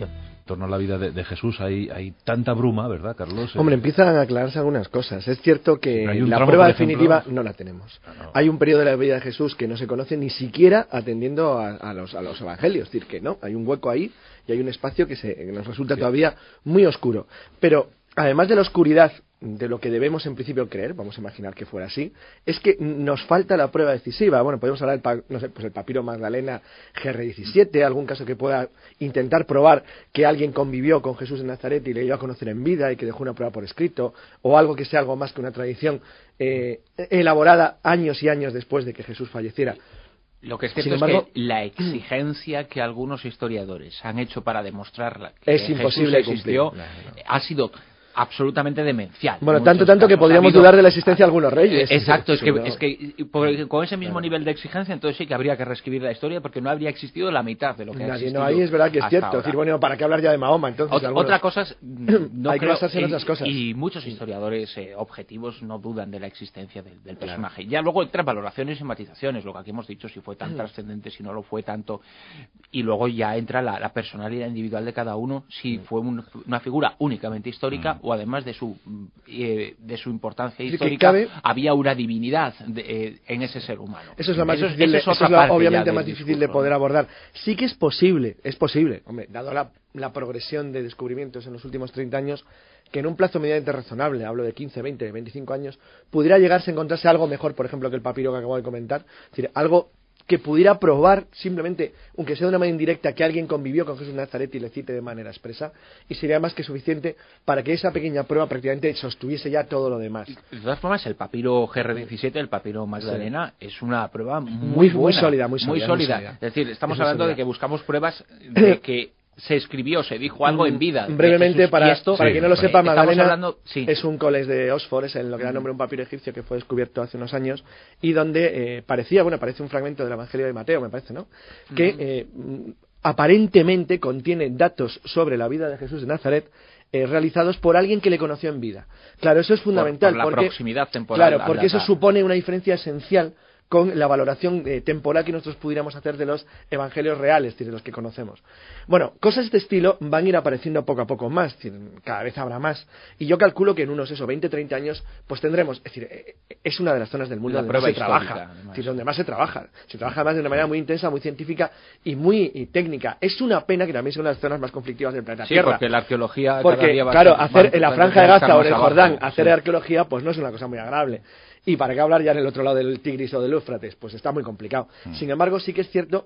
torno a la vida de, de Jesús hay, hay tanta bruma, ¿verdad, Carlos? Hombre, empiezan a aclararse algunas cosas. Es cierto que Hay un la tramo, prueba por ejemplo- definitiva no la tenemos. Ah, no. Hay un periodo de la vida de Jesús que no se conoce ni siquiera atendiendo a, a los, a los evangelios. Es decir, que no, hay un hueco ahí y hay un espacio que, se, que nos resulta Sí. todavía muy oscuro. Pero, además de la oscuridad de lo que debemos en principio creer, vamos a imaginar que fuera así, es que nos falta la prueba decisiva. Bueno, podemos hablar del pa- no sé, pues el papiro Magdalena G R diecisiete, algún caso que pueda intentar probar que alguien convivió con Jesús de Nazaret y le dio a conocer en vida y que dejó una prueba por escrito, o algo que sea algo más que una tradición eh, elaborada años y años después de que Jesús falleciera. Lo que es cierto Sin embargo, es que la exigencia que algunos historiadores han hecho para demostrar la- que Es Jesús imposible existió cumplir. ha sido absolutamente demencial. Bueno, En tanto muchos tanto que casos. podríamos Ha habido- dudar de la existencia de algunos reyes. Eh, Exacto, es que, Seguro. es que y por- con ese mismo nivel de exigencia, entonces sí que habría que reescribir la historia porque no habría existido la mitad de lo que ha Nadie, existido no, ahí es verdad que es hasta cierto. ahora. Es decir, bueno, ¿para qué hablar ya de Mahoma? Entonces, Ot- algunos- Otra cosa es, no Hay que creo- basarse en y, otras cosas. y muchos historiadores eh, objetivos no dudan de la existencia del, del personaje. Ya luego entran valoraciones y matizaciones, lo que aquí hemos dicho, si fue tan trascendente, si no lo fue tanto, y luego ya entra la, la personalidad individual de cada uno, si fue un- una figura únicamente histórica o además de su eh, de su importancia que histórica cabe- había una divinidad de- eh, en ese ser humano. Eso es lo más Eso difícil, de- eso es eso otra es lo parte obviamente ya más del difícil de discurso, poder ¿no? abordar. Sí que es posible, es posible, hombre, dado la, la progresión de descubrimientos en los últimos treinta años, que en un plazo medianamente razonable, hablo de quince, veinte, veinticinco años, pudiera llegarse a encontrarse algo mejor, por ejemplo, que el papiro que acabo de comentar, es decir, algo que pudiera probar simplemente, aunque sea de una manera indirecta, que alguien convivió con Jesús de Nazaret y le cite de manera expresa, y sería más que suficiente para que esa pequeña prueba prácticamente sostuviese ya todo lo demás. De todas formas, el papiro G R diecisiete, el papiro Magdalena, es una prueba muy, Muy- muy buena, sólida, muy sólida, muy sólida. Es decir, estamos Es muy hablando sólida. de que buscamos pruebas de que se escribió, se dijo algo en vida. de Brevemente, Jesús, para, y esto, para Sí, quien no lo bueno. sepa, Estamos Magdalena hablando- sí. es un college de Oxford, es en lo que da nombre a un papiro egipcio que fue descubierto hace unos años, y donde eh, parecía, bueno, parece un fragmento del Evangelio de Mateo, me parece, ¿no? Que eh, mm, aparentemente contiene datos sobre la vida de Jesús de Nazaret, eh, realizados por alguien que le conoció en vida. Claro, eso es fundamental. por la porque, proximidad temporal Claro, a porque la- eso supone una diferencia esencial con la valoración eh, temporal que nosotros pudiéramos hacer de los evangelios reales, es decir, de los que conocemos. Bueno, cosas de este estilo van a ir apareciendo poco a poco más, es decir, cada vez habrá más. Y yo calculo que en unos eso, veinte, treinta años, pues tendremos, es decir, eh, es una de las zonas del mundo La donde más prueba se trabaja, histórica, es además. decir, donde más se trabaja. Se trabaja más de una manera muy intensa, muy científica y muy y técnica. Es una pena que también son las zonas más conflictivas del planeta Sí, Tierra. porque la arqueología cada Porque, día va claro, va hacer en la va- franja de va- Gaza o en el más abajo, Jordán, hacer sí. arqueología, pues no es una cosa muy agradable. Y para qué hablar ya en el otro lado del Tigris o del Éufrates, pues está muy complicado. Sin embargo, sí que es cierto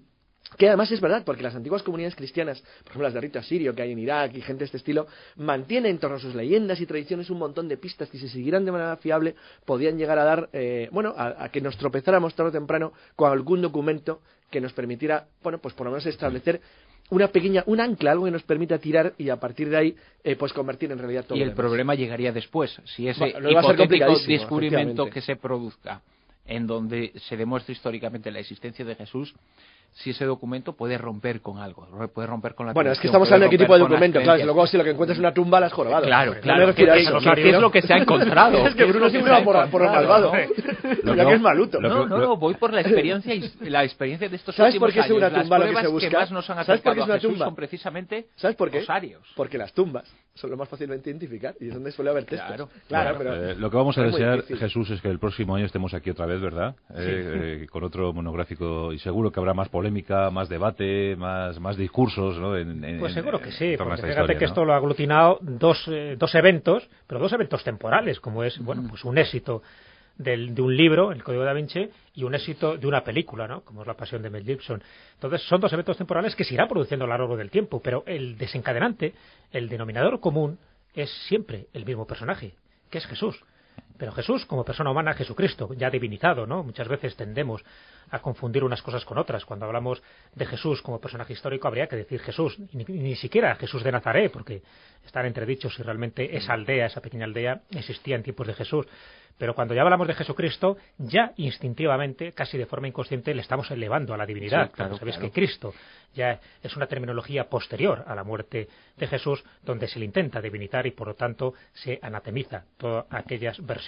que además es verdad, porque las antiguas comunidades cristianas, por ejemplo las de rito asirio que hay en Irak y gente de este estilo, mantienen en torno a sus leyendas y tradiciones un montón de pistas que si siguieran de manera fiable podían llegar a dar, eh, bueno, a, a que nos tropezáramos tarde o temprano con algún documento que nos permitiera, bueno, pues por lo menos establecer una pequeña, un ancla, algo que nos permita tirar y a partir de ahí, eh, pues convertir en realidad todo Y lo el demás. problema llegaría después. Si ese Bueno, luego va a ser hipotético complicadísimo, descubrimiento efectivamente. que se produzca en donde se demuestre históricamente la existencia de Jesús, si ese documento puede romper con algo, puede romper con la Bueno, es que tradición, estamos puede hablando de qué romper tipo de con las documento. Claro, creencias. luego si lo que encuentras es una tumba, la has jorobado. Claro, No claro. me refiero a ¿Qué- eso. qué- me qué refiero- es lo que se ha encontrado? Es que ¿Qué es Bruno lo que siempre se ha va por, por lo encontrado? malvado. Lo Ya que- que es maluto. lo No, que- no, no, voy por la experiencia y la experiencia de estos ¿Sabes últimos por qué es años. una Las tumba lo que pruebas se busca? más nos han ¿Sabes por acercado qué es a una Jesús tumba? son precisamente ¿Sabes por qué? osarios. Porque las tumbas son lo más fácilmente identificar y es donde suele haber textos. Claro. claro, Bueno, pero eh, lo que vamos a es muy desear, difícil. Jesús, es que el próximo año estemos aquí otra vez, ¿verdad? Eh, eh, con otro monográfico y seguro que habrá más polémica, más debate, más más discursos, ¿no? En, en- Pues seguro en- que sí, en torno a porque esta fíjate historia, que ¿no? esto lo ha aglutinado dos, eh, dos eventos, pero dos eventos temporales, como es, bueno, pues un éxito del, de un libro, El Código da Vinci, y un éxito de una película, ¿no? Como es La Pasión de Mel Gibson. Entonces, son dos eventos temporales que se irán produciendo a lo largo del tiempo, pero el desencadenante, el denominador común, es siempre el mismo personaje, que es Jesús. Pero Jesús, como persona humana, Jesucristo, ya divinizado, ¿no? Muchas veces tendemos a confundir unas cosas con otras. Cuando hablamos de Jesús como personaje histórico, habría que decir Jesús, ni, ni siquiera Jesús de Nazaret, porque están entredichos si realmente esa aldea, esa pequeña aldea, existía en tiempos de Jesús. Pero cuando ya hablamos de Jesucristo, ya instintivamente, casi de forma inconsciente, le estamos elevando a la divinidad. Sí, claro, Sabéis claro. que Cristo ya es una terminología posterior a la muerte de Jesús, donde se le intenta divinizar y por lo tanto se anatemiza todas aquellas versiones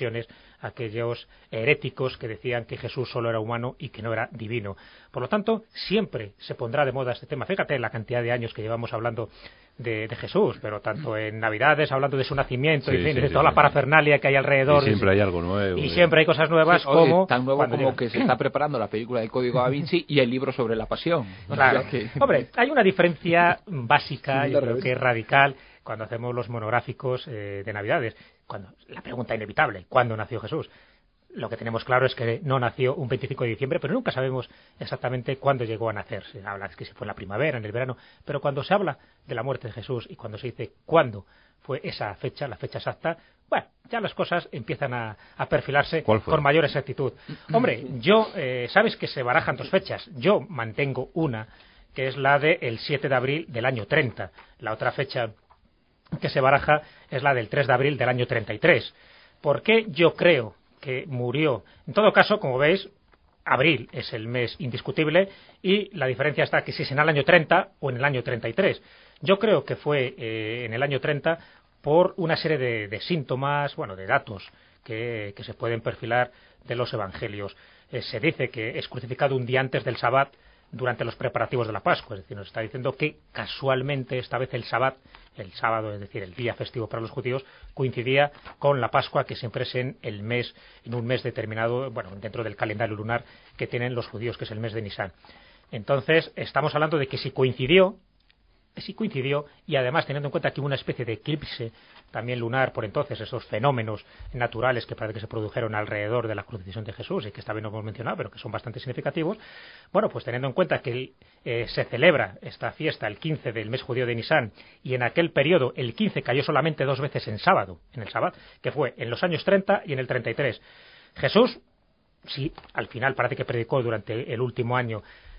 conversiones aquellos heréticos que decían que Jesús solo era humano y que no era divino. Por lo tanto, siempre se pondrá de moda este tema. Fíjate la cantidad de años que llevamos hablando de, de Jesús, pero tanto en Navidades, hablando de su nacimiento, sí, y fin, sí, de sí, toda sí. la parafernalia que hay alrededor. Y siempre hay algo nuevo. Y siempre hay cosas nuevas Sí, oye, como... tan nuevo cuando como llega. que se está preparando la película del Código Da Vinci y el libro sobre la Pasión. O Claro. sea que- Hombre, hay una diferencia básica, Sí, yo al creo revés. que es radical, cuando hacemos los monográficos eh, de Navidades. Cuando la pregunta inevitable, ¿cuándo nació Jesús? Lo que tenemos claro es que no nació un veinticinco de diciembre, pero nunca sabemos exactamente cuándo llegó a nacer. Se habla de que si fue en la primavera, en el verano, pero cuando se habla de la muerte de Jesús y cuando se dice cuándo fue esa fecha, la fecha exacta, bueno, ya las cosas empiezan a, a perfilarse ¿Cuál fue? con mayor exactitud. Hombre, yo, eh, sabes que se barajan dos fechas. Yo mantengo una, que es la del siete de abril del año treinta. La otra fecha que se baraja es la del tres de abril del año treinta y tres. ¿Por qué yo creo que murió? En todo caso, como veis, abril es el mes indiscutible y la diferencia está que si es en el año treinta o en el año treinta y tres. Yo creo que fue eh, en el año treinta por una serie de, de síntomas, bueno, de datos que, que se pueden perfilar de los evangelios. Eh, se dice que es crucificado un día antes del Sabbat durante los preparativos de la Pascua, es decir, nos está diciendo que casualmente esta vez el Sabbat, el sábado, es decir, el día festivo para los judíos, coincidía con la Pascua, que siempre es en el mes, en un mes determinado, bueno, dentro del calendario lunar que tienen los judíos, que es el mes de Nisan. Entonces, estamos hablando de que si coincidió, sí coincidió, y además teniendo en cuenta que hubo una especie de eclipse también lunar por entonces, esos fenómenos naturales que parece que se produjeron alrededor de la crucifixión de Jesús y que esta vez no hemos mencionado, pero que son bastante significativos. Bueno, pues teniendo en cuenta que eh, se celebra esta fiesta el quince del mes judío de Nisan y en aquel periodo el quince cayó solamente dos veces en sábado, en el sábado, que fue en los años treinta y en el treinta y tres. Jesús, sí, al final parece que predicó durante el último año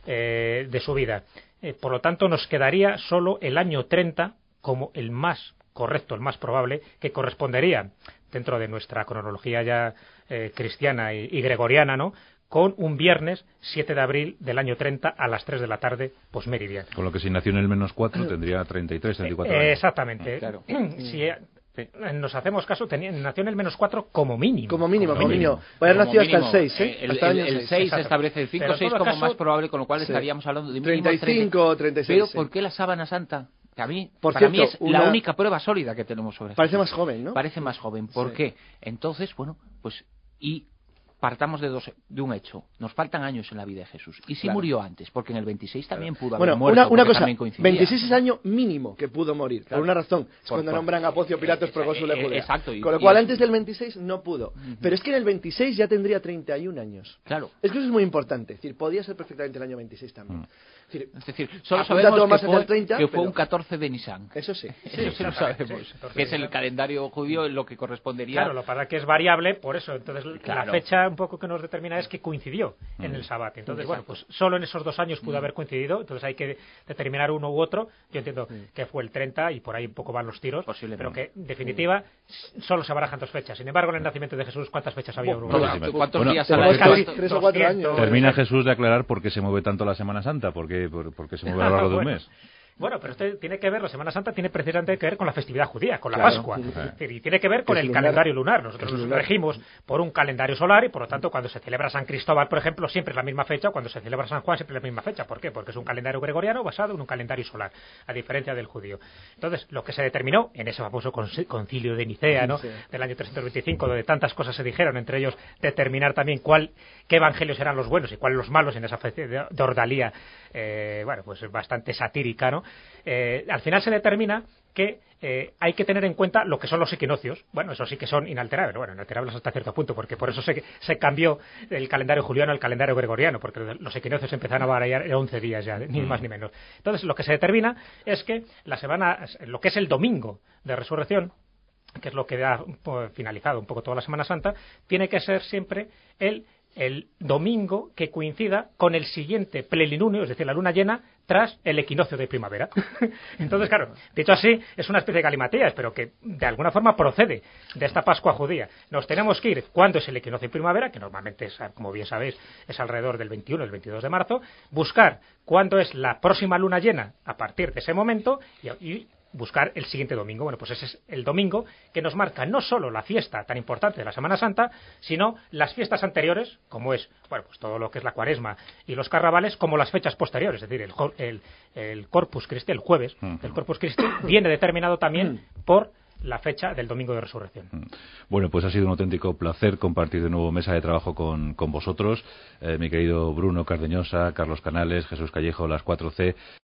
eh, de su vida. Eh, por lo tanto, nos quedaría solo el año treinta como el más correcto, el más probable, que correspondería, dentro de nuestra cronología ya eh, cristiana y, y gregoriana, ¿no?, con un viernes siete de abril del año treinta a las tres de la tarde, posmeridiana. Con lo que si nació en el menos cuatro tendría treinta y tres, treinta y cuatro Eh, años. exactamente. Claro. Si eh, nos hacemos caso, tenía, nació en el menos cuatro como mínimo. Como mínimo, como mínimo. mínimo. Puede haber Como nacido hasta el mínimo, seis, ¿eh? El, Hasta el, el año el seis. seis Exacto. establece el cinco Pero en seis todo como caso- más probable, con lo cual Sí. estaríamos hablando de mínimo treinta y cinco o treinta y seis. Pero sí. ¿por qué la sábana santa? Que a mí, Por para cierto, mí es una- la única prueba sólida que tenemos sobre Parece Jesús. más joven, ¿no? Parece más joven. ¿Por Sí. qué? Entonces, bueno, pues y partamos de dos de un hecho. Nos faltan años en la vida de Jesús. ¿Y si Claro. murió antes? Porque en el veintiséis también pudo haber Bueno, muerto. una, una porque cosa, también coincidía. veintiséis es el año mínimo que pudo morir, Claro. por una razón, es Por- cuando por- nombran a Poncio Pilatos eh, procónsul de eh, Judea. exacto, y- Con lo y cual es- antes del veintiséis no pudo, pero es que en el veintiséis ya tendría treinta y un años. Claro. Es que eso es muy importante, es decir, podía ser perfectamente el año veintiséis también. Mm. Es decir, Es decir, solo apunta todo sabemos más que hacia fue, el treinta, que fue pero- un catorce de Nisan. eso sí. Eso sí lo sabemos. sí, catorce que es de el Nisan. calendario judío en lo que correspondería. Claro, lo que pasa es que es variable, por eso. Entonces, Claro. la fecha un poco que nos determina es que coincidió en Mm. el Sabbat. Entonces, Exacto. bueno, pues solo en esos dos años pudo haber coincidido. Entonces hay que determinar uno u otro. Yo entiendo que fue el treinta y por ahí un poco van los tiros. Posiblemente. Pero que, en definitiva, s- solo se barajan dos fechas. Sin embargo, en el nacimiento de Jesús, ¿cuántas fechas había? Bueno, Uruguay? Todas. ¿Cuántos Bueno, días tenemos a la casi vez? tres o cuatro doscientos. años. Termina Jesús de aclarar por qué se mueve tanto la Semana Santa, porque porque se mueve a lo largo de un Bueno. mes. Bueno, pero esto tiene que ver, la Semana Santa tiene precisamente que ver con la festividad judía, con la Claro. Pascua. Sí. Es decir, y tiene que ver con Que es el lunar. calendario lunar. Nosotros Que es nos lunar. regimos por un calendario solar y, por lo tanto, cuando se celebra San Cristóbal, por ejemplo, siempre es la misma fecha. Cuando se celebra San Juan, siempre es la misma fecha. ¿Por qué? Porque es un calendario gregoriano basado en un calendario solar, a diferencia del judío. Entonces, lo que se determinó en ese famoso conci- concilio de Nicea, ¿no?, Sí. del año trescientos veinticinco, donde tantas cosas se dijeron, entre ellos determinar también cuál, qué evangelios eran los buenos y cuáles los malos en esa especie de, de ordalía, eh, bueno, pues bastante satírica, ¿no? Eh, al final se determina que eh, hay que tener en cuenta lo que son los equinoccios. Bueno, eso sí que son inalterables, bueno, inalterables hasta cierto punto, porque por eso se, se cambió el calendario juliano al calendario gregoriano, porque los equinoccios empezaron a variar en once días ya, ni más ni menos. Entonces, lo que se determina es que la semana, lo que es el domingo de resurrección, que es lo que ha pues, finalizado un poco toda la Semana Santa, tiene que ser siempre el el domingo que coincida con el siguiente plenilunio, es decir, la luna llena, tras el equinoccio de primavera. Entonces, claro, dicho así, es una especie de galimatías, pero que de alguna forma procede de esta Pascua judía. Nos tenemos que ir cuando es el equinoccio de primavera, que normalmente, es, como bien sabéis, es alrededor del veintiuno, el veintidós de marzo, buscar cuándo es la próxima luna llena a partir de ese momento y, y buscar el siguiente domingo. Bueno, pues ese es el domingo que nos marca no solo la fiesta tan importante de la Semana Santa, sino las fiestas anteriores, como es, bueno, pues todo lo que es la Cuaresma y los carnavales, como las fechas posteriores, es decir, el, el, el Corpus Christi, el jueves, uh-huh. el Corpus Christi viene determinado también por la fecha del Domingo de Resurrección. Bueno, pues ha sido un auténtico placer compartir de nuevo mesa de trabajo con, con vosotros, eh, mi querido Bruno Cardeñosa, Carlos Canales, Jesús Callejo, las cuatro ce.